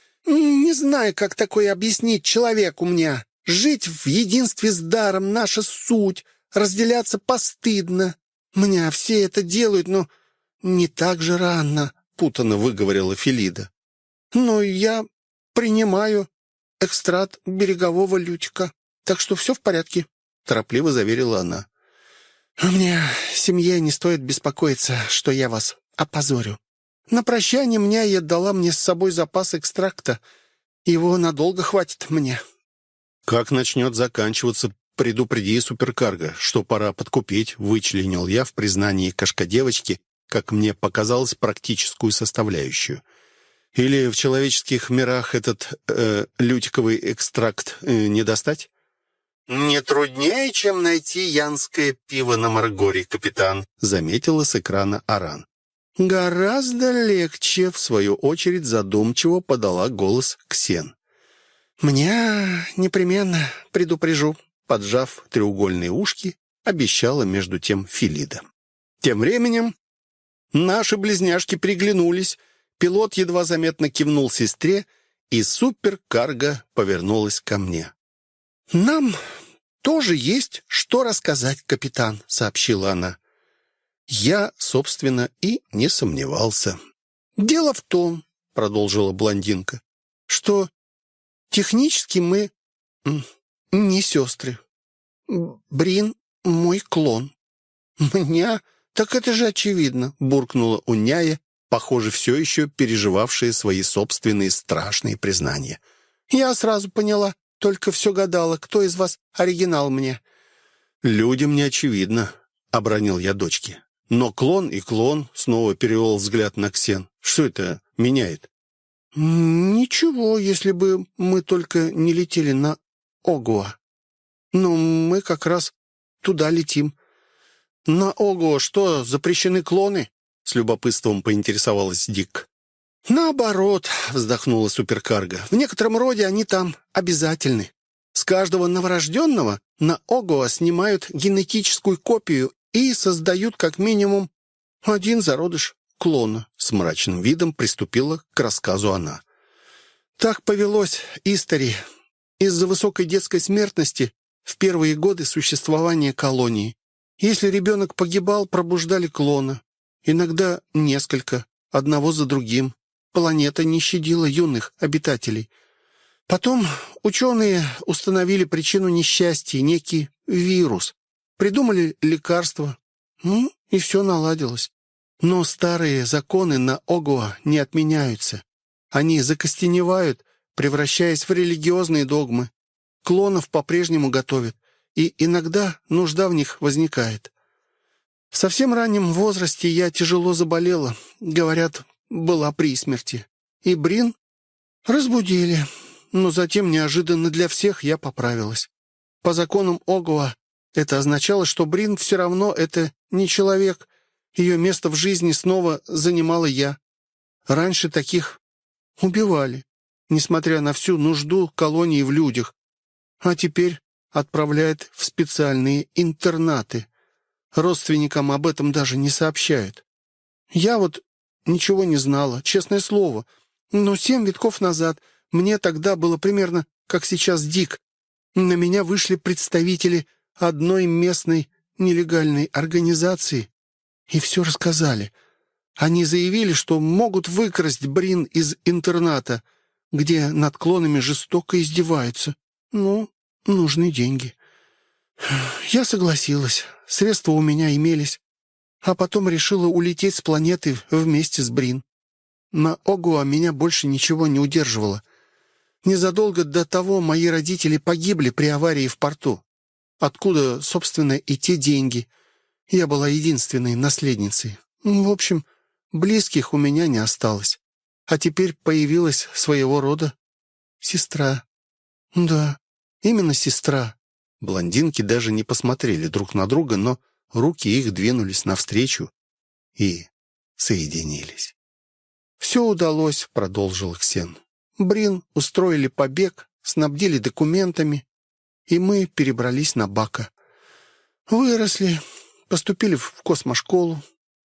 E: Не знаю, как такое объяснить человеку мне. Жить в единстве с даром — наша суть. Разделяться постыдно. Мне все это делают, но не так же рано», — путанно выговорила Филида. «Но я принимаю экстракт берегового лютика, так что все в порядке», — торопливо заверила она. «Мне, семье, не стоит беспокоиться, что я вас опозорю. На прощание мне я дала мне с собой запас экстракта. Его надолго хватит мне». «Как начнет заканчиваться, предупреди суперкарго, что пора подкупить», — вычленил я в признании кошка-девочки, как мне показалось, практическую составляющую. «Или в человеческих мирах этот э, лютиковый экстракт э, не достать?» «Не труднее, чем найти янское пиво на Маргоре, капитан», — заметила с экрана Аран. «Гораздо легче», — в свою очередь задумчиво подала голос Ксен. «Мне непременно предупрежу», — поджав треугольные ушки, обещала между тем Филида. Тем временем наши близняшки приглянулись, пилот едва заметно кивнул сестре, и суперкарго повернулась ко мне. «Нам тоже есть что рассказать, капитан», — сообщила она. Я, собственно, и не сомневался. «Дело в том», — продолжила блондинка, «что технически мы не сестры. Брин — мой клон». «Меня? Так это же очевидно», — буркнула Уняя, похоже, все еще переживавшая свои собственные страшные признания. «Я сразу поняла. Только все гадала, кто из вас оригинал мне». «Людям не очевидно», — обронил я дочке. «Но клон и клон», — снова перевел взгляд на Ксен. «Что это меняет?» «Ничего, если бы мы только не летели на Огуа. Но мы как раз туда летим». «На Огуа что, запрещены клоны?» — с любопытством поинтересовалась Дик. «Наоборот», — вздохнула суперкарго, «в некотором роде они там обязательны. С каждого новорожденного на Огуа снимают генетическую копию и создают как минимум один зародыш клона». С мрачным видом приступила к рассказу она. «Так повелось Истори. Из-за высокой детской смертности в первые годы существования колонии. Если ребенок погибал, пробуждали клона. Иногда несколько, одного за другим. Планета не щадила юных обитателей. Потом ученые установили причину несчастья, некий вирус. Придумали лекарства. Ну, и все наладилось. Но старые законы на Огуа не отменяются. Они закостеневают, превращаясь в религиозные догмы. Клонов по-прежнему готовят, и иногда нужда в них возникает. В совсем раннем возрасте я тяжело заболела. Говорят, была при смерти. и Брин разбудили. Но затем, неожиданно для всех, я поправилась. По законам Огуа это означало, что Брин все равно это не человек. Ее место в жизни снова занимала я. Раньше таких убивали, несмотря на всю нужду колонии в людях. А теперь отправляют в специальные интернаты. Родственникам об этом даже не сообщают. Я вот ничего не знала, честное слово. Но семь витков назад, мне тогда было примерно, как сейчас Дик, на меня вышли представители одной местной нелегальной организации и все рассказали. Они заявили, что могут выкрасть Брин из интерната, где над клонами жестоко издеваются. Ну, нужны деньги. Я согласилась, средства у меня имелись, а потом решила улететь с планеты вместе с Брин. На Огуа меня больше ничего не удерживало. Незадолго до того мои родители погибли при аварии в порту. Откуда, собственно, и те деньги? Я была единственной наследницей. В общем, близких у меня не осталось. А теперь появилась своего рода сестра. Да, именно сестра. Блондинки даже не посмотрели друг на друга, но руки их двинулись навстречу и соединились. «Все удалось», — продолжил Ксен. «Брин устроили побег, снабдили документами, и мы перебрались на Бака. Выросли, поступили в космошколу.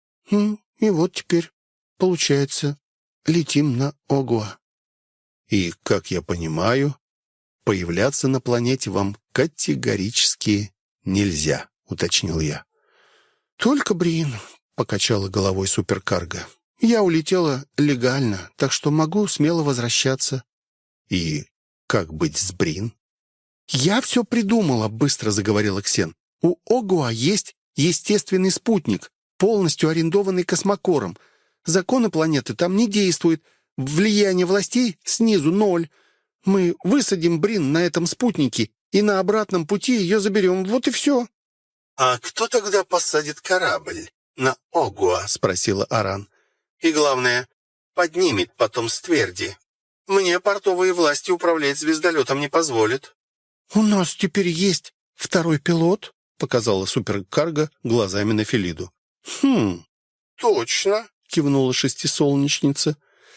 E: И вот теперь, получается, летим на Огуа». «И, как я понимаю, появляться на планете вам категорически нельзя», — уточнил я. «Только Брин», — покачала головой суперкарго. «Я улетела легально, так что могу смело возвращаться». «И как быть с Брин?» «Я все придумала», — быстро заговорила Ксен. «У Огуа есть естественный спутник, полностью арендованный космокором. Законы планеты там не действуют, влияние властей снизу ноль. Мы высадим Брин на этом спутнике и на обратном пути ее заберем. Вот и все».
C: «А кто тогда посадит корабль на Огуа?» — спросила Аран. «И главное, поднимет потом с тверди. Мне портовые власти управлять звездолетом не позволят».
E: «У нас теперь есть второй пилот», — показала суперкарго глазами на Фелиду. «Хм,
C: точно», —
E: кивнула шестисолнечница.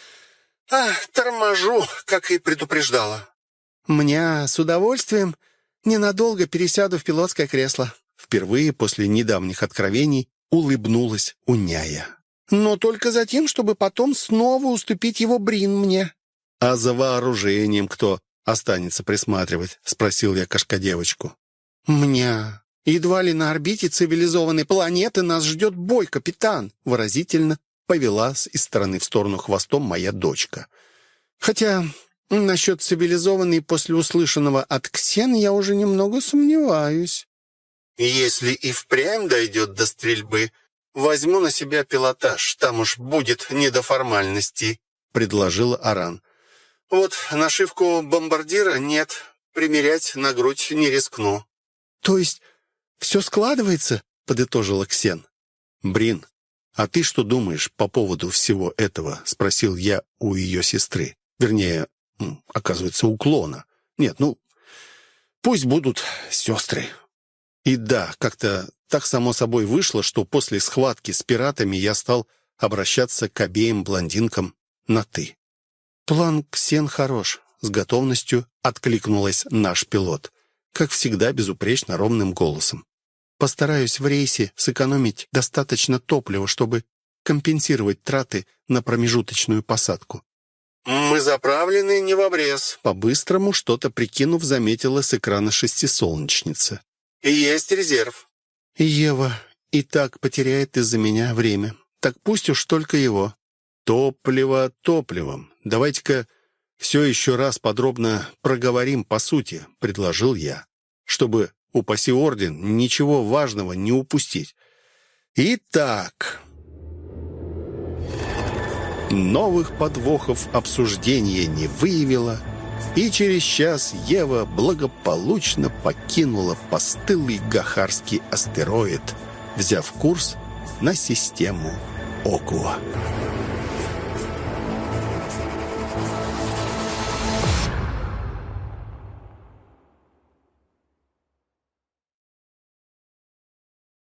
C: «А, торможу, как и предупреждала».
E: «Мне с удовольствием ненадолго пересяду в пилотское кресло». Впервые после недавних откровений улыбнулась Уняя. «Но только за тем, чтобы потом снова уступить его Брин мне».
C: «А за вооружением кто останется присматривать?» — спросил я кошка-девочку.
E: «Мне едва ли на орбите цивилизованной планеты нас ждет бой, капитан», — выразительно повела из стороны в сторону хвостом моя дочка. «Хотя насчет цивилизованной после услышанного от Ксен я уже немного сомневаюсь».
C: «Если и впрямь дойдет до стрельбы, возьму на себя пилотаж, там уж будет не до формальностей», — предложила Аран. «Вот нашивку бомбардира нет, примерять на грудь не рискну».
E: «То есть все складывается?» — подытожила Ксен.
C: «Брин, а ты что думаешь по поводу всего этого?» — спросил я у ее сестры. Вернее, оказывается, у клона. Нет, ну, пусть будут сестры. И да, как-то так само собой вышло, что после схватки с пиратами я стал обращаться к обеим блондинкам на «ты».
E: «План Ксен хорош», — с готовностью откликнулась наш пилот. Как всегда, безупречно ровным голосом. «Постараюсь в рейсе сэкономить достаточно топлива, чтобы компенсировать траты на промежуточную посадку».
C: «Мы заправлены не в обрез», —
E: по-быстрому, что-то прикинув, заметила с экрана шестисолнечница.
C: «И есть резерв».
E: «Ева и так потеряет из-за меня время. Так пусть уж только его».
C: «Топливо топливом. Давайте-ка все еще раз подробно проговорим по сути», — предложил я, чтобы, упаси орден, ничего важного не упустить. Итак, новых подвохов обсуждение не выявило, и через час Ева благополучно покинула постылый гахарский астероид, взяв курс на систему Огуа.